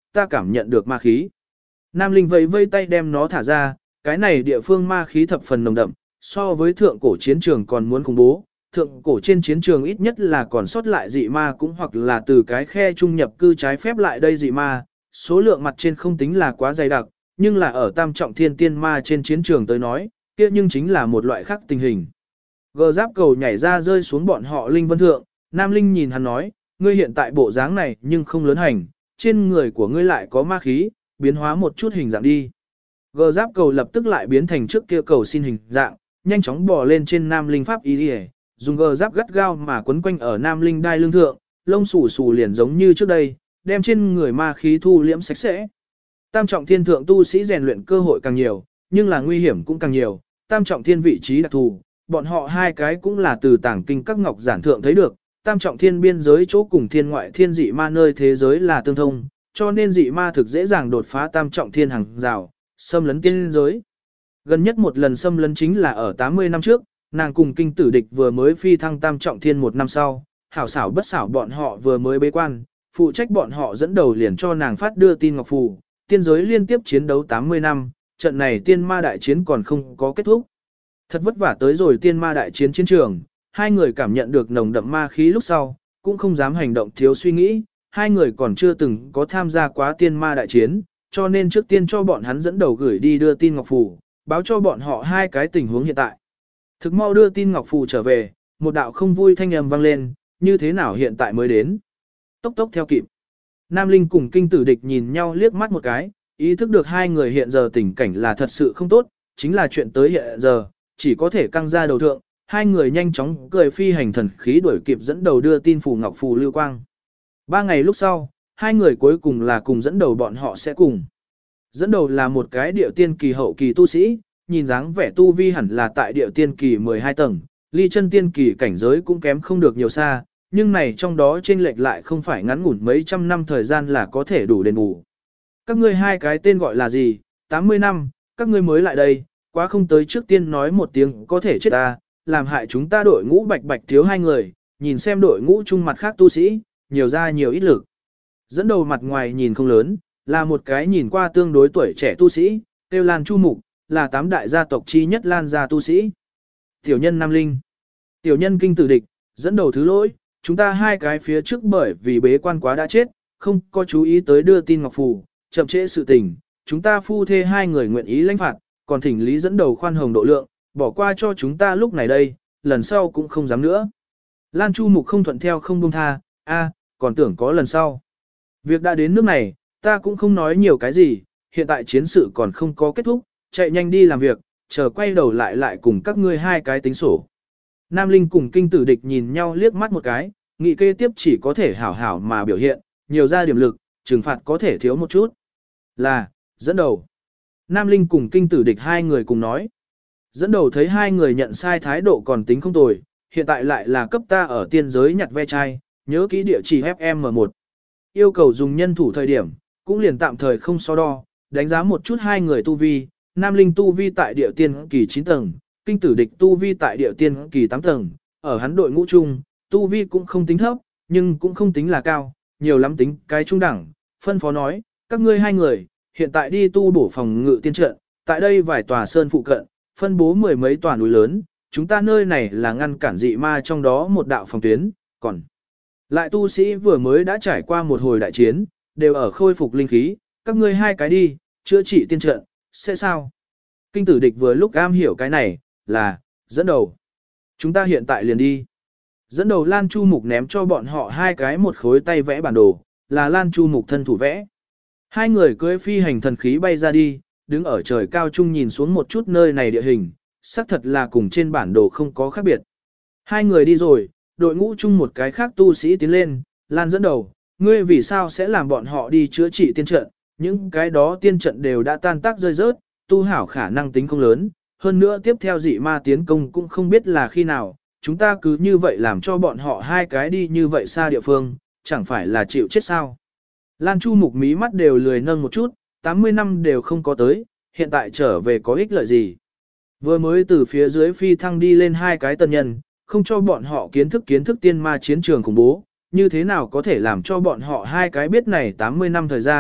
ta cảm nhận được ma khí. Nam Linh vẫy vây tay đem nó thả ra, cái này địa phương ma khí thập phần nồng đậm, so với thượng cổ chiến trường còn muốn khủng bố. Thượng cổ trên chiến trường ít nhất là còn sót lại dị ma cũng hoặc là từ cái khe trung nhập cư trái phép lại đây dị ma, số lượng mặt trên không tính là quá dày đặc, nhưng là ở tam trọng thiên tiên ma trên chiến trường tới nói, kia nhưng chính là một loại khác tình hình. Gờ giáp cầu nhảy ra rơi xuống bọn họ Linh Vân Thượng, Nam Linh nhìn hắn nói, ngươi hiện tại bộ dáng này nhưng không lớn hành, trên người của ngươi lại có ma khí, biến hóa một chút hình dạng đi. Gờ giáp cầu lập tức lại biến thành trước kia cầu xin hình dạng, nhanh chóng bò lên trên Nam Linh pháp y đi, dùng gờ giáp gắt gao mà quấn quanh ở Nam Linh đai lưng thượng, lông xù xù liền giống như trước đây, đem trên người ma khí thu liễm sạch sẽ. Tam trọng thiên thượng tu sĩ rèn luyện cơ hội càng nhiều, nhưng là nguy hiểm cũng càng nhiều, tam trọng thiên vị trí đặc thù, bọn họ hai cái cũng là từ tàng kinh các ngọc giản thượng thấy được, tam trọng thiên biên giới chỗ cùng thiên ngoại thiên dị ma nơi thế giới là tương thông, cho nên dị ma thực dễ dàng đột phá tam trọng thiên hàng rào, xâm lấn tiên giới. Gần nhất một lần xâm lấn chính là ở 80 năm trước, nàng cùng kinh tử địch vừa mới phi thăng tam trọng thiên một năm sau, hảo xảo bất xảo bọn họ vừa mới bế quan, phụ trách bọn họ dẫn đầu liền cho nàng phát đưa tin ngọc phù, tiên giới liên tiếp chiến đấu 80 năm, trận này tiên ma đại chiến còn không có kết thúc. Thật vất vả tới rồi tiên ma đại chiến chiến trường, hai người cảm nhận được nồng đậm ma khí lúc sau, cũng không dám hành động thiếu suy nghĩ, hai người còn chưa từng có tham gia quá tiên ma đại chiến, cho nên trước tiên cho bọn hắn dẫn đầu gửi đi đưa tin ngọc phù, báo cho bọn họ hai cái tình huống hiện tại. Thực mau đưa tin ngọc phù trở về, một đạo không vui thanh âm vang lên, như thế nào hiện tại mới đến. Tốc tốc theo kịp. Nam Linh cùng kinh tử địch nhìn nhau liếc mắt một cái, ý thức được hai người hiện giờ tình cảnh là thật sự không tốt, chính là chuyện tới hiện giờ, chỉ có thể căng ra đầu thượng, hai người nhanh chóng cười phi hành thần khí đuổi kịp dẫn đầu đưa tin phù ngọc phù lưu quang. 3 ngày lúc sau, hai người cuối cùng là cùng dẫn đầu bọn họ sẽ cùng. Dẫn đầu là một cái địa tiên kỳ hậu kỳ tu sĩ, nhìn dáng vẻ tu vi hẳn là tại địa tiên kỳ 12 tầng, ly chân tiên kỳ cảnh giới cũng kém không được nhiều xa, nhưng này trong đó chênh lệch lại không phải ngắn ngủn mấy trăm năm thời gian là có thể đủ đền bù. Các ngươi hai cái tên gọi là gì? 80 năm, các ngươi mới lại đây, quá không tới trước tiên nói một tiếng có thể chết ta, làm hại chúng ta đội ngũ bạch bạch thiếu hai người, nhìn xem đội ngũ chung mặt khác tu sĩ, nhiều ra nhiều ít lực. Dẫn đầu mặt ngoài nhìn không lớn, là một cái nhìn qua tương đối tuổi trẻ tu sĩ, tiêu Lan Chu Mục, là 8 đại gia tộc chi nhất Lan gia tu sĩ. Tiểu nhân Nam Linh, tiểu nhân kinh tử địch, dẫn đầu thứ lỗi, chúng ta hai cái phía trước bởi vì bế quan quá đã chết, không có chú ý tới đưa tin ngọc phù, chậm trễ sự tình, chúng ta phu thê hai người nguyện ý lãnh phạt, còn thỉnh lý dẫn đầu khoan hồng độ lượng, bỏ qua cho chúng ta lúc này đây, lần sau cũng không dám nữa. Lan Chu Mục không thuận theo không buông tha, còn tưởng có lần sau. Việc đã đến nước này, ta cũng không nói nhiều cái gì, hiện tại chiến sự còn không có kết thúc, chạy nhanh đi làm việc, chờ quay đầu lại cùng các ngươi hai cái tính sổ. Nam Linh cùng kinh tử địch nhìn nhau liếc mắt một cái, nghị kế tiếp chỉ có thể hảo hảo mà biểu hiện, nhiều ra điểm lực, trừng phạt có thể thiếu một chút. Là, dẫn đầu. Nam Linh cùng kinh tử địch hai người cùng nói. Dẫn đầu thấy hai người nhận sai thái độ còn tính không tồi, hiện tại lại là cấp ta ở tiên giới nhặt ve chai, nhớ kỹ địa chỉ FM1. Yêu cầu dùng nhân thủ thời điểm, cũng liền tạm thời không so đo, đánh giá một chút hai người tu vi, Nam Linh tu vi tại địa tiên kỳ 9 tầng, kinh tử địch tu vi tại địa tiên kỳ 8 tầng, ở hắn đội ngũ chung, tu vi cũng không tính thấp, nhưng cũng không tính là cao, nhiều lắm tính cái trung đẳng, phân phó nói, các ngươi hai người, hiện tại đi tu bổ phòng ngự tiên trận, tại đây vài tòa sơn phụ cận, phân bố 10 mấy tòa núi lớn, chúng ta nơi này là ngăn cản dị ma trong đó một đạo phòng tuyến, còn lại tu sĩ vừa mới đã trải qua một hồi đại chiến, đều ở khôi phục linh khí, các ngươi hai cái đi, chữa trị tiên trận, sẽ sao? Kinh tử địch vừa lúc am hiểu cái này, là, dẫn đầu. Chúng ta hiện tại liền đi. Dẫn đầu Lan Chu Mục ném cho bọn họ hai cái một khối tay vẽ bản đồ, là Lan Chu Mục thân thủ vẽ. Hai người cưỡi phi hành thần khí bay ra đi, đứng ở trời cao trung nhìn xuống một chút nơi này địa hình, xác thật là cùng trên bản đồ không có khác biệt. Hai người đi rồi, đội ngũ chung một cái khác tu sĩ tiến lên, Lan dẫn đầu, ngươi vì sao sẽ làm bọn họ đi chữa trị tiên trận, những cái đó tiên trận đều đã tan tác rơi rớt, tu hảo khả năng tính không lớn, hơn nữa tiếp theo dị ma tiến công cũng không biết là khi nào, chúng ta cứ như vậy làm cho bọn họ hai cái đi như vậy xa địa phương, chẳng phải là chịu chết sao. Lan Chu Mục mí mắt đều lười nâng một chút, 80 năm đều không có tới, hiện tại trở về có ích lợi gì. Vừa mới từ phía dưới phi thăng đi lên hai cái tân nhân, không cho bọn họ kiến thức tiên ma chiến trường khủng bố, như thế nào có thể làm cho bọn họ hai cái biết này 80 năm thời gian,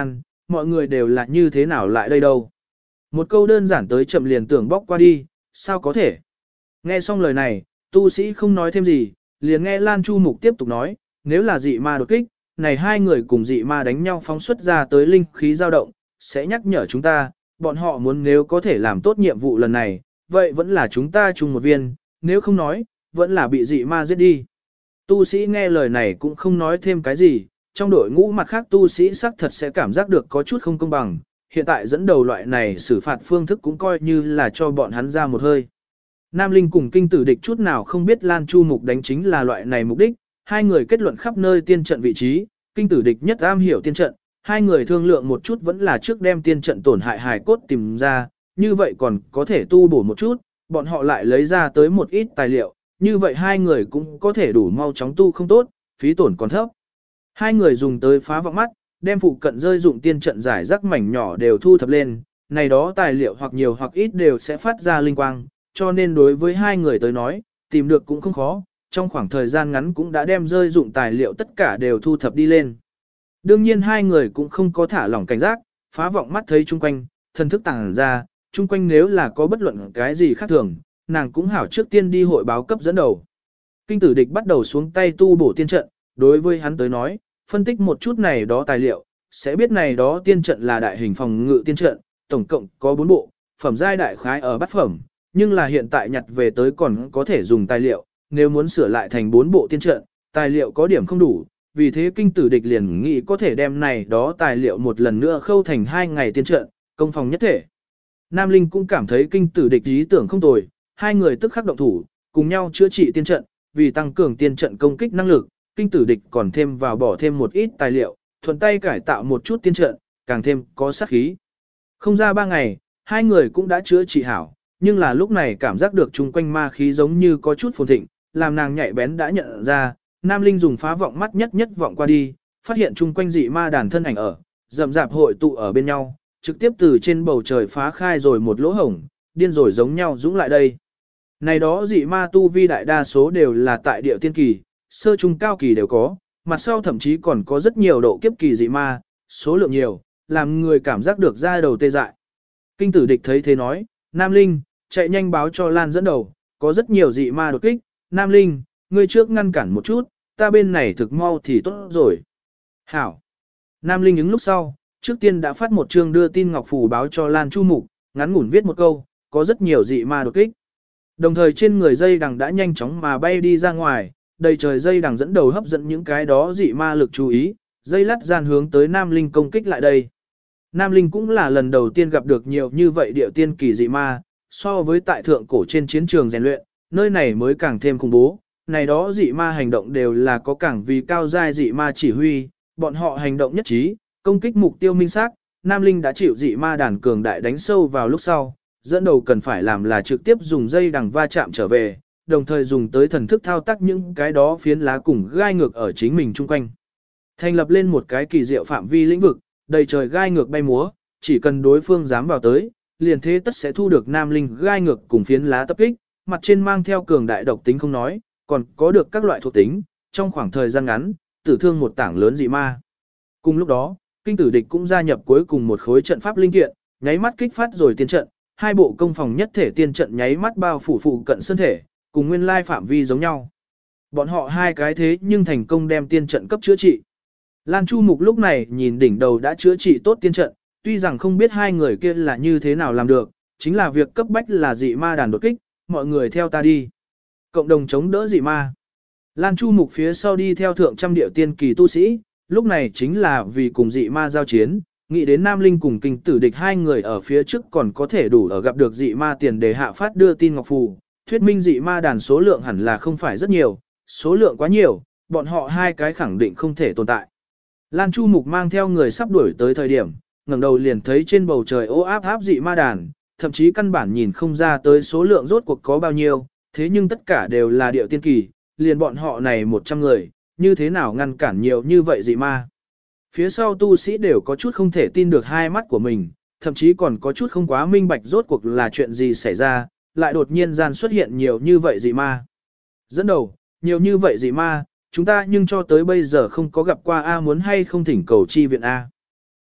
mọi người đều là như thế nào lại đây đâu. Một câu đơn giản tới chậm liền tưởng bóc qua đi, sao có thể. Nghe xong lời này, tu sĩ không nói thêm gì, liền nghe Lan Chu Mục tiếp tục nói, nếu là dị ma đột kích, này hai người cùng dị ma đánh nhau phóng xuất ra tới linh khí dao động, sẽ nhắc nhở chúng ta, bọn họ muốn nếu có thể làm tốt nhiệm vụ lần này, vậy vẫn là chúng ta chung một viên, nếu không nói, vẫn là bị dị ma giết đi. Tu sĩ nghe lời này cũng không nói thêm cái gì, trong đội ngũ mặt khác tu sĩ xác thật sẽ cảm giác được có chút không công bằng, hiện tại dẫn đầu loại này xử phạt phương thức cũng coi như là cho bọn hắn ra một hơi. Nam Linh cùng kinh tử địch chút nào không biết Lan Chu Mục đánh chính là loại này mục đích, hai người kết luận khắp nơi tiên trận vị trí, kinh tử địch nhất am hiểu tiên trận, hai người thương lượng một chút vẫn là trước đem tiên trận tổn hại hài cốt tìm ra, như vậy còn có thể tu bổ một chút, bọn họ lại lấy ra tới một ít tài liệu, như vậy hai người cũng có thể đủ mau chóng tu không tốt, phí tổn còn thấp. Hai người dùng tới phá vọng mắt, đem phụ cận rơi dụng tiên trận giải rác mảnh nhỏ đều thu thập lên, này đó tài liệu hoặc nhiều hoặc ít đều sẽ phát ra linh quang, cho nên đối với hai người tới nói, tìm được cũng không khó, trong khoảng thời gian ngắn cũng đã đem rơi dụng tài liệu tất cả đều thu thập đi lên. Đương nhiên hai người cũng không có thả lỏng cảnh giác, phá vọng mắt thấy chung quanh, thần thức tàng ra, chung quanh nếu là có bất luận cái gì khác thường, nàng cũng hảo trước tiên đi hội báo cấp dẫn đầu. Kinh tử địch bắt đầu xuống tay tu bổ tiên trận, đối với hắn tới nói, phân tích một chút này đó tài liệu, sẽ biết này đó tiên trận là đại hình phòng ngự tiên trận, tổng cộng có 4 bộ, phẩm giai đại khái ở bát phẩm, nhưng là hiện tại nhặt về tới còn có thể dùng tài liệu, nếu muốn sửa lại thành 4 bộ tiên trận, tài liệu có điểm không đủ, vì thế kinh tử địch liền nghĩ có thể đem này đó tài liệu một lần nữa khâu thành 2 ngày tiên trận, công phòng nhất thể. Nam Linh cũng cảm thấy kinh tử địch ý tưởng không tồi, hai người tức khắc động thủ, cùng nhau chữa trị tiên trận, vì tăng cường tiên trận công kích năng lực, kinh tử địch còn thêm vào bỏ thêm một ít tài liệu, thuận tay cải tạo một chút tiên trận, càng thêm có sát khí. Không ra 3 ngày, hai người cũng đã chữa trị hảo, nhưng là lúc này cảm giác được chung quanh ma khí giống như có chút phồn thịnh, làm nàng nhạy bén đã nhận ra, Nam Linh dùng phá vọng mắt nhất vọng qua đi, phát hiện chung quanh dị ma đàn thân ảnh ở, rậm rạp hội tụ ở bên nhau, trực tiếp từ trên bầu trời phá khai rồi một lỗ hổng, điên rồi giống nhau dũng lại đây. Này đó dị ma tu vi đại đa số đều là tại địa tiên kỳ, sơ trung cao kỳ đều có, mặt sau thậm chí còn có rất nhiều độ kiếp kỳ dị ma, số lượng nhiều, làm người cảm giác được da đầu tê dại. Kinh tử địch thấy thế nói, Nam Linh, chạy nhanh báo cho Lan dẫn đầu, có rất nhiều dị ma đột kích, Nam Linh, ngươi trước ngăn cản một chút, ta bên này thực mau thì tốt rồi. Hảo. Nam Linh ứng lúc sau, trước tiên đã phát một chương đưa tin ngọc phù báo cho Lan Chu Mục, ngắn ngủn viết một câu, có rất nhiều dị ma đột kích. Đồng thời trên người dây đằng đã nhanh chóng mà bay đi ra ngoài, đầy trời dây đằng dẫn đầu hấp dẫn những cái đó dị ma lực chú ý, dây lát gian hướng tới Nam Linh công kích lại đây. Nam Linh cũng là lần đầu tiên gặp được nhiều như vậy điệu tiên kỳ dị ma, so với tại thượng cổ trên chiến trường rèn luyện, nơi này mới càng thêm khủng bố. Này đó dị ma hành động đều là có cảng vì cao giai dị ma chỉ huy, bọn họ hành động nhất trí, công kích mục tiêu minh xác. Nam Linh đã chịu dị ma đàn cường đại đánh sâu vào lúc sau, dẫn đầu cần phải làm là trực tiếp dùng dây đằng va chạm trở về, đồng thời dùng tới thần thức thao tác những cái đó phiến lá cùng gai ngược ở chính mình chung quanh. Thành lập lên một cái kỳ diệu phạm vi lĩnh vực, đầy trời gai ngược bay múa, chỉ cần đối phương dám vào tới, liền thế tất sẽ thu được Nam Linh gai ngược cùng phiến lá tập kích, mặt trên mang theo cường đại độc tính không nói, còn có được các loại thuộc tính, trong khoảng thời gian ngắn, tử thương một tảng lớn dị ma. Cùng lúc đó, kinh tử địch cũng gia nhập cuối cùng một khối trận pháp linh kiện, nháy mắt kích phát rồi tiên trận, hai bộ công phòng nhất thể tiên trận nháy mắt bao phủ phụ cận身thể, cùng nguyên lai phạm vi giống nhau. Bọn họ hai cái thế nhưng thành công đem tiên trận cấp chữa trị. Lan Chu Mục lúc này nhìn đỉnh đầu đã chữa trị tốt tiên trận, tuy rằng không biết hai người kia là như thế nào làm được, chính là việc cấp bách là dị ma đàn đột kích, mọi người theo ta đi. Cộng đồng chống đỡ dị ma. Lan Chu Mục phía sau đi theo thượng trăm điệu tiên kỳ tu sĩ, lúc này chính là vì cùng dị ma giao chiến, nghĩ đến Nam Linh cùng kinh tử địch hai người ở phía trước còn có thể đủ ở gặp được dị ma tiền đề hạ phát đưa tin ngọc phù, thuyết minh dị ma đàn số lượng hẳn là không phải rất nhiều, số lượng quá nhiều, bọn họ hai cái khẳng định không thể tồn tại. Lan Chu Mục mang theo người sắp đuổi tới thời điểm, ngẩng đầu liền thấy trên bầu trời ô áp áp dị ma đàn, thậm chí căn bản nhìn không ra tới số lượng rốt cuộc có bao nhiêu, thế nhưng tất cả đều là điệu tiên kỳ, liền bọn họ này 100 người, như thế nào ngăn cản nhiều như vậy dị ma. Phía sau tu sĩ đều có chút không thể tin được hai mắt của mình, thậm chí còn có chút không quá minh bạch rốt cuộc là chuyện gì xảy ra, lại đột nhiên gian xuất hiện nhiều như vậy dị ma. Dẫn đầu, nhiều như vậy dị ma, chúng ta nhưng cho tới bây giờ không có gặp qua A, muốn hay không thỉnh cầu chi viện A.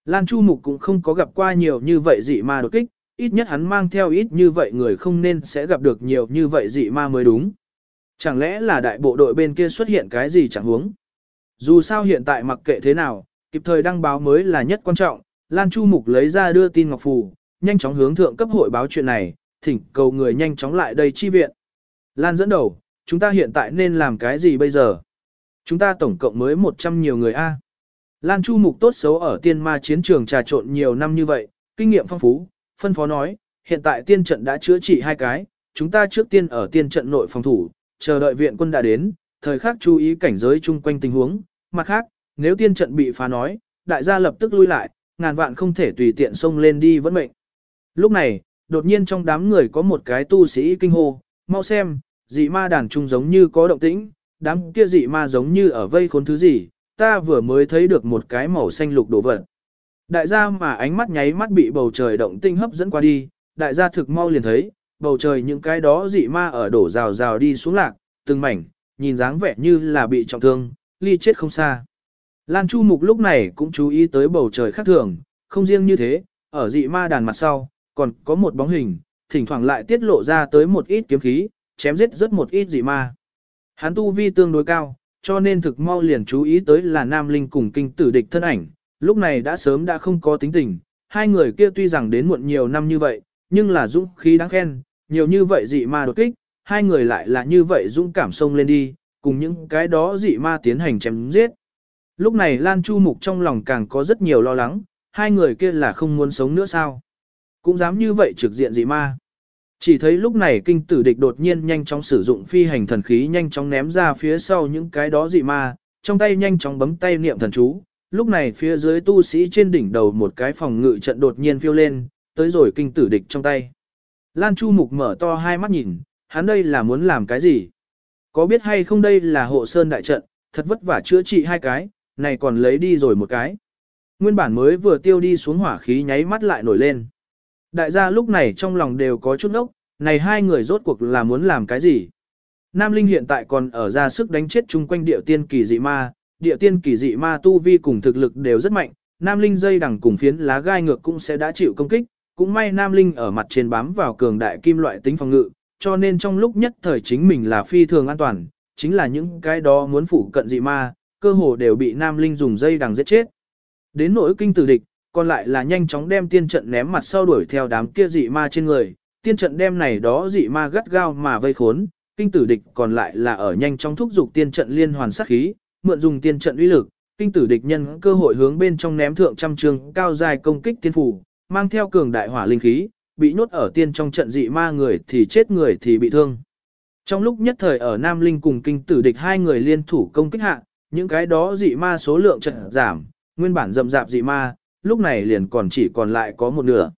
Lan Chu Mục cũng không có gặp qua nhiều như vậy dị ma đột kích, ít nhất hắn mang theo ít như vậy người không nên sẽ gặp được nhiều như vậy dị ma mới đúng. Chẳng lẽ là đại bộ đội bên kia xuất hiện cái gì chẳng huống? Dù sao hiện tại mặc kệ thế nào, kịp thời đăng báo mới là nhất quan trọng, Lan Chu Mục lấy ra đưa tin ngọc phù, nhanh chóng hướng thượng cấp hội báo chuyện này, thỉnh cầu người nhanh chóng lại đây chi viện. Lan dẫn đầu, chúng ta hiện tại nên làm cái gì bây giờ? Chúng ta tổng cộng mới 100 nhiều người A. Lan Chu Mục tốt xấu ở tiên ma chiến trường trà trộn nhiều năm như vậy, kinh nghiệm phong phú, phân phó nói, hiện tại tiên trận đã chữa trị 2 cái, chúng ta trước tiên ở tiên trận nội phòng thủ, chờ đợi viện quân đã đến, thời khắc chú ý cảnh giới chung quanh tình huống, mặt khác, nếu tiên trận bị phá nói, đại gia lập tức lui lại, ngàn vạn không thể tùy tiện xông lên đi vẫn mệnh. Lúc này, đột nhiên trong đám người có một cái tu sĩ kinh hô, mau xem, dị ma đàn trung giống như có động tĩnh, đám kia dị ma giống như ở vây khốn thứ gì, ta vừa mới thấy được một cái màu xanh lục đồ vật. Đại gia mà ánh mắt nháy mắt bị bầu trời động tinh hấp dẫn qua đi, đại gia thực mau liền thấy, bầu trời những cái đó dị ma ở đổ rào rào đi xuống lạc, từng mảnh, nhìn dáng vẻ như là bị trọng thương, ly chết không xa. Lan Chu Mục lúc này cũng chú ý tới bầu trời khác thường, không riêng như thế, ở dị ma đàn mặt sau, còn có một bóng hình, thỉnh thoảng lại tiết lộ ra tới một ít kiếm khí, chém giết rất một ít dị ma. Hắn tu vi tương đối cao, cho nên thực mau liền chú ý tới là Nam Linh cùng kinh tử địch thân ảnh, lúc này đã sớm đã không có tính tình, hai người kia tuy rằng đến muộn nhiều năm như vậy, nhưng là dũng khí đáng khen, nhiều như vậy dị ma đột kích, hai người lại là như vậy dũng cảm xông lên đi, cùng những cái đó dị ma tiến hành chém giết. Lúc này Lan Chu Mục trong lòng càng có rất nhiều lo lắng, hai người kia là không muốn sống nữa sao? Cũng dám như vậy trực diện dị ma. Chỉ thấy lúc này kinh tử địch đột nhiên nhanh chóng sử dụng phi hành thần khí nhanh chóng ném ra phía sau những cái đó dị ma, trong tay nhanh chóng bấm tay niệm thần chú. Lúc này phía dưới tu sĩ trên đỉnh đầu một cái phòng ngự trận đột nhiên phiêu lên, tới rồi kinh tử địch trong tay. Lan Chu Mục mở to hai mắt nhìn, hắn đây là muốn làm cái gì? Có biết hay không đây là hộ sơn đại trận, thật vất vả chữa trị 2 cái, này còn lấy đi rồi một cái. Nguyên bản mới vừa tiêu đi xuống hỏa khí nháy mắt lại nổi lên. Đại gia lúc này trong lòng đều có chút ốc, này hai người rốt cuộc là muốn làm cái gì? Nam Linh hiện tại còn ở ra sức đánh chết chung quanh địa tiên kỳ dị ma, địa tiên kỳ dị ma tu vi cùng thực lực đều rất mạnh, Nam Linh dây đằng cùng phiến lá gai ngược cũng sẽ đã chịu công kích, cũng may Nam Linh ở mặt trên bám vào cường đại kim loại tính phòng ngự, cho nên trong lúc nhất thời chính mình là phi thường an toàn, chính là những cái đó muốn phủ cận dị ma, cơ hồ đều bị Nam Linh dùng dây đằng giết chết. Đến nỗi kinh tử địch, còn lại là nhanh chóng đem tiên trận ném mặt sau đuổi theo đám kia dị ma trên người, tiên trận đem này đó dị ma gắt gao mà vây khốn, kinh tử địch còn lại là ở nhanh chóng thúc giục tiên trận liên hoàn sát khí, mượn dùng tiên trận uy lực, kinh tử địch nhân cơ hội hướng bên trong ném thượng trăm trường cao dài công kích tiên phủ, mang theo cường đại hỏa linh khí, bị nhốt ở tiên trong trận dị ma người thì chết người thì bị thương. Trong lúc nhất thời ở Nam Linh cùng kinh tử địch hai người liên thủ công kích hạ, những cái đó dị ma số lượng trận giảm, nguyên bản rậm rạp dị ma, lúc này liền còn chỉ còn lại có một nửa.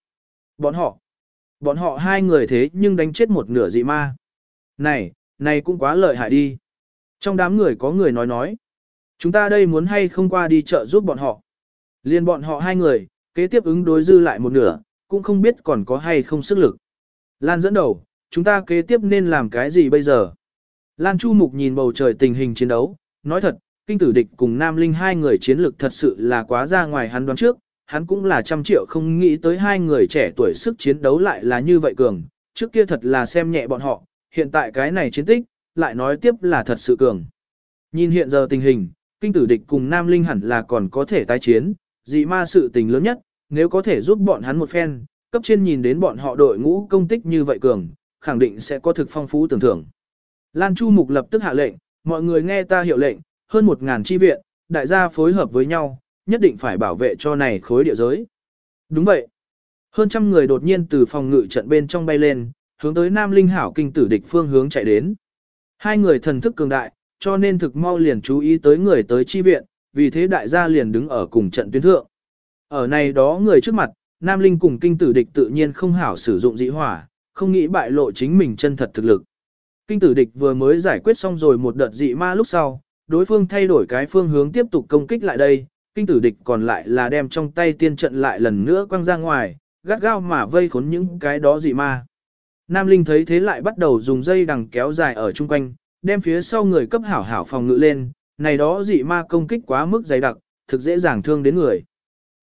Bọn họ hai người thế nhưng đánh chết một nửa dị ma. Này cũng quá lợi hại đi. Trong đám người có người nói. Chúng ta đây muốn hay không qua đi chợ giúp bọn họ. Liên bọn họ hai người, kế tiếp ứng đối dư lại một nửa, cũng không biết còn có hay không sức lực. Lan dẫn đầu, chúng ta kế tiếp nên làm cái gì bây giờ? Lan Chu Mục nhìn bầu trời tình hình chiến đấu, nói thật, kinh tử địch cùng Nam Linh hai người chiến lực thật sự là quá ra ngoài hắn đoán trước, hắn cũng là trăm triệu không nghĩ tới hai người trẻ tuổi sức chiến đấu lại là như vậy cường, trước kia thật là xem nhẹ bọn họ, hiện tại cái này chiến tích, lại nói tiếp là thật sự cường. Nhìn hiện giờ tình hình, kinh tử địch cùng Nam Linh hẳn là còn có thể tái chiến, dị ma sự tình lớn nhất, nếu có thể giúp bọn hắn một phen, cấp trên nhìn đến bọn họ đội ngũ công tích như vậy cường, khẳng định sẽ có thực phong phú tưởng thưởng. Lan Chu Mục lập tức hạ lệnh, mọi người nghe ta hiệu lệnh, hơn 1000 chi viện, đại gia phối hợp với nhau, nhất định phải bảo vệ cho này khối địa giới. Đúng vậy. Hơn trăm người đột nhiên từ phòng ngự trận bên trong bay lên, hướng tới Nam Linh hảo kinh tử địch phương hướng chạy đến. Hai người thần thức cường đại, cho nên thực mau liền chú ý tới người tới chi viện, vì thế đại gia liền đứng ở cùng trận tuyến thượng. Ở này đó người trước mặt, Nam Linh cùng kinh tử địch tự nhiên không hảo sử dụng dị hỏa, không nghĩ bại lộ chính mình chân thật thực lực. Kinh tử địch vừa mới giải quyết xong rồi một đợt dị ma lúc sau, đối phương thay đổi cái phương hướng tiếp tục công kích lại đây, kinh tử địch còn lại là đem trong tay tiên trận lại lần nữa quăng ra ngoài, gắt gao mà vây khốn những cái đó dị ma. Nam Linh thấy thế lại bắt đầu dùng dây đằng kéo dài ở chung quanh, đem phía sau người cấp hảo hảo phòng ngự lên, này đó dị ma công kích quá mức dày đặc, thực dễ dàng thương đến người.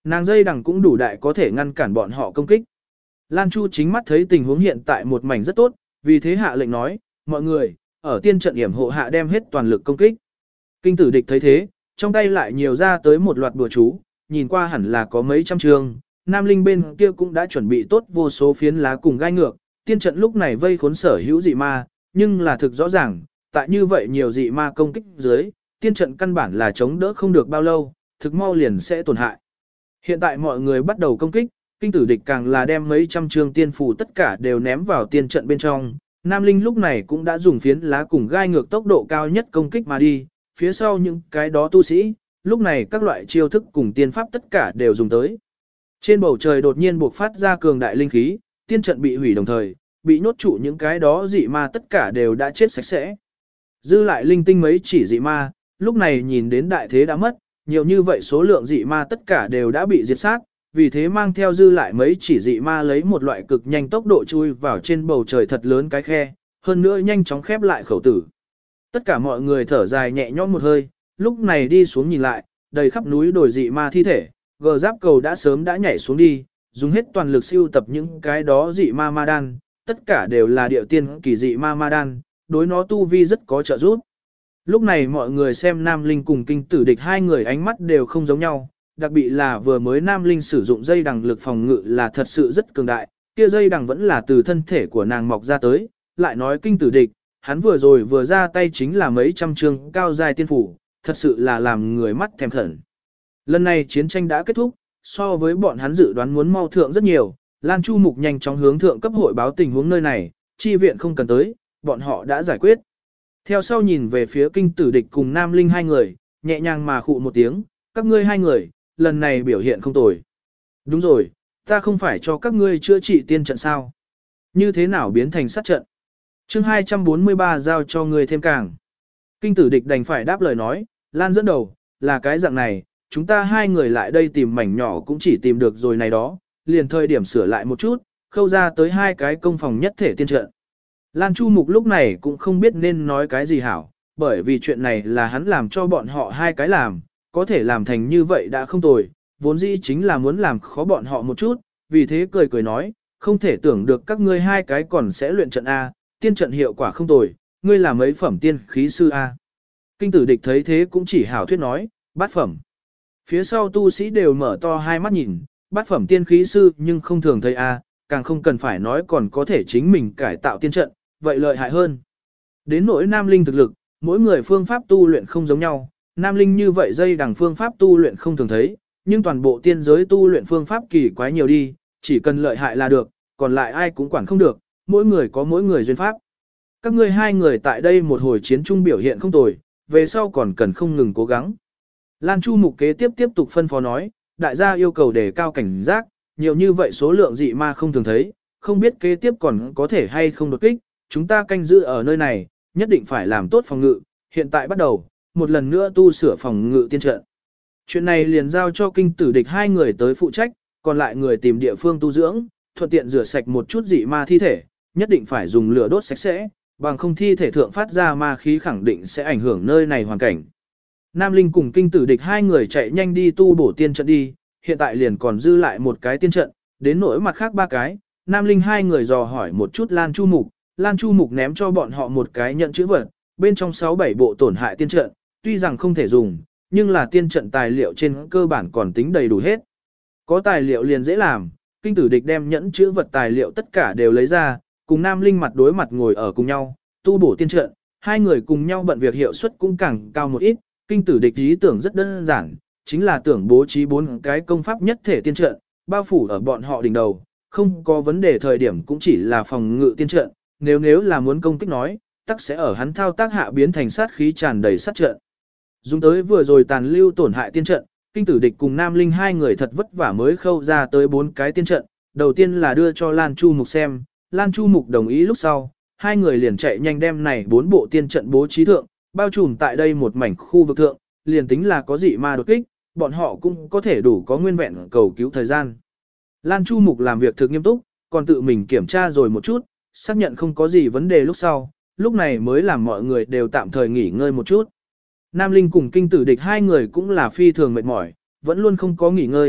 Nàng dây đằng cũng đủ đại có thể ngăn cản bọn họ công kích. Lan Chu chính mắt thấy tình huống hiện tại một mảnh rất tốt, vì thế hạ lệnh nói, mọi người, ở tiên trận yểm hộ hạ đem hết toàn lực công kích. Kinh tử địch thấy thế, trong tay lại nhiều ra tới một loạt bùa chú, nhìn qua hẳn là có mấy trăm trường, Nam Linh bên kia cũng đã chuẩn bị tốt vô số phiến lá cùng gai ngược, tiên trận lúc này vây khốn sở hữu dị ma, nhưng là thực rõ ràng, tại như vậy nhiều dị ma công kích dưới, tiên trận căn bản là chống đỡ không được bao lâu, thực mau liền sẽ tổn hại. Hiện tại mọi người bắt đầu công kích, kinh tử địch càng là đem mấy trăm trường tiên phù tất cả đều ném vào tiên trận bên trong. Nam Linh lúc này cũng đã dùng phiến lá cùng gai ngược tốc độ cao nhất công kích mà đi, phía sau những cái đó tu sĩ, lúc này các loại chiêu thức cùng tiên pháp tất cả đều dùng tới. Trên bầu trời đột nhiên buộc phát ra cường đại linh khí, tiên trận bị hủy đồng thời, bị nhốt trụ những cái đó dị ma tất cả đều đã chết sạch sẽ. Dư lại linh tinh mấy chỉ dị ma, lúc này nhìn đến đại thế đã mất, nhiều như vậy số lượng dị ma tất cả đều đã bị diệt sát, vì thế mang theo dư lại mấy chỉ dị ma lấy một loại cực nhanh tốc độ chui vào trên bầu trời thật lớn cái khe, hơn nữa nhanh chóng khép lại khẩu tử. Tất cả mọi người thở dài nhẹ nhõm một hơi, lúc này đi xuống nhìn lại, đầy khắp núi đồi dị ma thi thể, gờ giáp cầu đã sớm đã nhảy xuống đi, dùng hết toàn lực siêu tập những cái đó dị ma ma đan, tất cả đều là điệu tiên kỳ dị ma ma đan, đối nó tu vi rất có trợ giúp. Lúc này mọi người xem Nam Linh cùng kinh tử địch hai người ánh mắt đều không giống nhau, đặc biệt là vừa mới Nam Linh sử dụng dây đằng lực phòng ngự là thật sự rất cường đại, kia dây đằng vẫn là từ thân thể của nàng mọc ra tới, lại nói kinh tử địch, hắn vừa rồi vừa ra tay chính là mấy trăm chương cao giai tiên phủ, thật sự là làm người mắt thèm khẩn. Lần này chiến tranh đã kết thúc, so với bọn hắn dự đoán muốn mau thượng rất nhiều, Lan Chu Mục nhanh chóng hướng thượng cấp hội báo tình huống nơi này, chi viện không cần tới, bọn họ đã giải quyết. Theo sau nhìn về phía kinh tử địch cùng Nam Linh hai người, nhẹ nhàng mà khụ một tiếng, các ngươi hai người, lần này biểu hiện không tồi. Đúng rồi, ta không phải cho các ngươi chữa trị tiên trận sao? Như thế nào biến thành sát trận? Chương 243 giao cho ngươi thêm càng. Kinh tử địch đành phải đáp lời nói, Lan dẫn đầu, là cái dạng này, chúng ta hai người lại đây tìm mảnh nhỏ cũng chỉ tìm được rồi này đó, liền thời điểm sửa lại một chút, khâu ra tới hai cái công phòng nhất thể tiên trận. Lan Chu Mục lúc này cũng không biết nên nói cái gì hảo, bởi vì chuyện này là hắn làm cho bọn họ hai cái làm, có thể làm thành như vậy đã không tồi, vốn dĩ chính là muốn làm khó bọn họ một chút, vì thế cười cười nói, không thể tưởng được các ngươi hai cái còn sẽ luyện trận A, tiên trận hiệu quả không tồi, ngươi là mấy phẩm tiên khí sư A. Kinh tử địch thấy thế cũng chỉ hảo thuyết nói, bát phẩm. Phía sau tu sĩ đều mở to hai mắt nhìn, bát phẩm tiên khí sư nhưng không thường thấy A, càng không cần phải nói còn có thể chính mình cải tạo tiên trận, vậy lợi hại hơn. Đến nỗi Nam Linh thực lực, mỗi người phương pháp tu luyện không giống nhau, Nam Linh như vậy dây đằng phương pháp tu luyện không thường thấy, nhưng toàn bộ tiên giới tu luyện phương pháp kỳ quái nhiều đi, chỉ cần lợi hại là được, còn lại ai cũng quản không được, mỗi người có mỗi người duyên pháp. Các ngươi hai người tại đây một hồi chiến chung biểu hiện không tồi, về sau còn cần không ngừng cố gắng. Lan Chu Mục kế tiếp tục phân phó nói, đại gia yêu cầu đề cao cảnh giác, nhiều như vậy số lượng dị ma không thường thấy, không biết kế tiếp còn có thể hay không đột kích, chúng ta canh giữ ở nơi này, nhất định phải làm tốt phòng ngự, hiện tại bắt đầu, một lần nữa tu sửa phòng ngự tiên trận. Chuyện này liền giao cho kinh tử địch hai người tới phụ trách, còn lại người tìm địa phương tu dưỡng, thuận tiện rửa sạch một chút dị ma thi thể, nhất định phải dùng lửa đốt sạch sẽ, bằng không thi thể thượng phát ra ma khí khẳng định sẽ ảnh hưởng nơi này hoàn cảnh. Nam Linh cùng kinh tử địch hai người chạy nhanh đi tu bổ tiên trận đi, hiện tại liền còn dư lại một cái tiên trận, đến nỗi mặt khác ba cái, Nam Linh hai người dò hỏi một chút Lan Chu Mục, Lan Chu Mục ném cho bọn họ một cái nhận chữ vật, bên trong 6-7 bộ tổn hại tiên trận, tuy rằng không thể dùng, nhưng là tiên trận tài liệu trên cơ bản còn tính đầy đủ hết. Có tài liệu liền dễ làm, kinh tử địch đem nhẫn chữ vật tài liệu tất cả đều lấy ra, cùng Nam Linh mặt đối mặt ngồi ở cùng nhau, tu bổ tiên trận, hai người cùng nhau bận việc hiệu suất cũng càng cao một ít, kinh tử địch ý tưởng rất đơn giản, chính là tưởng bố trí 4 cái công pháp nhất thể tiên trận, bao phủ ở bọn họ đỉnh đầu, không có vấn đề thời điểm cũng chỉ là phòng ngự tiên trận, nếu là muốn công kích nói, tắc sẽ ở hắn thao tác hạ biến thành sát khí tràn đầy sát trận. Dùng tới vừa rồi tàn lưu tổn hại tiên trận, kinh tử địch cùng Nam Linh hai người thật vất vả mới khâu ra tới 4 cái tiên trận, đầu tiên là đưa cho Lan Chu Mục xem, Lan Chu Mục đồng ý lúc sau, hai người liền chạy nhanh đem này 4 bộ tiên trận bố trí thượng, bao trùm tại đây một mảnh khu vực thượng, liền tính là có dị ma đột kích, bọn họ cũng có thể đủ có nguyên vẹn cầu cứu thời gian. Lan Chu Mục làm việc thực nghiêm túc, còn tự mình kiểm tra rồi một chút, xác nhận không có gì vấn đề lúc sau, lúc này mới làm mọi người đều tạm thời nghỉ ngơi một chút. Nam Linh cùng kinh tử địch hai người cũng là phi thường mệt mỏi, vẫn luôn không có nghỉ ngơi,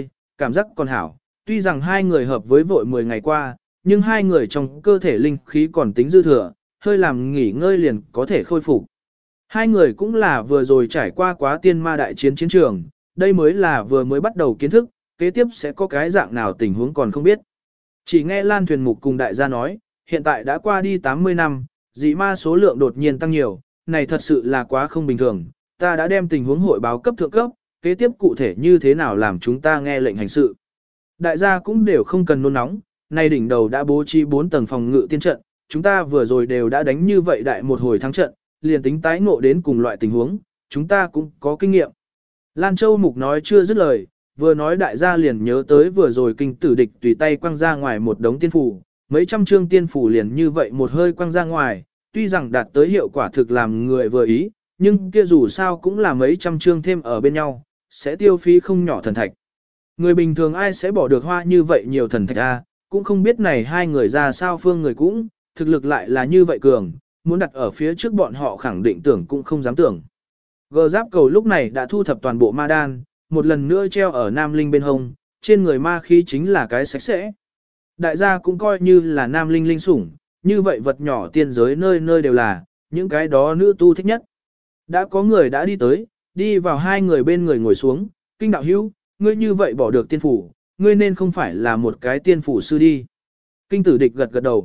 cảm giác còn hảo, tuy rằng hai người hợp với vội 10 ngày qua, nhưng hai người trong cơ thể linh khí còn tính dư thừa, hơi làm nghỉ ngơi liền có thể khôi phục. Hai người cũng là vừa rồi trải qua quá tiên ma đại chiến chiến trường, đây mới là vừa mới bắt đầu kiến thức, kế tiếp sẽ có cái dạng nào tình huống còn không biết. Chỉ nghe Lan Thuyền Mục cùng đại gia nói, hiện tại đã qua đi 80 năm, dị ma số lượng đột nhiên tăng nhiều, này thật sự là quá không bình thường, ta đã đem tình huống hội báo cấp thượng cấp, kế tiếp cụ thể như thế nào làm chúng ta nghe lệnh hành sự. Đại gia cũng đều không cần nôn nóng, nay đỉnh đầu đã bố trí 4 tầng phòng ngự tiên trận, chúng ta vừa rồi đều đã đánh như vậy đại một hồi thắng trận, liền tính tái ngộ đến cùng loại tình huống, chúng ta cũng có kinh nghiệm. Lan Châu Mục nói chưa dứt lời, vừa nói đại gia liền nhớ tới vừa rồi kinh tử địch tùy tay quăng ra ngoài một đống tiên phủ, mấy trăm chương tiên phủ liền như vậy một hơi quăng ra ngoài, tuy rằng đạt tới hiệu quả thực làm người vừa ý, nhưng kia dù sao cũng là mấy trăm chương thêm ở bên nhau, sẽ tiêu phí không nhỏ thần thạch. Người bình thường ai sẽ bỏ được hoa như vậy nhiều thần thạch a, cũng không biết này hai người ra sao phương người cũng, thực lực lại là như vậy cường, muốn đặt ở phía trước bọn họ khẳng định tưởng cũng không dám tưởng. Gờ giáp cầu lúc này đã thu thập toàn bộ ma đan, một lần nữa treo ở Nam Linh bên hông, trên người ma khí chính là cái sạch sẽ. Đại gia cũng coi như là Nam Linh linh sủng, như vậy vật nhỏ tiên giới nơi nơi đều là, những cái đó nữ tu thích nhất. Đã có người đã đi tới, đi vào hai người bên người ngồi xuống, kinh đạo hữu, ngươi như vậy bỏ được tiên phủ, ngươi nên không phải là một cái tiên phủ sư đi. Kinh tử địch gật gật đầu,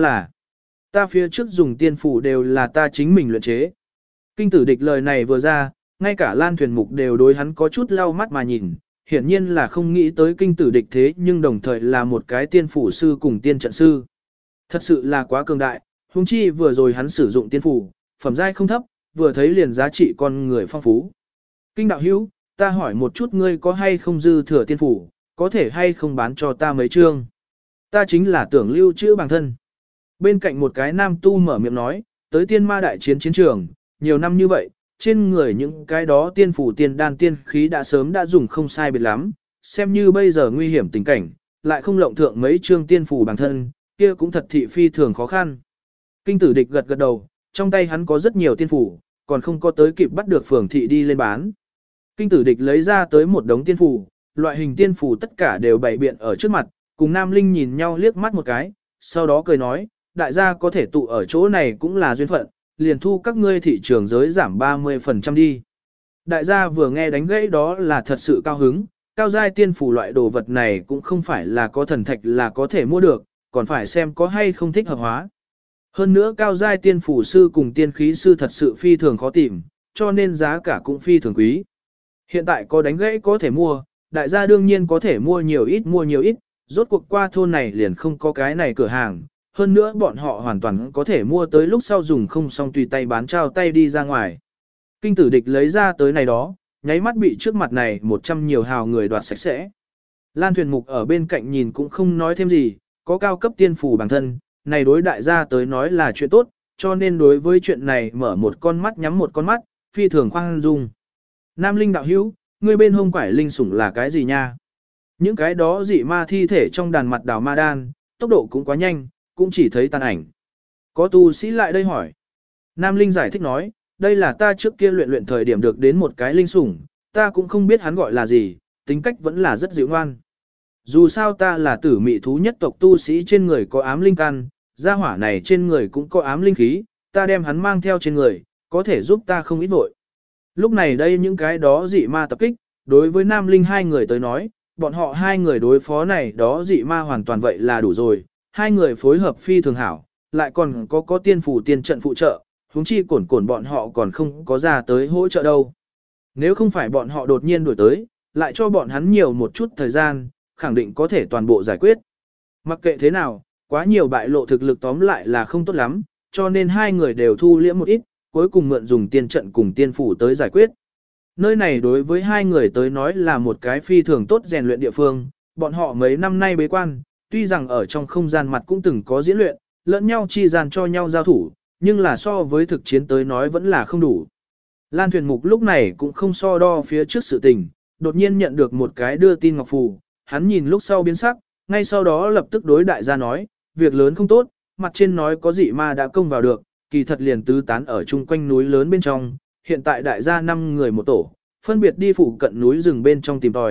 ta phía trước dùng tiên phủ đều là ta chính mình luyện chế. Kinh tử địch lời này vừa ra, ngay cả Lan Thuyền Mục đều đối hắn có chút lau mắt mà nhìn, hiển nhiên là không nghĩ tới kinh tử địch thế nhưng đồng thời là một cái tiên phủ sư cùng tiên trận sư. Thật sự là quá cường đại, huống chi vừa rồi hắn sử dụng tiên phủ, phẩm giai không thấp, vừa thấy liền giá trị con người phong phú. Kinh đạo hữu, ta hỏi một chút ngươi có hay không dư thừa tiên phủ, có thể hay không bán cho ta mấy chương. Ta chính là tưởng lưu trữ bản thân. Bên cạnh một cái nam tu mở miệng nói, tới tiên ma đại chiến chiến trường, nhiều năm như vậy, trên người những cái đó tiên phủ tiên đan tiên khí đã sớm đã dùng không sai biệt lắm, xem như bây giờ nguy hiểm tình cảnh, lại không lộng thượng mấy chương tiên phủ bản thân, kia cũng thật thị phi thường khó khăn. Kinh tử địch gật gật đầu, trong tay hắn có rất nhiều tiên phủ, còn không có tới kịp bắt được phường thị đi lên bán. Kinh tử địch lấy ra tới một đống tiên phủ, loại hình tiên phủ tất cả đều bày biện ở trước mặt, cùng Nam Linh nhìn nhau liếc mắt một cái, sau đó cười nói, đại gia có thể tụ ở chỗ này cũng là duyên phận, liền thu các ngươi thị trường giới giảm 30% đi. Đại gia vừa nghe đánh gãy đó là thật sự cao hứng, cao giai tiên phủ loại đồ vật này cũng không phải là có thần thạch là có thể mua được, còn phải xem có hay không thích hợp hóa. Hơn nữa cao giai tiên phủ sư cùng tiên khí sư thật sự phi thường khó tìm, cho nên giá cả cũng phi thường quý. Hiện tại có đánh gãy có thể mua, đại gia đương nhiên có thể mua nhiều ít, rốt cuộc qua thôn này liền không có cái này cửa hàng. Hơn nữa bọn họ hoàn toàn có thể mua tới lúc sau dùng không xong tùy tay bán trao tay đi ra ngoài. Kinh tử địch lấy ra tới này đó, nháy mắt bị trước mặt này 100 nhiều hào người đoạt sạch sẽ. Lan Thuyền Mục ở bên cạnh nhìn cũng không nói thêm gì, có cao cấp tiên phủ bản thân, này đối đại gia tới nói là chuyện tốt, cho nên đối với chuyện này mở một con mắt nhắm một con mắt, phi thường khoan dung. Nam Linh đạo hữu, ngươi bên hông quải linh sủng là cái gì nha? Những cái đó dị ma thi thể trong đàn mặt đào ma đan, tốc độ cũng quá nhanh, cũng chỉ thấy tàn ảnh. Có tu sĩ lại đây hỏi. Nam Linh giải thích nói, đây là ta trước kia luyện thời điểm được đến một cái linh sủng, ta cũng không biết hắn gọi là gì, tính cách vẫn là rất dịu ngoan. Dù sao ta là tử mị thú nhất tộc tu sĩ trên người có ám linh căn, gia hỏa này trên người cũng có ám linh khí, ta đem hắn mang theo trên người, có thể giúp ta không ít vội. Lúc này đây những cái đó dị ma tập kích, đối với Nam Linh hai người tới nói, bọn họ hai người đối phó này đó dị ma hoàn toàn vậy là đủ rồi, hai người phối hợp phi thường hảo, lại còn có tiên phủ tiên trận phụ trợ, huống chi cổn bọn họ còn không có ra tới hỗ trợ đâu. Nếu không phải bọn họ đột nhiên đuổi tới, lại cho bọn hắn nhiều một chút thời gian, khẳng định có thể toàn bộ giải quyết. Mặc kệ thế nào, quá nhiều bại lộ thực lực tóm lại là không tốt lắm, cho nên hai người đều thu liễm một ít, cuối cùng mượn dùng tiên trận cùng tiên phủ tới giải quyết. Nơi này đối với hai người tới nói là một cái phi thường tốt rèn luyện địa phương, bọn họ mấy năm nay bế quan, tuy rằng ở trong không gian mặt cũng từng có diễn luyện, lẫn nhau chi gian cho nhau giao thủ, nhưng là so với thực chiến tới nói vẫn là không đủ. Lan Thuyền Mục lúc này cũng không so đo phía trước sự tình, đột nhiên nhận được một cái đưa tin ngọc phù, hắn nhìn lúc sau biến sắc, ngay sau đó lập tức đối đại gia nói, việc lớn không tốt, mặt trên nói có dị ma đã công vào được, kỳ thật liền tứ tán ở chung quanh núi lớn bên trong, hiện tại đại gia 5 người một tổ, phân biệt đi phụ cận núi rừng bên trong tìm tòi,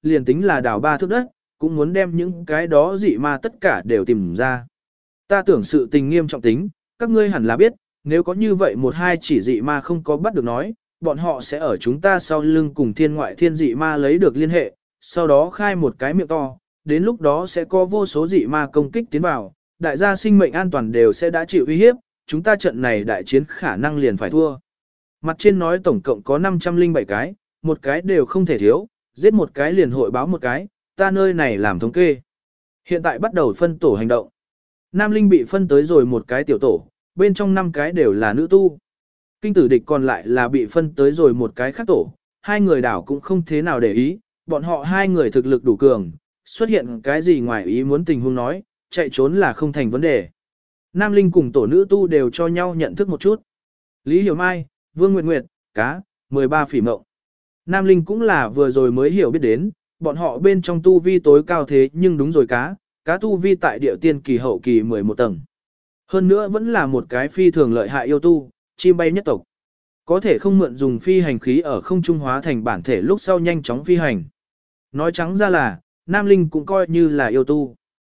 liền tính là đào 3 thước đất, cũng muốn đem những cái đó dị ma tất cả đều tìm ra. Ta tưởng sự tình nghiêm trọng tính, các ngươi hẳn là biết, nếu có như vậy một hai chỉ dị ma không có bắt được nói, bọn họ sẽ ở chúng ta sau lưng cùng thiên ngoại thiên dị ma lấy được liên hệ, sau đó khai một cái miệng to, đến lúc đó sẽ có vô số dị ma công kích tiến vào, đại gia sinh mệnh an toàn đều sẽ đã chịu uy hiếp, chúng ta trận này đại chiến khả năng liền phải thua. Mặt trên nói tổng cộng có 507 cái, một cái đều không thể thiếu, giết một cái liền hội báo một cái, ta nơi này làm thống kê. Hiện tại bắt đầu phân tổ hành động. Nam Linh bị phân tới rồi một cái tiểu tổ, bên trong 5 cái đều là nữ tu. Kinh tử địch còn lại là bị phân tới rồi một cái khác tổ, hai người đảo cũng không thế nào để ý, bọn họ hai người thực lực đủ cường, xuất hiện cái gì ngoài ý muốn tình huống nói, chạy trốn là không thành vấn đề. Nam Linh cùng tổ nữ tu đều cho nhau nhận thức một chút. Lý Hiểu Mai, Vương Nguyệt Nguyệt, cá, 13 phỉ mộng. Nam Linh cũng là vừa rồi mới hiểu biết đến, bọn họ bên trong tu vi tối cao thế nhưng đúng rồi cá tu vi tại địa tiên kỳ hậu kỳ 11 tầng. Hơn nữa vẫn là một cái phi thường lợi hại yêu tu, chim bay nhất tộc. Có thể không mượn dùng phi hành khí ở không trung hóa thành bản thể lúc sau nhanh chóng phi hành. Nói trắng ra là, Nam Linh cũng coi như là yêu tu.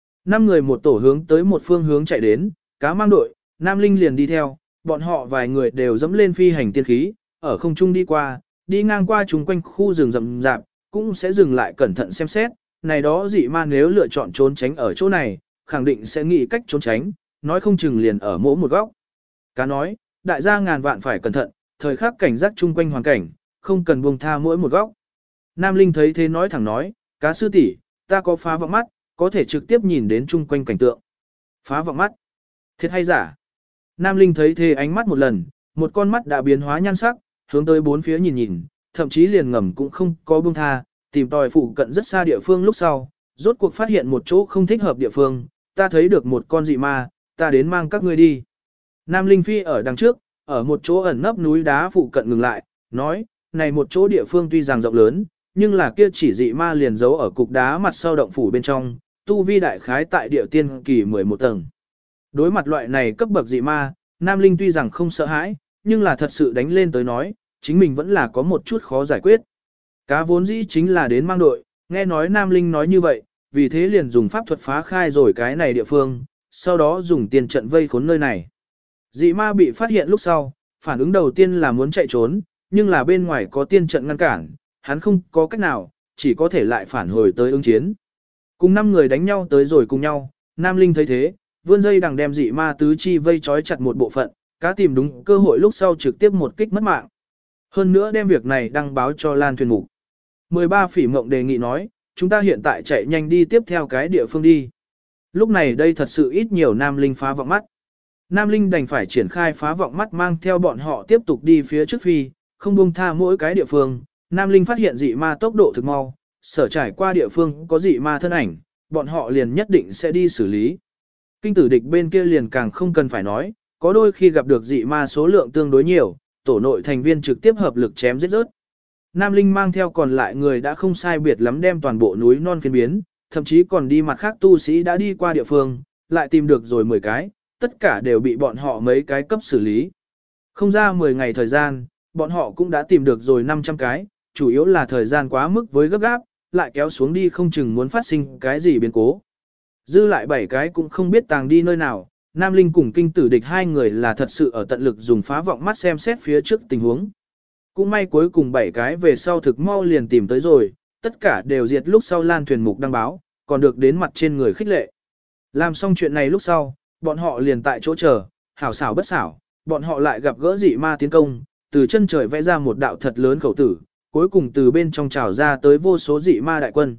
5 người một tổ hướng tới một phương hướng chạy đến, cá mang đội, Nam Linh liền đi theo, bọn họ vài người đều dẫm lên phi hành tiên khí, ở không trung đi qua, đi ngang qua chúng quanh khu rừng rậm rạp, cũng sẽ dừng lại cẩn thận xem xét, này đó dị ma nếu lựa chọn trốn tránh ở chỗ này, khẳng định sẽ nghĩ cách trốn tránh, nói không chừng liền ở mỗi một góc. Cá nói, đại gia ngàn vạn phải cẩn thận, thời khắc cảnh giác chung quanh hoàn cảnh, không cần buông tha mỗi một góc. Nam Linh thấy thế nói thẳng nói, cá sư tỷ, ta có phá vọng mắt, có thể trực tiếp nhìn đến chung quanh cảnh tượng. Phá vọng mắt? Thiệt hay giả? Nam Linh thấy thế ánh mắt một lần, một con mắt đã biến hóa nhan sắc, hướng tới bốn phía nhìn nhìn, thậm chí liền ngầm cũng không có buông tha, tìm tòi phụ cận rất xa địa phương lúc sau, rốt cuộc phát hiện một chỗ không thích hợp địa phương, ta thấy được một con dị ma, ta đến mang các ngươi đi. Nam Linh phi ở đằng trước, ở một chỗ ẩn nấp núi đá phụ cận ngừng lại, nói, này một chỗ địa phương tuy rằng rộng lớn, nhưng là kia chỉ dị ma liền giấu ở cục đá mặt sau động phủ bên trong, tu vi đại khái tại địa tiên kỳ 11 tầng. Đối mặt loại này cấp bậc dị ma, Nam Linh tuy rằng không sợ hãi, nhưng là thật sự đánh lên tới nói, chính mình vẫn là có một chút khó giải quyết. Cá vốn dĩ chính là đến mang đội, nghe nói Nam Linh nói như vậy, vì thế liền dùng pháp thuật phá khai rồi cái này địa phương, sau đó dùng tiền trận vây khốn nơi này. Dị ma bị phát hiện lúc sau, phản ứng đầu tiên là muốn chạy trốn, nhưng là bên ngoài có tiên trận ngăn cản, hắn không có cách nào, chỉ có thể lại phản hồi tới ứng chiến. Cùng 5 người đánh nhau tới rồi cùng nhau, Nam Linh thấy thế, vươn dây đằng đem dị ma tứ chi vây trói chặt một bộ phận, cá tìm đúng cơ hội lúc sau trực tiếp một kích mất mạng. Hơn nữa đem việc này đăng báo cho Lan Thuyền Mục. 13 phỉ mộng đề nghị nói, chúng ta hiện tại chạy nhanh đi tiếp theo cái địa phương đi. Lúc này đây thật sự ít nhiều Nam Linh phá vọng mắt. Nam Linh đành phải triển khai phá vọng mắt mang theo bọn họ tiếp tục đi phía trước phi, không buông tha mỗi cái địa phương. Nam Linh phát hiện dị ma tốc độ thực mau, sở trải qua địa phương có dị ma thân ảnh, bọn họ liền nhất định sẽ đi xử lý. Kinh tử địch bên kia liền càng không cần phải nói, có đôi khi gặp được dị ma số lượng tương đối nhiều, tổ nội thành viên trực tiếp hợp lực chém giết rớt. Nam Linh mang theo còn lại người đã không sai biệt lắm đem toàn bộ núi non phiên biến, thậm chí còn đi mặt khác tu sĩ đã đi qua địa phương, lại tìm được rồi 10 cái, tất cả đều bị bọn họ mấy cái cấp xử lý. Không ra 10 ngày thời gian, bọn họ cũng đã tìm được rồi 500 cái, chủ yếu là thời gian quá mức với gấp gáp, lại kéo xuống đi không chừng muốn phát sinh cái gì biến cố. Dư lại 7 cái cũng không biết tàng đi nơi nào, Nam Linh cùng kinh tử địch hai người là thật sự ở tận lực dùng phá vọng mắt xem xét phía trước tình huống. Cũng may cuối cùng 7 cái về sau thực mau liền tìm tới rồi, tất cả đều diệt lúc sau Lan Thuyền Mục đăng báo, còn được đến mặt trên người khích lệ. Làm xong chuyện này lúc sau, bọn họ liền tại chỗ chờ, hảo xảo bất xảo, bọn họ lại gặp gỡ dị ma tiến công, từ chân trời vẽ ra một đạo thật lớn khẩu tử, cuối cùng từ bên trong trào ra tới vô số dị ma đại quân.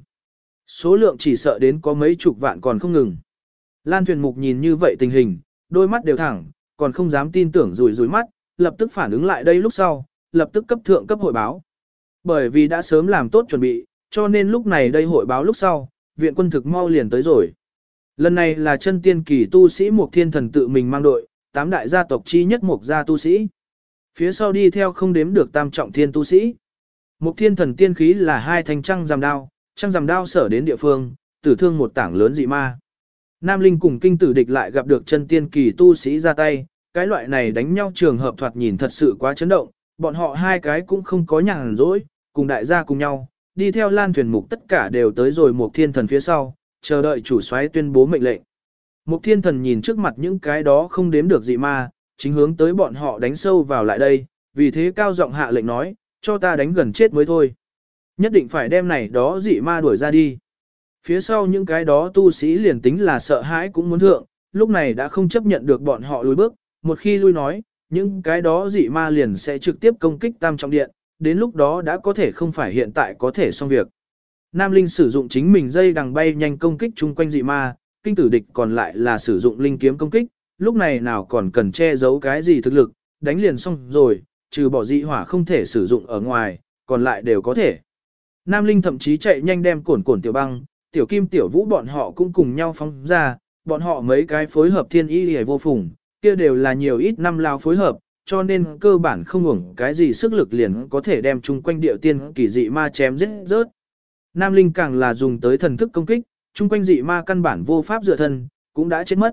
Số lượng chỉ sợ đến có mấy chục vạn còn không ngừng. Lan Thuyền Mục nhìn như vậy tình hình, đôi mắt đều thẳng, còn không dám tin tưởng rủi mắt, lập tức phản ứng lại đây lúc sau, lập tức cấp thượng cấp hội báo. Bởi vì đã sớm làm tốt chuẩn bị, cho nên lúc này đây hội báo lúc sau, viện quân thực mau liền tới rồi. Lần này là chân tiên kỳ tu sĩ Mục Thiên Thần tự mình mang đội, 8 đại gia tộc chi nhất Mục gia tu sĩ. Phía sau đi theo không đếm được tam trọng thiên tu sĩ. Mục Thiên Thần tiên khí là 2 thanh trăng rằm đao sở đến địa phương, tử thương một tảng lớn dị ma. Nam Linh cùng kinh tử địch lại gặp được chân tiên kỳ tu sĩ ra tay, cái loại này đánh nhau trường hợp thoạt nhìn thật sự quá chấn động, bọn họ hai cái cũng không có nhàn rỗi, cùng đại gia cùng nhau, đi theo Lan Thuyền Mục tất cả đều tới rồi Mục Thiên Thần phía sau, chờ đợi chủ soái tuyên bố mệnh lệnh. Mục Thiên Thần nhìn trước mặt những cái đó không đếm được dị ma, chính hướng tới bọn họ đánh sâu vào lại đây, vì thế cao giọng hạ lệnh nói, cho ta đánh gần chết mới thôi. Nhất định phải đem này đó dị ma đuổi ra đi. Phía sau những cái đó tu sĩ liền tính là sợ hãi cũng muốn thượng, lúc này đã không chấp nhận được bọn họ lùi bước, một khi lui nói, những cái đó dị ma liền sẽ trực tiếp công kích Tam Trọng Điện, đến lúc đó đã có thể không phải hiện tại có thể xong việc. Nam Linh sử dụng chính mình dây đằng bay nhanh công kích chung quanh dị ma, kinh tử địch còn lại là sử dụng linh kiếm công kích, lúc này nào còn cần che giấu cái gì thực lực, đánh liền xong rồi, trừ bỏ dị hỏa không thể sử dụng ở ngoài, còn lại đều có thể. Nam Linh thậm chí chạy nhanh đem cổn tiểu băng, tiểu kim tiểu vũ bọn họ cũng cùng nhau phóng ra, bọn họ mấy cái phối hợp thiên y hề vô phùng, kia đều là nhiều ít năm lao phối hợp, cho nên cơ bản không hưởng cái gì sức lực liền có thể đem chung quanh điệu tiên kỳ dị ma chém giết rớt. Nam Linh càng là dùng tới thần thức công kích, chung quanh dị ma căn bản vô pháp dựa thân, cũng đã chết mất.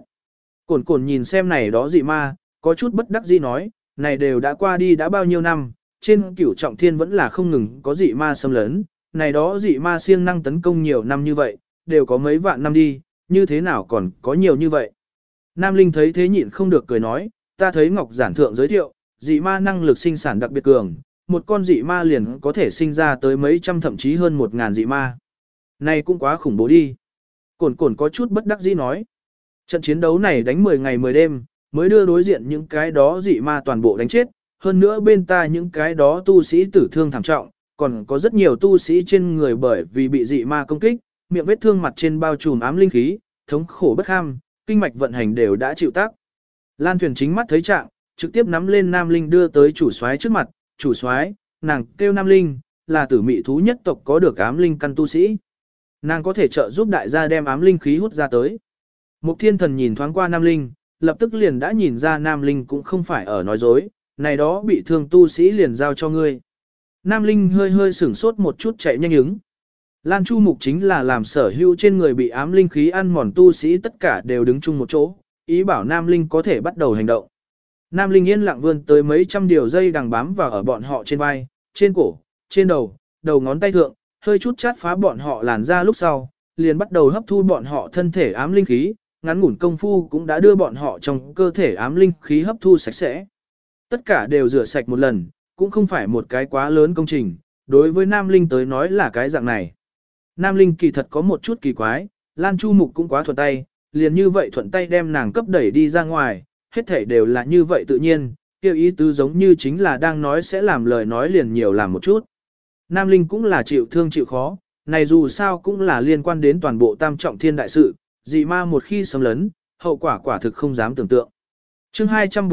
Cổn nhìn xem này đó dị ma, có chút bất đắc dĩ nói, này đều đã qua đi đã bao nhiêu năm, trên cửu trọng thiên vẫn là không ngừng có dị ma xâm lấn, này đó dị ma siêng năng tấn công nhiều năm như vậy, đều có mấy vạn năm đi, như thế nào còn có nhiều như vậy. Nam Linh thấy thế nhịn không được cười nói, ta thấy Ngọc Giản Thượng giới thiệu, dị ma năng lực sinh sản đặc biệt cường, một con dị ma liền có thể sinh ra tới mấy trăm thậm chí hơn 1000 dị ma. Này cũng quá khủng bố đi. Cổn có chút bất đắc dĩ nói. Trận chiến đấu này đánh 10 ngày 10 đêm, mới đưa đối diện những cái đó dị ma toàn bộ đánh chết, hơn nữa bên ta những cái đó tu sĩ tử thương thảm trọng, còn có rất nhiều tu sĩ trên người bởi vì bị dị ma công kích, miệng vết thương mặt trên bao trùm ám linh khí, thống khổ bất kham, kinh mạch vận hành đều đã chịu tác. Lan Thuyền chính mắt thấy trạng, trực tiếp nắm lên Nam Linh đưa tới chủ soái trước mặt, chủ soái, nàng kêu Nam Linh, là tử mị thú nhất tộc có được ám linh căn tu sĩ. Nàng có thể trợ giúp đại gia đem ám linh khí hút ra tới. Mục Thiên Thần nhìn thoáng qua Nam Linh, lập tức liền đã nhìn ra Nam Linh cũng không phải ở nói dối, này đó bị thương tu sĩ liền giao cho ngươi. Nam Linh hơi hơi sửng sốt một chút chạy nhanh ứng. Lan Chu mục chính là làm sở hữu trên người bị ám linh khí ăn mòn tu sĩ tất cả đều đứng chung một chỗ, ý bảo Nam Linh có thể bắt đầu hành động. Nam Linh yên lặng vươn tới mấy trăm điều dây đằng bám vào ở bọn họ trên vai, trên cổ, trên đầu, đầu ngón tay thượng, hơi chút chát phá bọn họ làn ra lúc sau, liền bắt đầu hấp thu bọn họ thân thể ám linh khí, ngắn ngủn công phu cũng đã đưa bọn họ trong cơ thể ám linh khí hấp thu sạch sẽ. Tất cả đều rửa sạch một lần, cũng không phải một cái quá lớn công trình, đối với Nam Linh tới nói là cái dạng này. Nam Linh kỳ thật có một chút kỳ quái, Lan Chu Mục cũng quá thuận tay, liền như vậy thuận tay đem nàng cấp đẩy đi ra ngoài, hết thảy đều là như vậy tự nhiên, kêu ý tứ giống như chính là đang nói sẽ làm lời nói liền nhiều làm một chút. Nam Linh cũng là chịu thương chịu khó, này dù sao cũng là liên quan đến toàn bộ Tam Trọng Thiên đại sự, dị ma một khi xâm lấn, hậu quả quả thực không dám tưởng tượng. Chương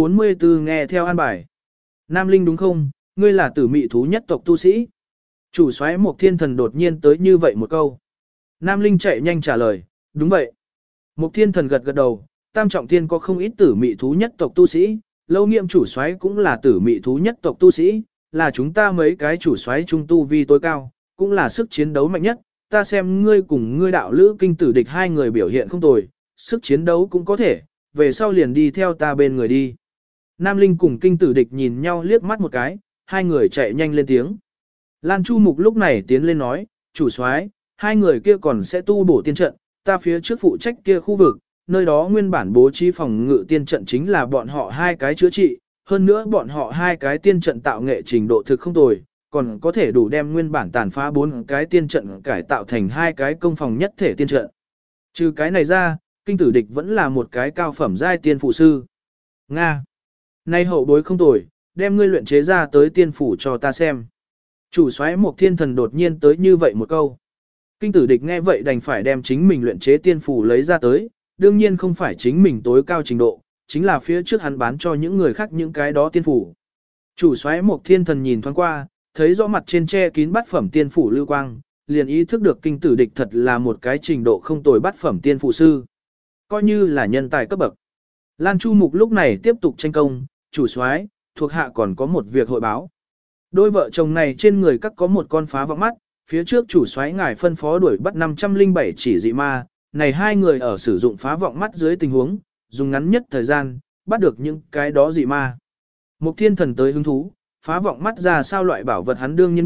244 nghe theo an bài. Nam Linh đúng không, ngươi là tử mị thú nhất tộc tu sĩ. Chủ soái Mục Thiên Thần đột nhiên tới như vậy một câu. Nam Linh chạy nhanh trả lời, đúng vậy. Mục Thiên Thần gật gật đầu, Tam Trọng Thiên có không ít tử mị thú nhất tộc tu sĩ, Lâu Nghiệm chủ soái cũng là tử mị thú nhất tộc tu sĩ, là chúng ta mấy cái chủ soái trung tu vi tối cao, cũng là sức chiến đấu mạnh nhất. Ta xem ngươi cùng ngươi đạo lữ kinh tử địch hai người biểu hiện không tồi, sức chiến đấu cũng có thể, về sau liền đi theo ta bên người đi. Nam Linh cùng kinh tử địch nhìn nhau liếc mắt một cái, hai người chạy nhanh lên tiếng. Lan Chu Mục lúc này tiến lên nói, chủ soái, hai người kia còn sẽ tu bổ tiên trận, ta phía trước phụ trách kia khu vực, nơi đó nguyên bản bố trí phòng ngự tiên trận chính là bọn họ hai cái chữa trị, hơn nữa bọn họ hai cái tiên trận tạo nghệ trình độ thực không tồi, còn có thể đủ đem nguyên bản tàn phá 4 cái tiên trận cải tạo thành hai cái công phòng nhất thể tiên trận. Trừ cái này ra, kinh tử địch vẫn là một cái cao phẩm giai tiên phụ sư. Nga. Nay hậu bối không tồi, đem ngươi luyện chế ra tới tiên phủ cho ta xem. Chủ soái Mục Thiên Thần đột nhiên tới như vậy một câu. Kinh tử địch nghe vậy đành phải đem chính mình luyện chế tiên phủ lấy ra tới, đương nhiên không phải chính mình tối cao trình độ, chính là phía trước hắn bán cho những người khác những cái đó tiên phủ. Chủ soái Mục Thiên Thần nhìn thoáng qua, thấy rõ mặt trên che kín bát phẩm tiên phủ lưu quang, liền ý thức được kinh tử địch thật là một cái trình độ không tồi bát phẩm tiên phủ sư. Coi như là nhân tài cấp bậc. Lan Chu Mục lúc này tiếp tục tranh công, chủ soái, thuộc hạ còn có một việc hội báo. Đôi vợ chồng này trên người các có một con phá vọng mắt, phía trước chủ soái ngài phân phó đuổi bắt 507 chỉ dị ma, này hai người ở sử dụng phá vọng mắt dưới tình huống, dùng ngắn nhất thời gian, bắt được những cái đó dị ma. Mục Thiên Thần tới hứng thú, phá vọng mắt ra sao loại bảo vật hắn đương nhiên biết,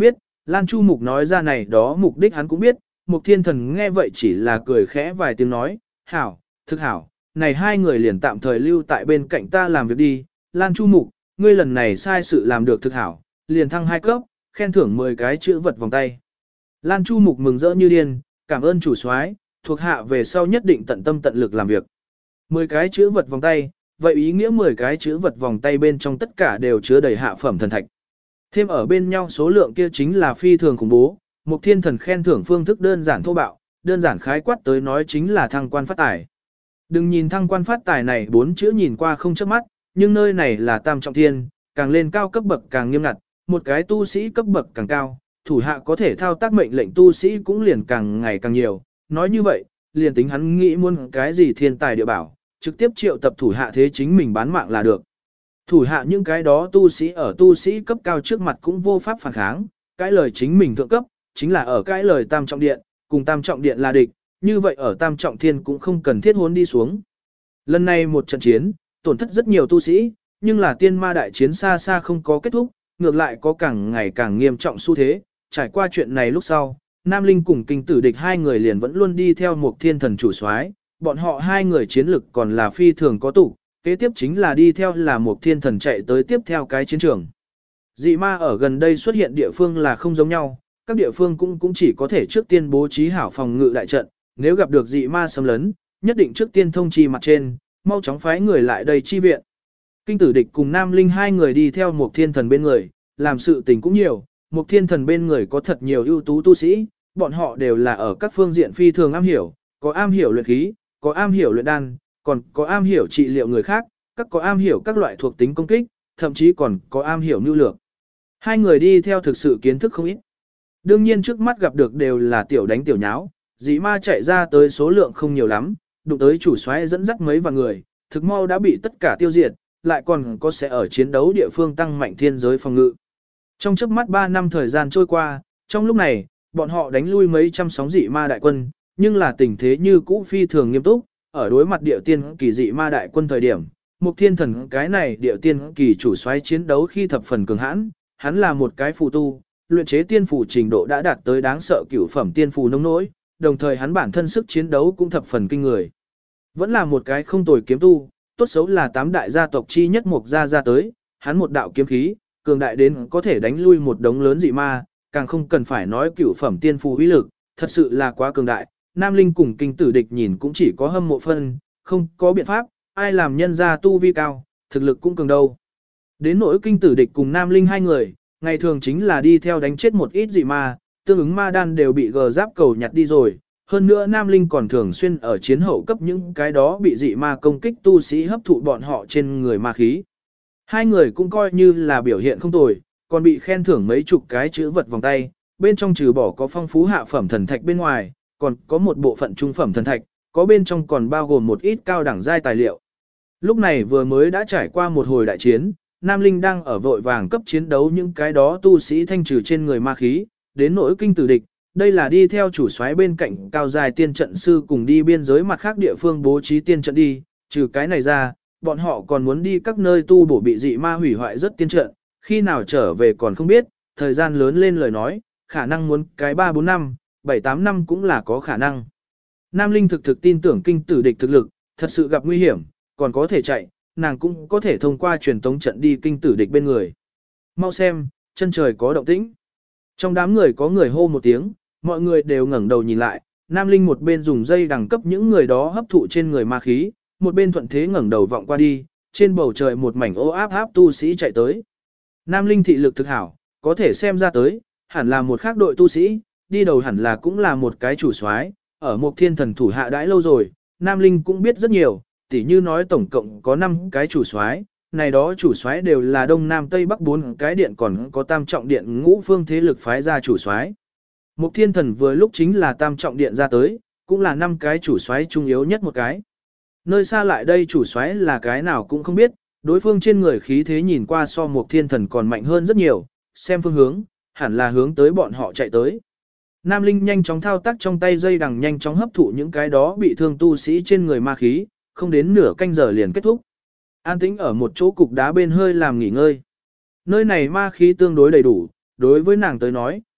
Lan Chu Mục nói ra này đó mục đích hắn cũng biết, Mục Thiên Thần nghe vậy chỉ là cười khẽ vài tiếng nói, hảo, thực hảo, này hai người liền tạm thời lưu tại bên cạnh ta làm việc đi, Lan Chu Mục, ngươi lần này sai sự làm được thực hảo, liền thăng 2 cấp, khen thưởng 10 cái chữ vật vòng tay. Lan Chu Mục mừng rỡ như điên, cảm ơn chủ soái, thuộc hạ về sau nhất định tận tâm tận lực làm việc. 10 cái chữ vật vòng tay, vậy ý nghĩa 10 cái chữ vật vòng tay bên trong tất cả đều chứa đầy hạ phẩm thần thạch. Thêm ở bên nhau số lượng kia chính là phi thường khủng bố, Mục Thiên Thần khen thưởng phương thức đơn giản thô bạo, đơn giản khái quát tới nói chính là thăng quan phát tài. Đừng nhìn thăng quan phát tài này 4 chữ nhìn qua không chớp mắt, nhưng nơi này là tam trọng thiên, càng lên cao cấp bậc càng nghiêm ngặt, một cái tu sĩ cấp bậc càng cao, thủ hạ có thể thao tác mệnh lệnh tu sĩ cũng liền càng ngày càng nhiều. Nói như vậy, liền tính hắn nghĩ muốn cái gì thiên tài địa bảo, trực tiếp triệu tập thủ hạ thế chính mình bán mạng là được. Thủ hạ những cái đó tu sĩ ở tu sĩ cấp cao trước mặt cũng vô pháp phản kháng, cái lời chính mình thượng cấp, chính là ở cái lời tam trọng điện, cùng tam trọng điện là địch, như vậy ở tam trọng thiên cũng không cần thiết hốn đi xuống. Lần này một trận chiến, tổn thất rất nhiều tu sĩ, nhưng là tiên ma đại chiến xa xa không có kết thúc, ngược lại có càng ngày càng nghiêm trọng xu thế, trải qua chuyện này lúc sau, Nam Linh cùng Kinh Tử Địch hai người liền vẫn luôn đi theo Mục Thiên Thần chủ soái, bọn họ hai người chiến lực còn là phi thường có tụ, kế tiếp chính là đi theo là Mục Thiên Thần chạy tới tiếp theo cái chiến trường. Dị ma ở gần đây xuất hiện địa phương là không giống nhau, các địa phương cũng chỉ có thể trước tiên bố trí hảo phòng ngự đại trận, nếu gặp được dị ma xâm lấn, nhất định trước tiên thông chi mặt trên, mau chóng phái người lại đây chi viện. Kinh Tử Địch cùng Nam Linh hai người đi theo Mục Thiên Thần bên người, làm sự tình cũng nhiều, Mục Thiên Thần bên người có thật nhiều ưu tú tu sĩ, bọn họ đều là ở các phương diện phi thường am hiểu, có am hiểu luyện khí, có am hiểu luyện đan, còn có am hiểu trị liệu người khác, các có am hiểu các loại thuộc tính công kích, thậm chí còn có am hiểu mưu lược. Hai người đi theo thực sự kiến thức không ít. Đương nhiên trước mắt gặp được đều là tiểu đánh tiểu nháo, dị ma chạy ra tới số lượng không nhiều lắm, đụng tới chủ soái dẫn dắt mấy vạn người, thực mau đã bị tất cả tiêu diệt, lại còn có sẽ ở chiến đấu địa phương tăng mạnh thiên giới phòng ngự. Trong chớp mắt 3 năm thời gian trôi qua, trong lúc này, bọn họ đánh lui mấy trăm sóng dị ma đại quân, nhưng là tình thế như cũ phi thường nghiêm túc, ở đối mặt địa tiên kỳ dị ma đại quân thời điểm, Mục Thiên Thần cái này địa tiên kỳ chủ soái chiến đấu khi thập phần cường hãn, hắn là một cái phù tu, luyện chế tiên phù trình độ đã đạt tới đáng sợ cửu phẩm tiên phù nông nỗi, đồng thời hắn bản thân sức chiến đấu cũng thập phần kinh người. Vẫn là một cái không tồi kiếm tu, tốt xấu là 8 đại gia tộc chi nhất Mục gia ra tới, hắn một đạo kiếm khí, cường đại đến có thể đánh lui một đống lớn dị ma, càng không cần phải nói cửu phẩm tiên phù uy lực, thật sự là quá cường đại. Nam Linh cùng Kinh Tử Địch nhìn cũng chỉ có hâm mộ phân, không có biện pháp, ai làm nhân gia tu vi cao, thực lực cũng cường đâu. Đến nỗi Kinh Tử Địch cùng Nam Linh hai người, ngày thường chính là đi theo đánh chết một ít dị ma, tương ứng ma đan đều bị gờ giáp cầu nhặt đi rồi. Hơn nữa Nam Linh còn thường xuyên ở chiến hậu cấp những cái đó bị dị ma công kích tu sĩ hấp thụ bọn họ trên người ma khí. Hai người cũng coi như là biểu hiện không tồi, còn bị khen thưởng mấy chục cái chữ vật vòng tay, bên trong trừ bỏ có phong phú hạ phẩm thần thạch bên ngoài, còn có một bộ phận trung phẩm thần thạch, có bên trong còn bao gồm một ít cao đẳng giai tài liệu. Lúc này vừa mới đã trải qua một hồi đại chiến, Nam Linh đang ở vội vàng cấp chiến đấu những cái đó tu sĩ thanh trừ trên người ma khí, đến nỗi Kinh Tử Địch, đây là đi theo chủ soái bên cạnh cao dài tiên trận sư cùng đi biên giới mặt khác địa phương bố trí tiên trận đi, trừ cái này ra, bọn họ còn muốn đi các nơi tu bổ bị dị ma hủy hoại rất tiên trận, khi nào trở về còn không biết, thời gian lớn lên lời nói, khả năng muốn cái 3-4 năm, 7-8 năm cũng là có khả năng. Nam Linh thực tin tưởng Kinh Tử Địch thực lực, thật sự gặp nguy hiểm, còn có thể chạy, nàng cũng có thể thông qua truyền tống trận đi Kinh Tử Địch bên người. Mau xem, chân trời có động tĩnh. Trong đám người có người hô một tiếng, mọi người đều ngẩng đầu nhìn lại, Nam Linh một bên dùng dây đằng cấp những người đó hấp thụ trên người ma khí, một bên thuận thế ngẩng đầu vọng qua đi, trên bầu trời một mảnh ô áp áp tu sĩ chạy tới. Nam Linh thị lực thực hảo, có thể xem ra tới, hẳn là một khác đội tu sĩ, đi đầu hẳn là cũng là một cái chủ soái, ở Mục Thiên Thần thủ hạ đãi lâu rồi, Nam Linh cũng biết rất nhiều, tỉ như nói tổng cộng có 5 cái chủ soái, này đó chủ soái đều là Đông Nam Tây Bắc 4 cái điện còn có tam trọng điện ngũ phương thế lực phái ra chủ soái. Mục Thiên Thần vừa lúc chính là tam trọng điện ra tới, cũng là 5 cái chủ soái trung yếu nhất một cái. Nơi xa lại đây chủ soái là cái nào cũng không biết, đối phương trên người khí thế nhìn qua so Mục Thiên Thần còn mạnh hơn rất nhiều, xem phương hướng, hẳn là hướng tới bọn họ chạy tới. Nam Linh nhanh chóng thao tác trong tay dây đằng nhanh chóng hấp thụ những cái đó bị thương tu sĩ trên người ma khí, không đến nửa canh giờ liền kết thúc. An tĩnh ở một chỗ cục đá bên hơi làm nghỉ ngơi. Nơi này ma khí tương đối đầy đủ, đối với nàng tới nói,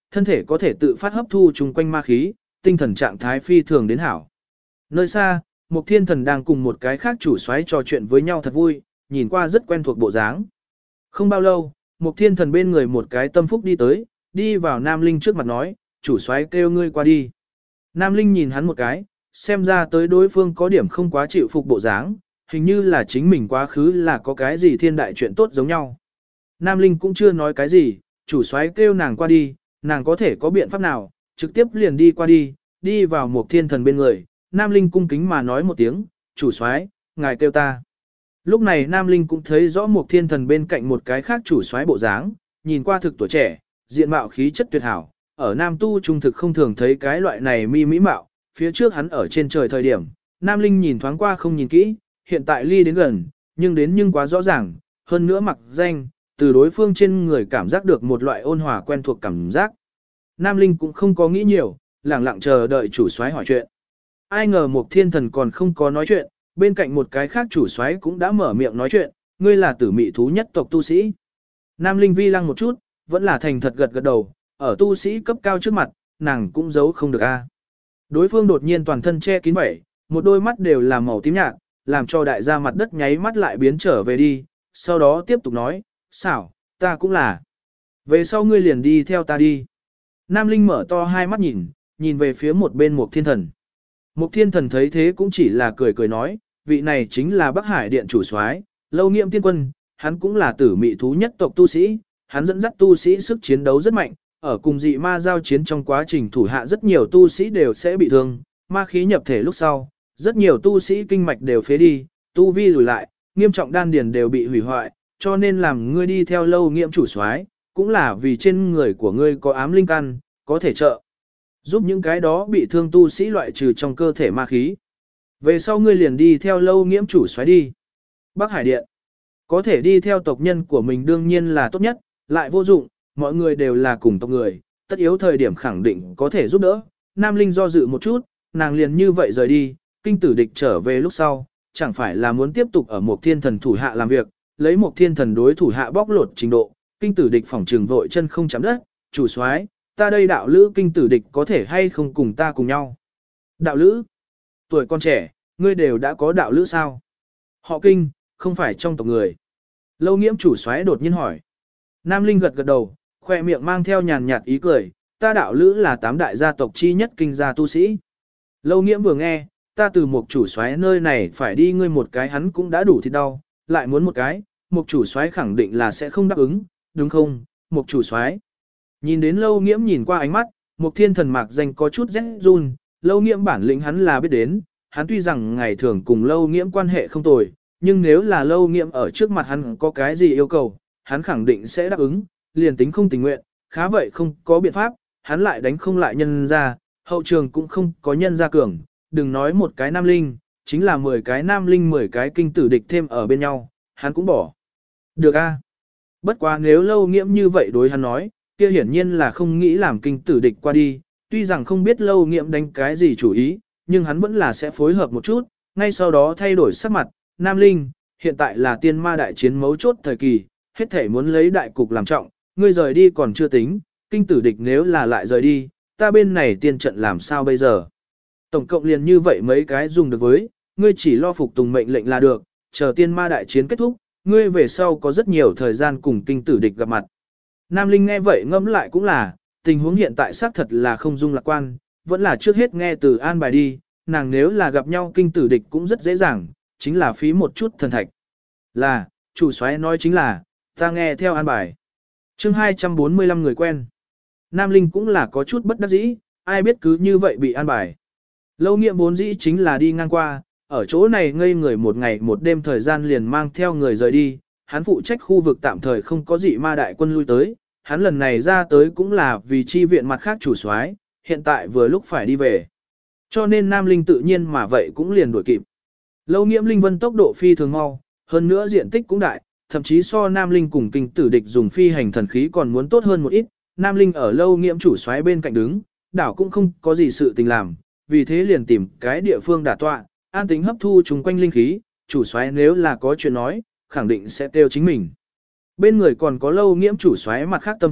thân thể có thể tự phát hấp thu chung quanh ma khí, tinh thần trạng thái phi thường đến hảo. Nơi xa, Mục Thiên Thần đang cùng một cái khác chủ soái trò chuyện với nhau thật vui, nhìn qua rất quen thuộc bộ dáng. Không bao lâu, Mục Thiên Thần bên người một cái tâm phúc đi tới, đi vào Nam Linh trước mặt nói, chủ soái kêu ngươi qua đi. Nam Linh nhìn hắn một cái, xem ra tới đối phương có điểm không quá chịu phục bộ dáng, hình như là chính mình quá khứ là có cái gì thiên đại chuyện tốt giống nhau. Nam Linh cũng chưa nói cái gì, chủ soái kêu nàng qua đi, nàng có thể có biện pháp nào, trực tiếp liền đi qua đi, đi vào Mục Thiên Thần bên người, Nam Linh cung kính mà nói một tiếng, chủ soái, ngài kêu ta. Lúc này Nam Linh cũng thấy rõ Mục Thiên Thần bên cạnh một cái khác chủ soái bộ dáng, nhìn qua thực tuổi trẻ, diện mạo khí chất tuyệt hảo, ở Nam Tu trung thực không thường thấy cái loại này mỹ mạo, phía trước hắn ở trên trời thời điểm, Nam Linh nhìn thoáng qua không nhìn kỹ, hiện tại ly đến gần, nhưng quá rõ ràng, hơn nữa mặc danh, từ đối phương trên người cảm giác được một loại ôn hòa quen thuộc cảm giác. Nam Linh cũng không có nghĩ nhiều, lẳng lặng chờ đợi chủ soái hỏi chuyện. Ai ngờ Mục Thiên Thần còn không có nói chuyện, bên cạnh một cái khác chủ soái cũng đã mở miệng nói chuyện, ngươi là tử mị thú nhất tộc tu sĩ. Nam Linh vi lăng một chút, vẫn là thành thật gật đầu, ở tu sĩ cấp cao trước mặt, nàng cũng giấu không được a. Đối phương đột nhiên toàn thân che kín vảy, một đôi mắt đều là màu tím nhạt, làm cho đại gia mặt đất nháy mắt lại biến trở về đi, sau đó tiếp tục nói, xảo, ta cũng là. Về sau ngươi liền đi theo ta đi. Nam Linh mở to hai mắt nhìn về phía một bên Mục Thiên Thần. Mục Thiên Thần thấy thế cũng chỉ là cười nói, vị này chính là Bắc Hải Điện chủ soái, Lâu Nghiệm Tiên Quân, hắn cũng là tử mị thú nhất tộc tu sĩ, hắn dẫn dắt tu sĩ sức chiến đấu rất mạnh, ở cùng dị ma giao chiến trong quá trình thủ hạ rất nhiều tu sĩ đều sẽ bị thương, ma khí nhập thể lúc sau, rất nhiều tu sĩ kinh mạch đều phế đi, tu vi lùi lại, nghiêm trọng đan điền đều bị hủy hoại, cho nên làm ngươi đi theo Lâu Nghiệm chủ soái, cũng là vì trên người của ngươi có ám linh căn, có thể trợ giúp những cái đó bị thương tu sĩ loại trừ trong cơ thể ma khí. Về sau ngươi liền đi theo Lâu Nghiễm chủ soái đi. Bắc Hải Điện, có thể đi theo tộc nhân của mình đương nhiên là tốt nhất, lại vô dụng, mọi người đều là cùng tộc người, tất yếu thời điểm khẳng định có thể giúp đỡ. Nam Linh do dự một chút, nàng liền như vậy rời đi, kinh tử địch trở về lúc sau, chẳng phải là muốn tiếp tục ở Mục Thiên Thần thủ hạ làm việc, lấy Mục Thiên Thần đối thủ hạ bóc lột trình độ, kinh tử địch phỏng trừng vội chân không chạm đất, chủ soái, ta đây đạo lữ kinh tử địch có thể hay không cùng ta cùng nhau. Đạo lữ? Tuổi con trẻ, ngươi đều đã có đạo lữ sao? Họ kinh, không phải trong tộc người. Lâu Nghiễm chủ soái đột nhiên hỏi. Nam Linh gật gật đầu, khoe miệng mang theo nhàn nhạt ý cười, ta đạo lữ là 8 đại gia tộc chi nhất kinh gia tu sĩ. Lâu Nghiễm vừa nghe, ta từ một chủ soái nơi này phải đi ngươi một cái hắn cũng đã đủ thịt đau, lại muốn một cái, một chủ soái khẳng định là sẽ không đáp ứng, đúng không, một chủ soái. Nhìn đến Lâu Nghiễm nhìn qua ánh mắt, Mục Thiên Thần mạc danh có chút rét run, Lâu Nghiễm bản lĩnh hắn là biết đến, hắn tuy rằng ngày thường cùng Lâu Nghiễm quan hệ không tồi, nhưng nếu là Lâu Nghiễm ở trước mặt hắn có cái gì yêu cầu, hắn khẳng định sẽ đáp ứng, liền tính không tình nguyện, khá vậy không có biện pháp, hắn lại đánh không lại nhân ra, hậu trường cũng không có nhân ra cường, đừng nói một cái nam linh, chính là 10 cái nam linh 10 cái kinh tử địch thêm ở bên nhau, hắn cũng bỏ. Được a. Bất quá nếu Lâu Nghiễm như vậy đối hắn nói, kia hiển nhiên là không nghĩ làm kinh tử địch qua đi, tuy rằng không biết Lâu Nghiễm đánh cái gì chủ ý, nhưng hắn vẫn là sẽ phối hợp một chút, ngay sau đó thay đổi sắc mặt, Nam Linh, hiện tại là tiên ma đại chiến mấu chốt thời kỳ, hết thể muốn lấy đại cục làm trọng, ngươi rời đi còn chưa tính, kinh tử địch nếu là lại rời đi, ta bên này tiên trận làm sao bây giờ? Tổng cộng liền như vậy mấy cái dùng được với, ngươi chỉ lo phục tùng mệnh lệnh là được, chờ tiên ma đại chiến kết thúc, ngươi về sau có rất nhiều thời gian cùng kinh tử địch gặp mặt. Nam Linh nghe vậy ngẫm lại cũng là, tình huống hiện tại xác thật là không dung lạc quan, vẫn là trước hết nghe từ an bài đi, nàng nếu là gặp nhau kinh tử địch cũng rất dễ dàng, chính là phí một chút thần thạch. Là, chủ soái nói chính là, ta nghe theo an bài. Chương 245 người quen. Nam Linh cũng là có chút bất đắc dĩ, ai biết cứ như vậy bị an bài. Lâu Nghiễm vốn dĩ chính là đi ngang qua, ở chỗ này ngây người một ngày một đêm thời gian liền mang theo người rời đi, hắn phụ trách khu vực tạm thời không có dị ma đại quân lui tới, hắn lần này ra tới cũng là vì chi viện mặt khác chủ soái, hiện tại vừa lúc phải đi về. Cho nên Nam Linh tự nhiên mà vậy cũng liền đuổi kịp. Lâu Nghiễm Linh Vân tốc độ phi thường mau, hơn nữa diện tích cũng đại, thậm chí so Nam Linh cùng kinh tử địch dùng phi hành thần khí còn muốn tốt hơn một ít. Nam Linh ở Lâu Nghiễm chủ soái bên cạnh đứng, đảo cũng không có gì sự tình làm, vì thế liền tìm cái địa phương đả tọa, an tính hấp thu chung quanh linh khí, chủ soái nếu là có chuyện nói, khẳng định sẽ kêu chính mình. Bên người còn có Lâu Nghiễm chủ soái mặt khác tâm phúc,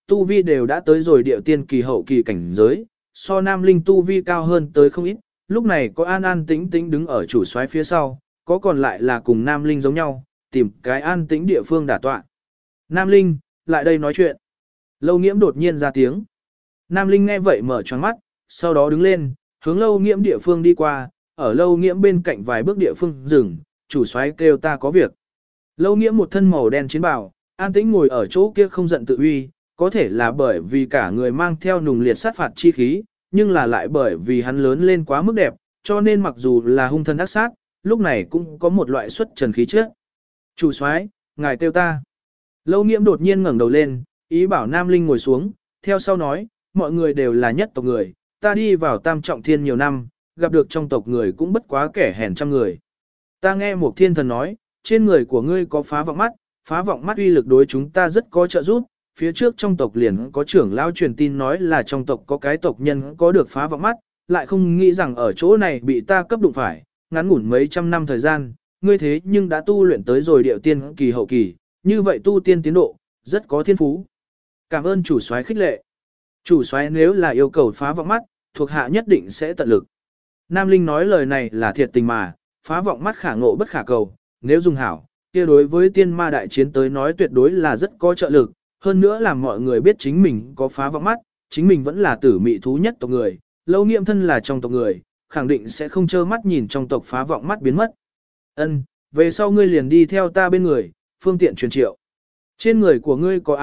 tu vi đều đã tới rồi địa tiên kỳ hậu kỳ cảnh giới, so Nam Linh tu vi cao hơn tới không ít, lúc này có an an tĩnh tĩnh đứng ở chủ soái phía sau, có còn lại là cùng Nam Linh giống nhau, tìm cái an tĩnh địa phương đả tọa. Nam Linh, lại đây nói chuyện. Lâu Nghiễm đột nhiên ra tiếng. Nam Linh nghe vậy mở choáng mắt, sau đó đứng lên, hướng Lâu Nghiễm địa phương đi qua, ở Lâu Nghiễm bên cạnh vài bước địa phương dừng, chủ soái kêu ta có việc. Lâu Nghiễm một thân màu đen chiến bào, an tĩnh ngồi ở chỗ kia không giận tự uy, có thể là bởi vì cả người mang theo nùng liệt sát phạt chi khí, nhưng là lại bởi vì hắn lớn lên quá mức đẹp, cho nên mặc dù là hung thân ác sát, lúc này cũng có một loại xuất trần khí chất. Chủ soái, ngài kêu ta. Lâu Nghiễm đột nhiên ngẩng đầu lên, ý bảo Nam Linh ngồi xuống, theo sau nói, mọi người đều là nhất tộc người, ta đi vào Tam Trọng Thiên nhiều năm, gặp được trong tộc người cũng bất quá kẻ hèn trăm người. Ta nghe một thiên thần nói, trên người của ngươi có phá vọng mắt uy lực đối chúng ta rất có trợ giúp, phía trước trong tộc liền có trưởng lão truyền tin nói là trong tộc có cái tộc nhân có được phá vọng mắt, lại không nghĩ rằng ở chỗ này bị ta cấp đụng phải, ngắn ngủn mấy trăm năm thời gian, ngươi thế nhưng đã tu luyện tới rồi điệu tiên kỳ hậu kỳ, như vậy tu tiên tiến độ, rất có thiên phú. Cảm ơn chủ soái khích lệ. Chủ soái nếu là yêu cầu phá vọng mắt, thuộc hạ nhất định sẽ tận lực. Nam Linh nói lời này là thiệt tình mà, phá vọng mắt khả ngộ bất khả cầu, nếu dùng hảo, kia đối với tiên ma đại chiến tới nói tuyệt đối là rất có trợ lực, hơn nữa làm mọi người biết chính mình có phá vọng mắt, chính mình vẫn là tử mị thú nhất tộc người, Lâu Nghiễm thân là trong tộc người, khẳng định sẽ không trơ mắt nhìn trong tộc phá vọng mắt biến mất. Ân, về sau ngươi liền đi theo ta bên người, phương tiện truyền triệu. Trên người của ngươi có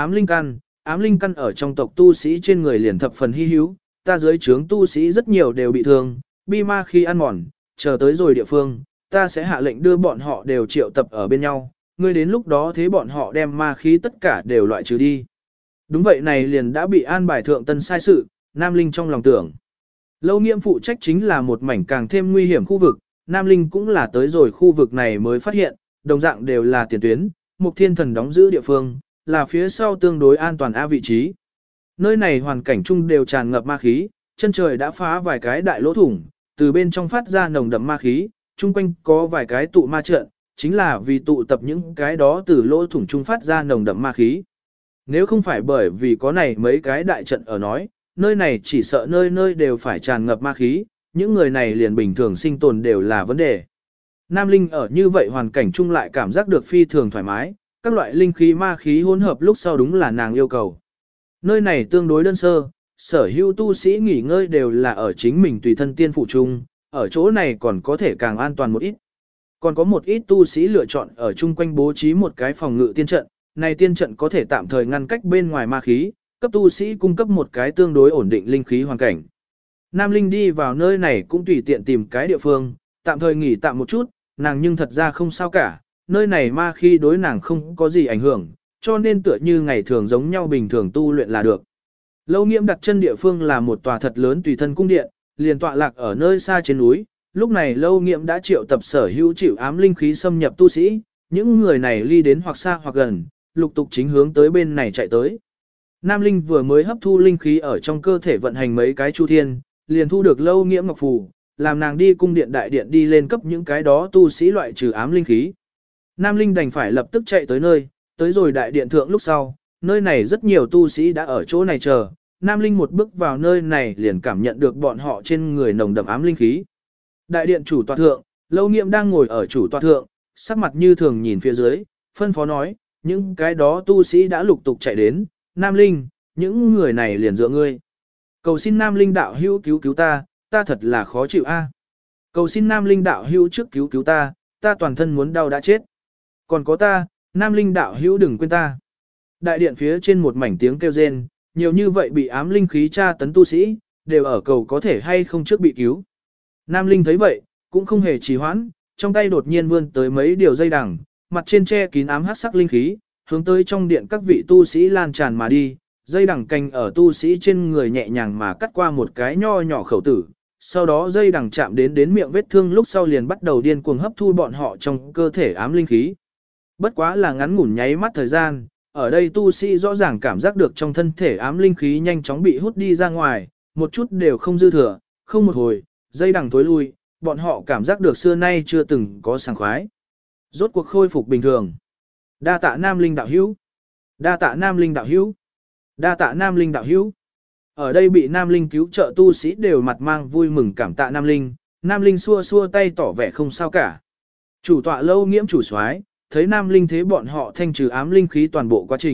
ám linh căn ở trong tộc tu sĩ trên người liền thập phần hy hữu, ta dưới trướng tu sĩ rất nhiều đều bị thương, bi ma khi ăn mòn, chờ tới rồi địa phương, ta sẽ hạ lệnh đưa bọn họ đều triệu tập ở bên nhau, ngươi đến lúc đó thế bọn họ đem ma khí tất cả đều loại trừ đi. Đúng vậy này liền đã bị an bài thượng tân sai sự, Nam Linh trong lòng tưởng. Lâu Nghiễm phụ trách chính là một mảnh càng thêm nguy hiểm khu vực, Nam Linh cũng là tới rồi khu vực này mới phát hiện, đồng dạng đều là tiền tuyến, Mục Thiên Thần đóng giữ địa phương, là phía sau tương đối an toàn vị trí. Nơi này hoàn cảnh chung đều tràn ngập ma khí, chân trời đã phá vài cái đại lỗ thủng, từ bên trong phát ra nồng đậm ma khí, chung quanh có vài cái tụ ma trận, chính là vì tụ tập những cái đó từ lỗ thủng chung phát ra nồng đậm ma khí. Nếu không phải bởi vì có này mấy cái đại trận ở nói, nơi này chỉ sợ nơi nơi đều phải tràn ngập ma khí, những người này liền bình thường sinh tồn đều là vấn đề. Nam Linh ở như vậy hoàn cảnh chung lại cảm giác được phi thường thoải mái, các loại linh khí ma khí hỗn hợp lúc sau đúng là nàng yêu cầu. Nơi này tương đối đơn sơ, sở hữu tu sĩ nghỉ ngơi đều là ở chính mình tùy thân tiên phụ chung, ở chỗ này còn có thể càng an toàn một ít. Còn có một ít tu sĩ lựa chọn ở chung quanh bố trí một cái phòng ngự tiên trận, này tiên trận có thể tạm thời ngăn cách bên ngoài ma khí, cấp tu sĩ cung cấp một cái tương đối ổn định linh khí hoàn cảnh. Nam Linh đi vào nơi này cũng tùy tiện tìm cái địa phương, tạm thời nghỉ tạm một chút, nàng nhưng thật ra không sao cả, nơi này ma khí đối nàng không có gì ảnh hưởng, cho nên tựa như ngày thường giống nhau bình thường tu luyện là được. Lâu Nghiễm đặt chân địa phương là một tòa thật lớn tùy thân cung điện, liền tọa lạc ở nơi xa trên núi, lúc này Lâu Nghiễm đã triệu tập sở hữu chịu ám linh khí xâm nhập tu sĩ, những người này ly đến hoặc xa hoặc gần, lục tục chính hướng tới bên này chạy tới. Nam Linh vừa mới hấp thu linh khí ở trong cơ thể vận hành mấy cái chu thiên, liền thu được Lâu Nghiễm ngọc phù, làm nàng đi cung điện đại điện đi lên cấp những cái đó tu sĩ loại trừ ám linh khí. Nam Linh đành phải lập tức chạy tới nơi, tới rồi đại điện thượng lúc sau, nơi này rất nhiều tu sĩ đã ở chỗ này chờ, Nam Linh một bước vào nơi này liền cảm nhận được bọn họ trên người nồng đậm ám linh khí. Đại điện chủ tọa thượng, Lâu Nghiễm đang ngồi ở chủ tọa thượng, sắc mặt như thường nhìn phía dưới, phân phó nói, những cái đó tu sĩ đã lục tục chạy đến, Nam Linh, những người này liền dựa ngươi. Cầu xin Nam Linh đạo hữu cứu cứu ta thật là khó chịu a. Cầu xin Nam Linh đạo hữu trước cứu cứu ta toàn thân muốn đau đã chết. Còn có ta, Nam Linh đạo hữu đừng quên ta. Đại điện phía trên một mảnh tiếng kêu rên, nhiều như vậy bị ám linh khí tra tấn tu sĩ, đều ở cầu có thể hay không trước bị cứu. Nam Linh thấy vậy, cũng không hề trì hoãn, trong tay đột nhiên vươn tới mấy điều dây đằng, mặt trên che kín ám hắc sắc linh khí, hướng tới trong điện các vị tu sĩ lan tràn mà đi, dây đằng canh ở tu sĩ trên người nhẹ nhàng mà cắt qua một cái nho nhỏ khẩu tử, sau đó dây đằng chạm đến miệng vết thương lúc sau liền bắt đầu điên cuồng hấp thu bọn họ trong cơ thể ám linh khí. Bất quá là ngắn ngủn nháy mắt thời gian, ở đây tu sĩ rõ ràng cảm giác được trong thân thể ám linh khí nhanh chóng bị hút đi ra ngoài, một chút đều không dư thừa, không một hồi, dây đằng tối lui, bọn họ cảm giác được xưa nay chưa từng có sảng khoái. Rốt cuộc khôi phục bình thường. Đa tạ Nam Linh đạo hữu. Đa tạ Nam Linh đạo hữu. Đa tạ Nam Linh đạo hữu. Ở đây bị Nam Linh cứu trợ tu sĩ đều mặt mang vui mừng cảm tạ Nam Linh, Nam Linh xua xua tay tỏ vẻ không sao cả. Chủ tọa Lâu Nghiễm chủ soái, thấy Nam Linh thế bọn họ thanh trừ ám linh khí toàn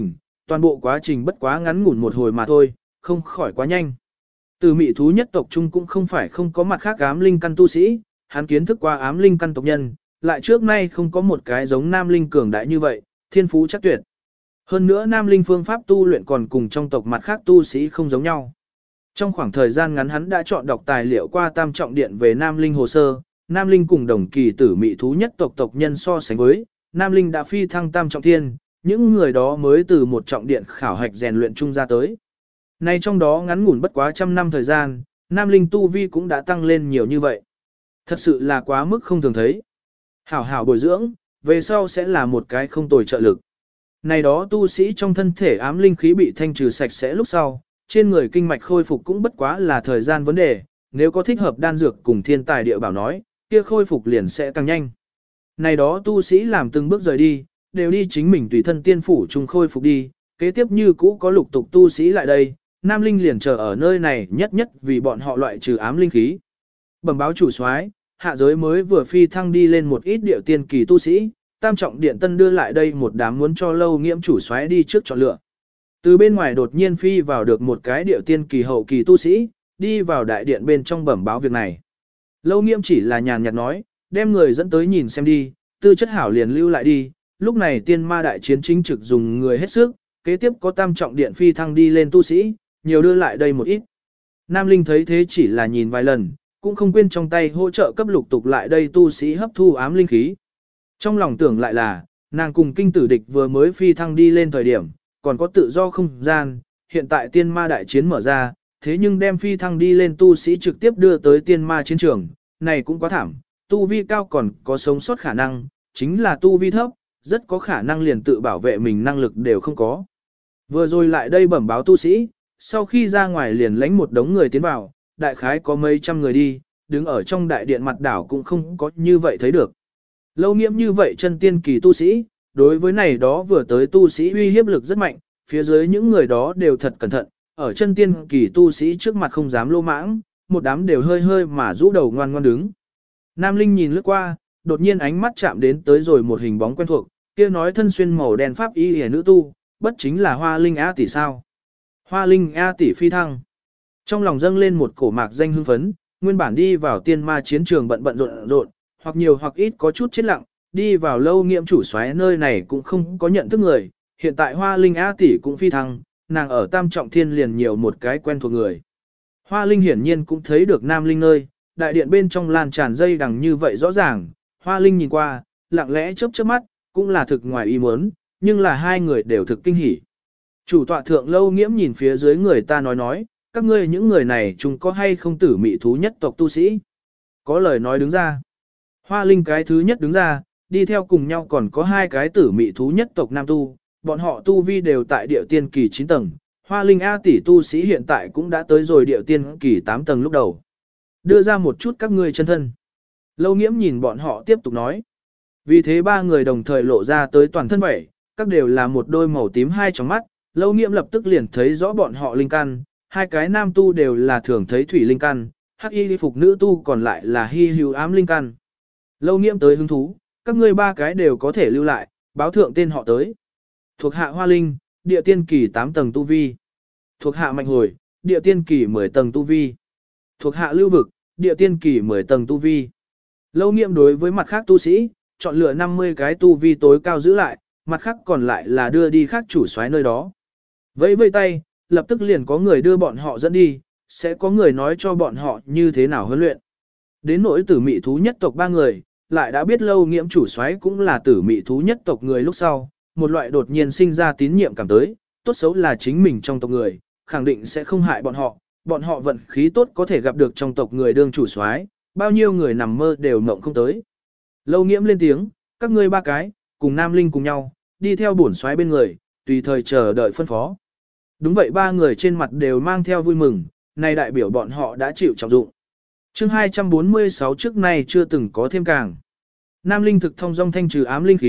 bộ quá trình bất quá ngắn ngủn một hồi mà thôi, không khỏi quá nhanh. Từ mị thú nhất tộc chung cũng không phải không có mặt khác ám linh căn tu sĩ, hắn kiến thức qua ám linh căn tộc nhân, lại trước nay không có một cái giống Nam Linh cường đại như vậy, thiên phú chắc tuyệt. Hơn nữa Nam Linh phương pháp tu luyện còn cùng trong tộc mặt khác tu sĩ không giống nhau. Trong khoảng thời gian ngắn hắn đã chọn đọc tài liệu qua Tam Trọng Điện về Nam Linh hồ sơ, Nam Linh cùng đồng kỳ tử mị thú nhất tộc tộc nhân so sánh với, Nam Linh đã phi thăng Tam Trọng Thiên, những người đó mới từ một trọng điện khảo hạch rèn luyện chung ra tới. Nay trong đó ngắn ngủn bất quá trăm năm thời gian, Nam Linh tu vi cũng đã tăng lên nhiều như vậy. Thật sự là quá mức không thường thấy. Hảo hảo bồi dưỡng, về sau sẽ là một cái không tồi trợ lực. Này đó tu sĩ trong thân thể ám linh khí bị thanh trừ sạch sẽ lúc sau, trên người kinh mạch khôi phục cũng bất quá là thời gian vấn đề, nếu có thích hợp đan dược cùng thiên tài địa bảo nói, kia khôi phục liền sẽ càng nhanh. Này đó tu sĩ làm từng bước rời đi, đều đi chính mình tùy thân tiên phủ chung khôi phục đi, kế tiếp như cũ có lục tục tu sĩ lại đây, Nam Linh liền chờ ở nơi này nhất vì bọn họ loại trừ ám linh khí. Bẩm báo chủ soái, hạ giới mới vừa phi thăng đi lên một ít điệu tiên kỳ tu sĩ, Tam Trọng Điện Tân đưa lại đây một đám muốn cho Lâu Nghiễm chủ soái đi trước chọn lựa. Từ bên ngoài đột nhiên phi vào được một cái điệu tiên kỳ hậu kỳ tu sĩ, đi vào đại điện bên trong bẩm báo việc này. Lâu Nghiễm chỉ là nhàn nhạt nói, đem người dẫn tới nhìn xem đi, tư chất hảo liền lưu lại đi, lúc này tiên ma đại chiến chính trực dùng người hết sức, kế tiếp có Tam Trọng Điện phi thăng đi lên tu sĩ, nhiều đưa lại đây một ít. Nam Linh thấy thế chỉ là nhìn vài lần, cũng không quên trong tay hỗ trợ cấp lục tục lại đây tu sĩ hấp thu ám linh khí. Trong lòng tưởng lại là, nàng cùng kinh tử địch vừa mới phi thăng đi lên thời điểm, còn có tự do không gian, hiện tại tiên ma đại chiến mở ra, thế nhưng đem phi thăng đi lên tu sĩ trực tiếp đưa tới tiên ma chiến trường, này cũng quá thảm, tu vi cao còn có sống sót khả năng, chính là tu vi thấp, rất có khả năng liền tự bảo vệ mình năng lực đều không có. Vừa rồi lại đây bẩm báo tu sĩ, sau khi ra ngoài liền lánh một đống người tiến vào, đại khái có mấy trăm người đi, đứng ở trong đại điện mặt đảo cũng không có như vậy thấy được. Lâu Nghiễm như vậy chân tiên kỳ tu sĩ, đối với này đó vừa tới tu sĩ uy hiếp lực rất mạnh, phía dưới những người đó đều thật cẩn thận, ở chân tiên kỳ tu sĩ trước mặt không dám lô mãng, một đám đều hơi hơi mà rũ đầu ngoan ngoan đứng. Nam Linh nhìn lướt qua, đột nhiên ánh mắt chạm đến tới rồi một hình bóng quen thuộc, kia nói thân xuyên màu đen pháp y hề nữ tu, bất chính là Hoa Linh A tỷ sao. Hoa Linh A tỷ phi thăng. Trong lòng dâng lên một cổ mạc danh hưng phấn, nguyên bản đi vào tiên ma chiến trường bận bận rộn rộn, hoặc nhiều hoặc ít có chút chết lặng, đi vào Lâu Nghiễm chủ soái nơi này cũng không có nhận thức người, hiện tại Hoa Linh A tỷ cũng phi thăng, nàng ở Tam Trọng Thiên liền nhiều một cái quen thuộc người. Hoa Linh hiển nhiên cũng thấy được Nam Linh nơi, đại điện bên trong lan tràn dây đằng như vậy rõ ràng, Hoa Linh nhìn qua, lặng lẽ chớp chớp mắt, cũng là thực ngoài ý muốn, nhưng là hai người đều thực kinh hỉ. Chủ tọa thượng Lâu Nghiễm nhìn phía dưới người ta nói, các ngươi những người này chúng có hay không tử mị thú nhất tộc tu sĩ? Có lời nói đứng ra. Hoa Linh cái thứ nhất đứng ra, đi theo cùng nhau còn có hai cái tử mị thú nhất tộc nam tu, bọn họ tu vi đều tại địa tiên kỳ 9 tầng. Hoa Linh A tỷ tu sĩ hiện tại cũng đã tới rồi địa tiên kỳ 8 tầng lúc đầu. Đưa ra một chút các ngươi chân thân. Lâu Nghiễm nhìn bọn họ tiếp tục nói. Vì thế ba người đồng thời lộ ra tới toàn thân vậy, các đều là một đôi màu tím hai tròng mắt. Lâu Nghiễm lập tức liền thấy rõ bọn họ linh căn, hai cái nam tu đều là thường thấy thủy linh căn, hắc y phục nữ tu còn lại là hy hữu ám linh căn. Lâu Nghiễm tới hứng thú, các ngươi ba cái đều có thể lưu lại, báo thượng tên họ tới. Thuộc hạ Hoa Linh, địa tiên kỳ 8 tầng tu vi. Thuộc hạ Mạnh Hồi, địa tiên kỳ 10 tầng tu vi. Thuộc hạ Lưu Vực, địa tiên kỳ 10 tầng tu vi. Lâu Nghiễm đối với mặt khác tu sĩ, chọn lựa 50 cái tu vi tối cao giữ lại, mặt khác còn lại là đưa đi khác chủ soái nơi đó. Vẫy vây tay, lập tức liền có người đưa bọn họ dẫn đi, sẽ có người nói cho bọn họ như thế nào huấn luyện. Đến nỗi tử mị thú nhất tộc ba người, lại đã biết Lâu Nghiễm chủ soái cũng là tử mị thú nhất tộc người lúc sau, một loại đột nhiên sinh ra tín nhiệm cảm tới, tốt xấu là chính mình trong tộc người, khẳng định sẽ không hại bọn họ vận khí tốt có thể gặp được trong tộc người đương chủ soái, bao nhiêu người nằm mơ đều mộng không tới. Lâu Nghiễm lên tiếng, các ngươi ba cái, cùng Nam Linh cùng nhau, đi theo bổn soái bên người, tùy thời chờ đợi phân phó. Đúng vậy, ba người trên mặt đều mang theo vui mừng, này đại biểu bọn họ đã chịu trọng dụng. Chương 246 trước nay chưa từng có thêm càng. Nam Linh thực thông dong thanh trừ ám linh khí,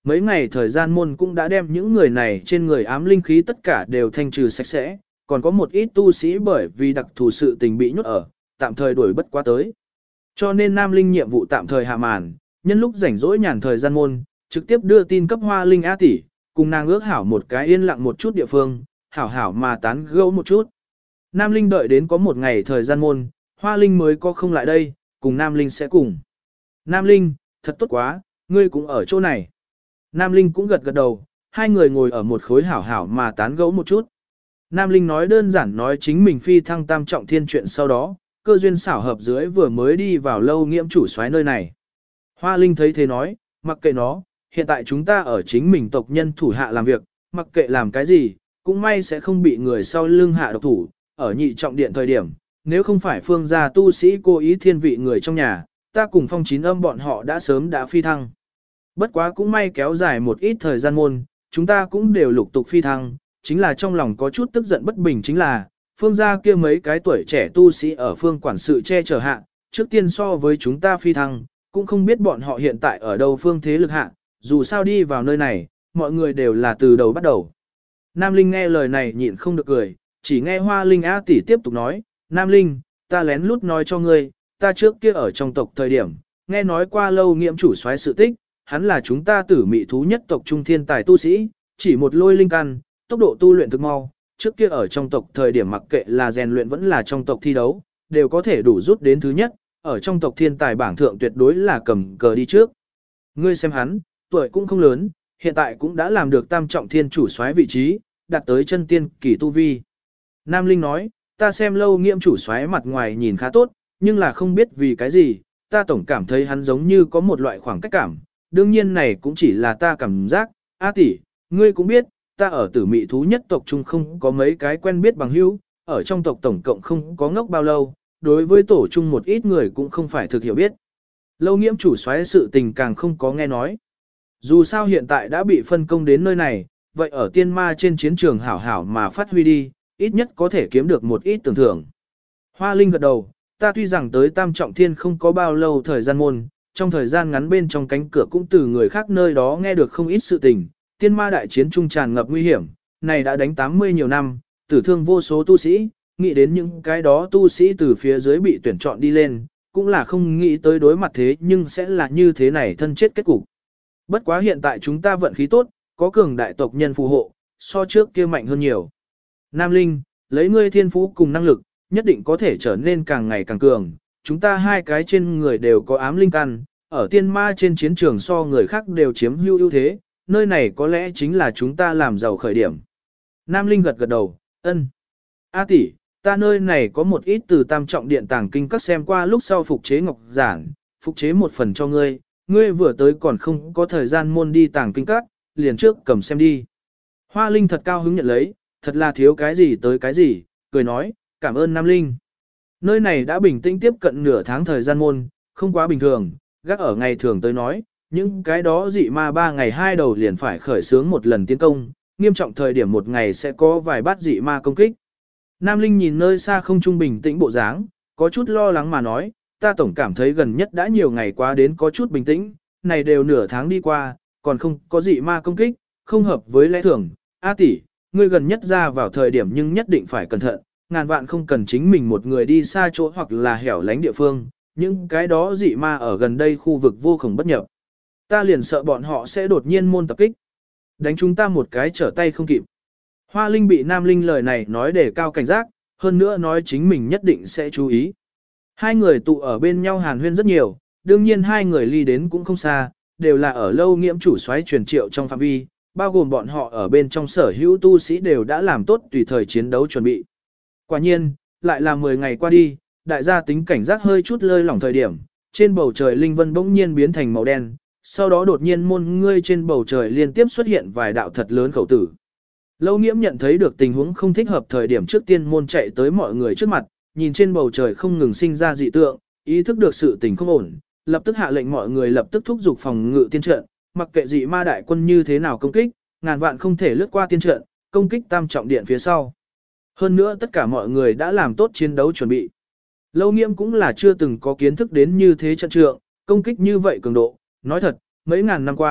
mấy ngày thời gian môn cũng đã đem những người này trên người ám linh khí tất cả đều thanh trừ sạch sẽ, còn có một ít tu sĩ bởi vì đặc thù sự tình bị nhốt ở, tạm thời đuổi bất quá tới. Cho nên Nam Linh nhiệm vụ tạm thời hạ màn, nhân lúc rảnh rỗi nhàn thời gian môn, trực tiếp đưa tin cấp Hoa Linh A tỷ, cùng nàng ước hảo một cái yên lặng một chút địa phương, hảo hảo mà tán gẫu một chút. Nam Linh đợi đến có một ngày thời gian môn, Hoa Linh mới có không lại đây, cùng Nam Linh sẽ cùng. Nam Linh, thật tốt quá, ngươi cũng ở chỗ này. Nam Linh cũng gật gật đầu, hai người ngồi ở một khối hảo hảo mà tán gẫu một chút. Nam Linh nói đơn giản nói chính mình phi thăng tam trọng thiên chuyện sau đó, cơ duyên xảo hợp dưới vừa mới đi vào lâu nghiễm chủ soái nơi này. Hoa Linh thấy thế nói, mặc kệ nó, hiện tại chúng ta ở chính mình tộc nhân thủ hạ làm việc, mặc kệ làm cái gì, cũng may sẽ không bị người sau lưng hạ độc thủ, ở nhị trọng điện thời điểm, nếu không phải phương gia tu sĩ cố ý thiên vị người trong nhà, ta cùng Phong Chín Âm bọn họ đã sớm đã phi thăng. Bất quá cũng may kéo dài một ít thời gian môn, chúng ta cũng đều lục tục phi thăng, chính là trong lòng có chút tức giận bất bình chính là, phương gia kia mấy cái tuổi trẻ tu sĩ ở phương quản sự che chở hạ, trước tiên so với chúng ta phi thăng, cũng không biết bọn họ hiện tại ở đâu phương thế lực hạ, dù sao đi vào nơi này, mọi người đều là từ đầu bắt đầu. Nam Linh nghe lời này nhịn không được cười, chỉ nghe Hoa Linh A tỷ tiếp tục nói, Nam Linh, ta lén lút nói cho ngươi, ta trước kia ở trong tộc thời điểm, nghe nói qua lâu nghiễm chủ soái sự tích, hắn là chúng ta tử mị thú nhất tộc trung thiên tài tu sĩ, chỉ một lôi linh căn, tốc độ tu luyện thực mau, trước kia ở trong tộc thời điểm mặc kệ là rèn luyện vẫn là trong tộc thi đấu, đều có thể đủ rút đến thứ nhất, ở trong tộc thiên tài bảng thượng tuyệt đối là cầm cờ đi trước. Ngươi xem hắn, tuổi cũng không lớn, hiện tại cũng đã làm được tam trọng thiên chủ soái vị trí, đạt tới chân tiên kỳ tu vi. Nam Linh nói, ta xem lâu nghiễm chủ soái mặt ngoài nhìn khá tốt, nhưng là không biết vì cái gì, ta tổng cảm thấy hắn giống như có một loại khoảng cách cảm, đương nhiên này cũng chỉ là ta cảm giác, A tỷ, ngươi cũng biết, ta ở tử mị thú nhất tộc chung không có mấy cái quen biết bằng hữu, ở trong tộc tổng cộng không có ngốc bao lâu, đối với tổ chung một ít người cũng không phải thực hiểu biết. Lâu nghiễm chủ soái sự tình càng không có nghe nói. Dù sao hiện tại đã bị phân công đến nơi này, vậy ở tiên ma trên chiến trường hảo hảo mà phát huy đi, ít nhất có thể kiếm được một ít tưởng thưởng. Hoa Linh gật đầu, ta tuy rằng tới tam trọng thiên không có bao lâu thời gian môn, trong thời gian ngắn bên trong cánh cửa cũng từ người khác nơi đó nghe được không ít sự tình, tiên ma đại chiến trung tràn ngập nguy hiểm, này đã đánh 80 nhiều năm, tử thương vô số tu sĩ, nghĩ đến những cái đó tu sĩ từ phía dưới bị tuyển chọn đi lên, cũng là không nghĩ tới đối mặt thế nhưng sẽ là như thế này thân chết kết cục. Bất quá hiện tại chúng ta vận khí tốt, có cường đại tộc nhân phù hộ, so trước kia mạnh hơn nhiều. Nam Linh, lấy ngươi thiên phú cùng năng lực, nhất định có thể trở nên càng ngày càng cường. Chúng ta hai cái trên người đều có ám linh căn, ở tiên ma trên chiến trường so người khác đều chiếm ưu thế, nơi này có lẽ chính là chúng ta làm giàu khởi điểm. Nam Linh gật gật đầu, ân. A tỷ, ta nơi này có một ít từ tam trọng điện tàng kinh các xem qua lúc sau phục chế ngọc giản, phục chế một phần cho ngươi, ngươi vừa tới còn không có thời gian môn đi tàng kinh các, liền trước cầm xem đi. Hoa Linh thật cao hứng nhận lấy, thật là thiếu cái gì tới cái gì, cười nói, cảm ơn Nam Linh. Nơi này đã bình tĩnh tiếp cận nửa tháng thời gian môn, không quá bình thường, gác ở ngày thường tới nói, những cái đó dị ma 3 ngày 2 đầu liền phải khởi xướng một lần tiến công, nghiêm trọng thời điểm một ngày sẽ có vài bát dị ma công kích. Nam Linh nhìn nơi xa không trung bình tĩnh bộ dáng, có chút lo lắng mà nói, ta tổng cảm thấy gần nhất đã nhiều ngày quá đến có chút bình tĩnh, này đều nửa tháng đi qua, còn không có dị ma công kích, không hợp với lẽ thường. A tỷ, ngươi gần nhất ra vào thời điểm nhưng nhất định phải cẩn thận, ngàn vạn không cần chính mình một người đi xa chỗ hoặc là hẻo lánh địa phương, những cái đó dị ma ở gần đây khu vực vô cùng bất nhập. Ta liền sợ bọn họ sẽ đột nhiên môn tập kích, đánh chúng ta một cái trở tay không kịp. Hoa Linh bị Nam Linh lời này nói để cao cảnh giác, hơn nữa nói chính mình nhất định sẽ chú ý. Hai người tụ ở bên nhau hàn huyên rất nhiều, đương nhiên hai người ly đến cũng không xa, đều là ở lâu nghiễm chủ soái truyền triệu trong phạm vi, bao gồm bọn họ ở bên trong sở hữu tu sĩ đều đã làm tốt tùy thời chiến đấu chuẩn bị. Quả nhiên, lại là 10 ngày qua đi, đại gia tính cảnh giác hơi chút lơi lỏng thời điểm, trên bầu trời linh vân bỗng nhiên biến thành màu đen, sau đó đột nhiên môn ngươi trên bầu trời liên tiếp xuất hiện vài đạo thật lớn khẩu tử. Lâu nghiễm nhận thấy được tình huống không thích hợp thời điểm trước tiên môn chạy tới mọi người trước mặt, nhìn trên bầu trời không ngừng sinh ra dị tượng, ý thức được sự tình không ổn, lập tức hạ lệnh mọi người lập tức thúc giục phòng ngự tiên trận, mặc kệ dị ma đại quân như thế nào công kích, ngàn vạn không thể lướt qua tiên trận, công kích tam trọng điện phía sau. Hơn nữa tất cả mọi người đã làm tốt chiến đấu chuẩn bị. Lâu nghiễm cũng là chưa từng có kiến thức đến như thế trận trượng, công kích như vậy cường độ, nói thật, mấy ngàn năm qua,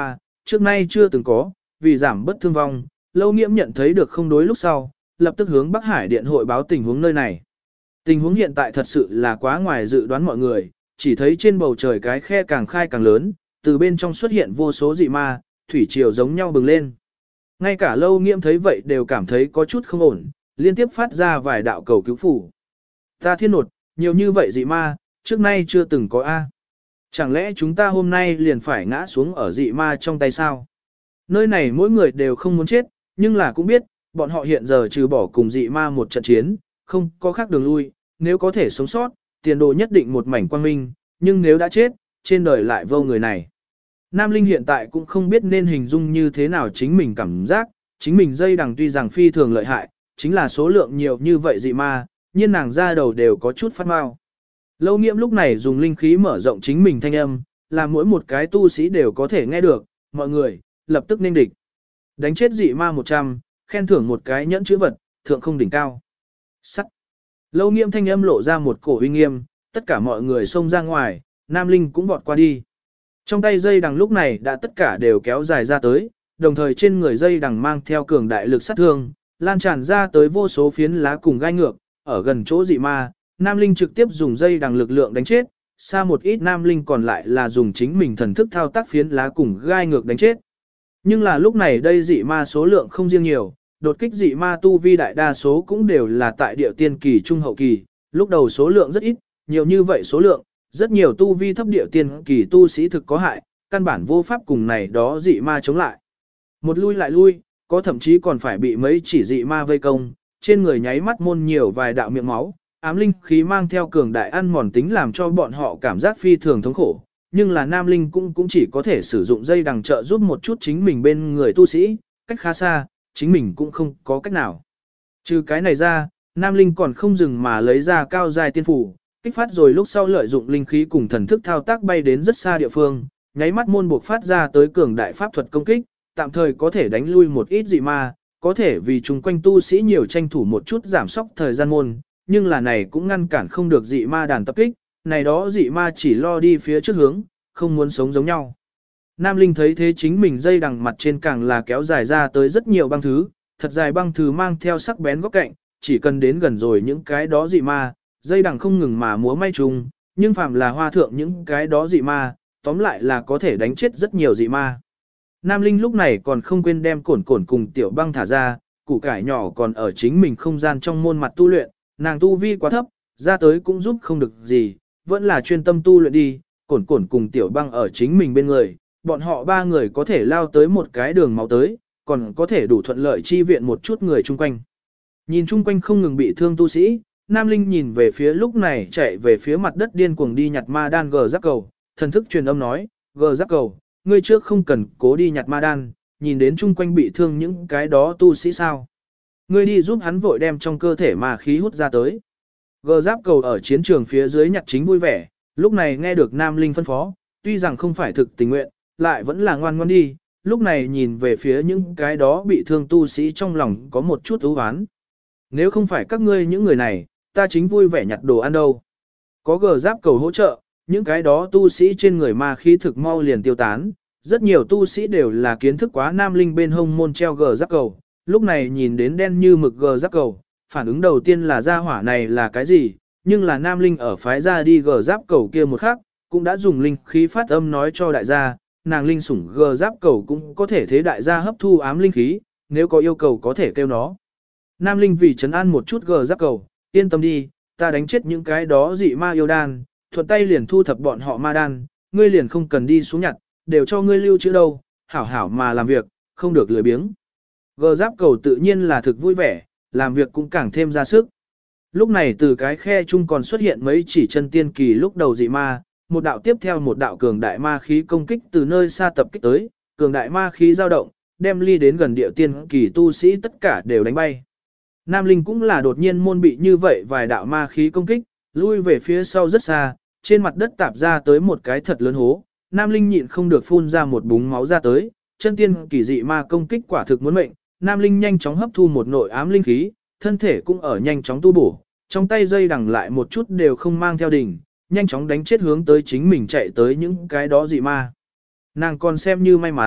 trước nay chưa từng có, vì giảm bất thương vong, Lâu Nghiễm nhận thấy được không đối lúc sau, lập tức hướng Bắc Hải Điện hội báo tình huống nơi này. Tình huống hiện tại thật sự là quá ngoài dự đoán mọi người, chỉ thấy trên bầu trời cái khe càng khai càng lớn, từ bên trong xuất hiện vô số dị ma, thủy triều giống nhau bừng lên. Ngay cả Lâu Nghiễm thấy vậy đều cảm thấy có chút không ổn, liên tiếp phát ra vài đạo cầu cứu phủ. Ta thiên nột, nhiều như vậy dị ma, trước nay chưa từng có A. Chẳng lẽ chúng ta hôm nay liền phải ngã xuống ở dị ma trong tay sao? Nơi này mỗi người đều không muốn chết, nhưng là cũng biết, bọn họ hiện giờ trừ bỏ cùng dị ma một trận chiến, không có khác đường lui, nếu có thể sống sót, tiền đồ nhất định một mảnh quang minh, nhưng nếu đã chết, trên đời lại vô người này. Nam Linh hiện tại cũng không biết nên hình dung như thế nào chính mình cảm giác, chính mình dây đằng tuy rằng phi thường lợi hại, chính là số lượng nhiều như vậy dị ma, nhiên nàng ra đầu đều có chút phát mau. Lâu Nghiễm lúc này dùng linh khí mở rộng chính mình thanh âm, làm mỗi một cái tu sĩ đều có thể nghe được, mọi người, lập tức nên địch. Đánh chết dị ma 100, khen thưởng một cái nhẫn chữ vật, thượng không đỉnh cao. Sắt. Lâu Nghiễm thanh âm lộ ra một cổ uy nghiêm, tất cả mọi người xông ra ngoài, Nam Linh cũng vọt qua đi. Trong tay dây đằng lúc này đã tất cả đều kéo dài ra tới, đồng thời trên người dây đằng mang theo cường đại lực sát thương, lan tràn ra tới vô số phiến lá cùng gai ngược, ở gần chỗ dị ma, Nam Linh trực tiếp dùng dây đằng lực lượng đánh chết, xa một ít Nam Linh còn lại là dùng chính mình thần thức thao tác phiến lá cùng gai ngược đánh chết. Nhưng là lúc này đây dị ma số lượng không riêng nhiều, đột kích dị ma tu vi đại đa số cũng đều là tại địa tiên kỳ trung hậu kỳ, lúc đầu số lượng rất ít, nhiều như vậy số lượng, rất nhiều tu vi thấp địa tiên kỳ tu sĩ thực có hại, căn bản vô pháp cùng này đó dị ma chống lại. Một lui lại lui, có thậm chí còn phải bị mấy chỉ dị ma vây công, trên người nháy mắt môn nhiều vài đạo miệng máu, ám linh khí mang theo cường đại ăn mòn tính làm cho bọn họ cảm giác phi thường thống khổ, nhưng là Nam Linh cũng chỉ có thể sử dụng dây đằng trợ giúp một chút chính mình bên người tu sĩ, cách khá xa, chính mình cũng không có cách nào. Trừ cái này ra, Nam Linh còn không dừng mà lấy ra cao dài tiên phủ, kích phát rồi lúc sau lợi dụng linh khí cùng thần thức thao tác bay đến rất xa địa phương, nháy mắt môn buộc phát ra tới cường đại pháp thuật công kích, tạm thời có thể đánh lui một ít dị ma, có thể vì chung quanh tu sĩ nhiều tranh thủ một chút giảm sóc thời gian môn, nhưng là này cũng ngăn cản không được dị ma đàn tập kích, này đó dị ma chỉ lo đi phía trước hướng, không muốn sống giống nhau. Nam Linh thấy thế chính mình dây đằng mặt trên càng là kéo dài ra tới rất nhiều băng thứ, thật dài băng thứ mang theo sắc bén góc cạnh, chỉ cần đến gần rồi những cái đó dị ma, dây đằng không ngừng mà múa may trùng, nhưng phàm là hoa thượng những cái đó dị ma, tóm lại là có thể đánh chết rất nhiều dị ma. Nam Linh lúc này còn không quên đem cổn cổn cùng tiểu băng thả ra, củ cải nhỏ còn ở chính mình không gian trong môn mặt tu luyện, nàng tu vi quá thấp, ra tới cũng giúp không được gì, vẫn là chuyên tâm tu luyện đi, cổn cổn cùng tiểu băng ở chính mình bên người, bọn họ ba người có thể lao tới một cái đường máu tới, còn có thể đủ thuận lợi chi viện một chút người chung quanh. Nhìn chung quanh không ngừng bị thương tu sĩ, Nam Linh nhìn về phía lúc này chạy về phía mặt đất điên cuồng đi nhặt ma đan gờ giáp cầu, thần thức truyền âm nói, gờ giáp cầu, ngươi trước không cần cố đi nhặt ma đan, nhìn đến chung quanh bị thương những cái đó tu sĩ sao. Ngươi đi giúp hắn vội đem trong cơ thể ma khí hút ra tới. Gờ giáp cầu ở chiến trường phía dưới nhặt chính vui vẻ, lúc này nghe được Nam Linh phân phó, tuy rằng không phải thực tình nguyện, lại vẫn là ngoan ngoãn đi, lúc này nhìn về phía những cái đó bị thương tu sĩ trong lòng có một chút ưu oán. Nếu không phải các ngươi những người này, ta chính vui vẻ nhặt đồ ăn đâu. Có gờ giáp cầu hỗ trợ, những cái đó tu sĩ trên người ma khí thực mau liền tiêu tán, rất nhiều tu sĩ đều là kiến thức quá Nam Linh bên hông môn treo gờ giáp cầu, lúc này nhìn đến đen như mực gờ giáp cầu, phản ứng đầu tiên là gia hỏa này là cái gì, nhưng là Nam Linh ở phái ra đi gờ giáp cầu kia một khắc, cũng đã dùng linh khí phát âm nói cho đại gia, nàng linh sủng gờ giáp cầu cũng có thể thế đại gia hấp thu ám linh khí, nếu có yêu cầu có thể kêu nó. Nam Linh vì trấn an một chút gờ giáp cầu, yên tâm đi, ta đánh chết những cái đó dị ma yêu đan, thuận tay liền thu thập bọn họ ma đan, ngươi liền không cần đi xuống nhặt, đều cho ngươi lưu trữ đâu, hảo hảo mà làm việc, không được lười biếng. Gờ giáp cầu tự nhiên là thực vui vẻ, làm việc cũng càng thêm ra sức. Lúc này từ cái khe chung còn xuất hiện mấy chỉ chân tiên kỳ lúc đầu dị ma, một đạo tiếp theo một đạo cường đại ma khí công kích từ nơi xa tập kích tới, cường đại ma khí dao động, đem ly đến gần địa tiên kỳ tu sĩ tất cả đều đánh bay. Nam Linh cũng là đột nhiên môn bị như vậy vài đạo ma khí công kích, lui về phía sau rất xa, trên mặt đất tạp ra tới một cái thật lớn hố. Nam Linh nhịn không được phun ra một búng máu ra tới, chân tiên kỳ dị ma công kích quả thực muốn mệnh, Nam Linh nhanh chóng hấp thu một nội ám linh khí, thân thể cũng ở nhanh chóng tu bổ, trong tay dây đằng lại một chút đều không mang theo đỉnh, nhanh chóng đánh chết hướng tới chính mình chạy tới những cái đó dị ma. Nàng còn xem như may mắn,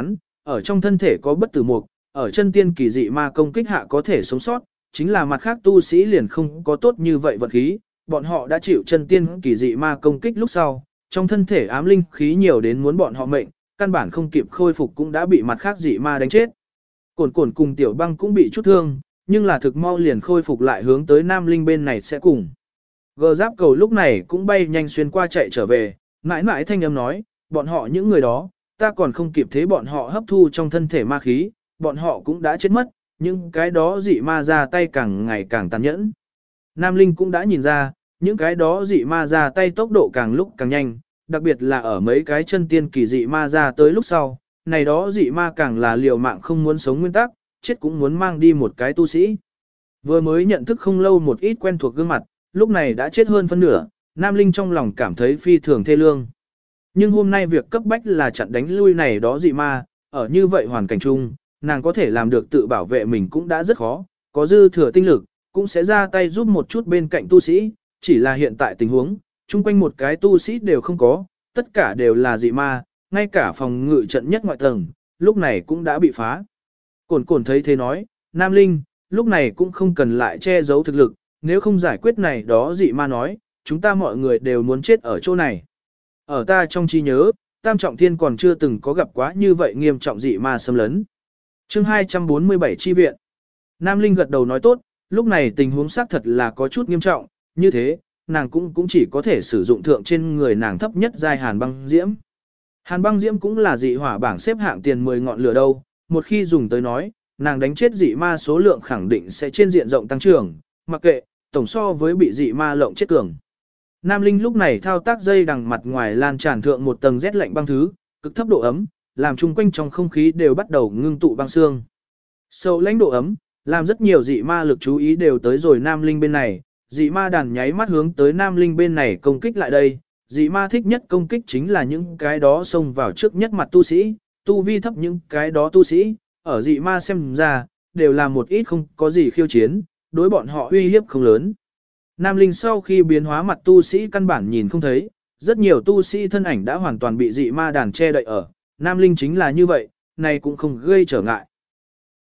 ở trong thân thể có bất tử mục, ở chân tiên kỳ dị ma công kích hạ có thể sống sót, chính là mặt khác tu sĩ liền không có tốt như vậy vật khí, bọn họ đã chịu chân tiên kỳ dị ma công kích lúc sau, trong thân thể ám linh khí nhiều đến muốn bọn họ mệnh, căn bản không kịp khôi phục cũng đã bị mặt khác dị ma đánh chết. Cổn cổn cùng Tiểu Băng cũng bị chút thương, nhưng là thực mau liền khôi phục lại hướng tới Nam Linh bên này sẽ cùng. Gờ giáp cầu lúc này cũng bay nhanh xuyên qua chạy trở về, mãi mãi thanh âm nói, bọn họ những người đó, ta còn không kịp thế bọn họ hấp thu trong thân thể ma khí, bọn họ cũng đã chết mất, nhưng cái đó dị ma ra tay càng ngày càng tàn nhẫn. Nam Linh cũng đã nhìn ra, những cái đó dị ma ra tay tốc độ càng lúc càng nhanh, đặc biệt là ở mấy cái chân tiên kỳ dị ma ra tới lúc sau, này đó dị ma càng là liều mạng không muốn sống nguyên tắc, chết cũng muốn mang đi một cái tu sĩ. Vừa mới nhận thức không lâu một ít quen thuộc gương mặt, lúc này đã chết hơn phân nửa, Nam Linh trong lòng cảm thấy phi thường thê lương. Nhưng hôm nay việc cấp bách là chặn đánh lui này đó dị ma, ở như vậy hoàn cảnh chung, nàng có thể làm được tự bảo vệ mình cũng đã rất khó, có dư thừa tinh lực, cũng sẽ ra tay giúp một chút bên cạnh tu sĩ, chỉ là hiện tại tình huống, chung quanh một cái tu sĩ đều không có, tất cả đều là dị ma, ngay cả phòng ngự trận nhất ngoại tầng, lúc này cũng đã bị phá. Cổn cổn thấy thế nói, Nam Linh, lúc này cũng không cần lại che giấu thực lực, nếu không giải quyết này đó dị ma nói, chúng ta mọi người đều muốn chết ở chỗ này. Ở ta trong trí nhớ, Tam Trọng Thiên còn chưa từng có gặp quá như vậy nghiêm trọng dị ma xâm lấn. Chương 247 chi viện. Nam Linh gật đầu nói tốt, lúc này tình huống xác thật là có chút nghiêm trọng, như thế, nàng cũng chỉ có thể sử dụng thượng trên người nàng thấp nhất giai hàn băng diễm. Hàn băng diễm cũng là dị hỏa bảng xếp hạng tiền 10 ngọn lửa đâu, một khi dùng tới nói, nàng đánh chết dị ma số lượng khẳng định sẽ trên diện rộng tăng trưởng, mặc kệ, tổng so với bị dị ma lộng chết cường. Nam Linh lúc này thao tác dây đằng mặt ngoài lan tràn thượng một tầng rét lạnh băng thứ, cực thấp độ ấm, làm chung quanh trong không khí đều bắt đầu ngưng tụ băng xương. Sâu lãnh độ ấm, làm rất nhiều dị ma lực chú ý đều tới rồi Nam Linh bên này, dị ma đàn nháy mắt hướng tới Nam Linh bên này công kích lại đây, dị ma thích nhất công kích chính là những cái đó xông vào trước nhất mặt tu sĩ, tu vi thấp những cái đó tu sĩ, ở dị ma xem ra, đều là một ít không có gì khiêu chiến, đối bọn họ uy hiếp không lớn. Nam Linh sau khi biến hóa mặt tu sĩ căn bản nhìn không thấy, rất nhiều tu sĩ thân ảnh đã hoàn toàn bị dị ma đàn che đậy ở, Nam Linh chính là như vậy, này cũng không gây trở ngại.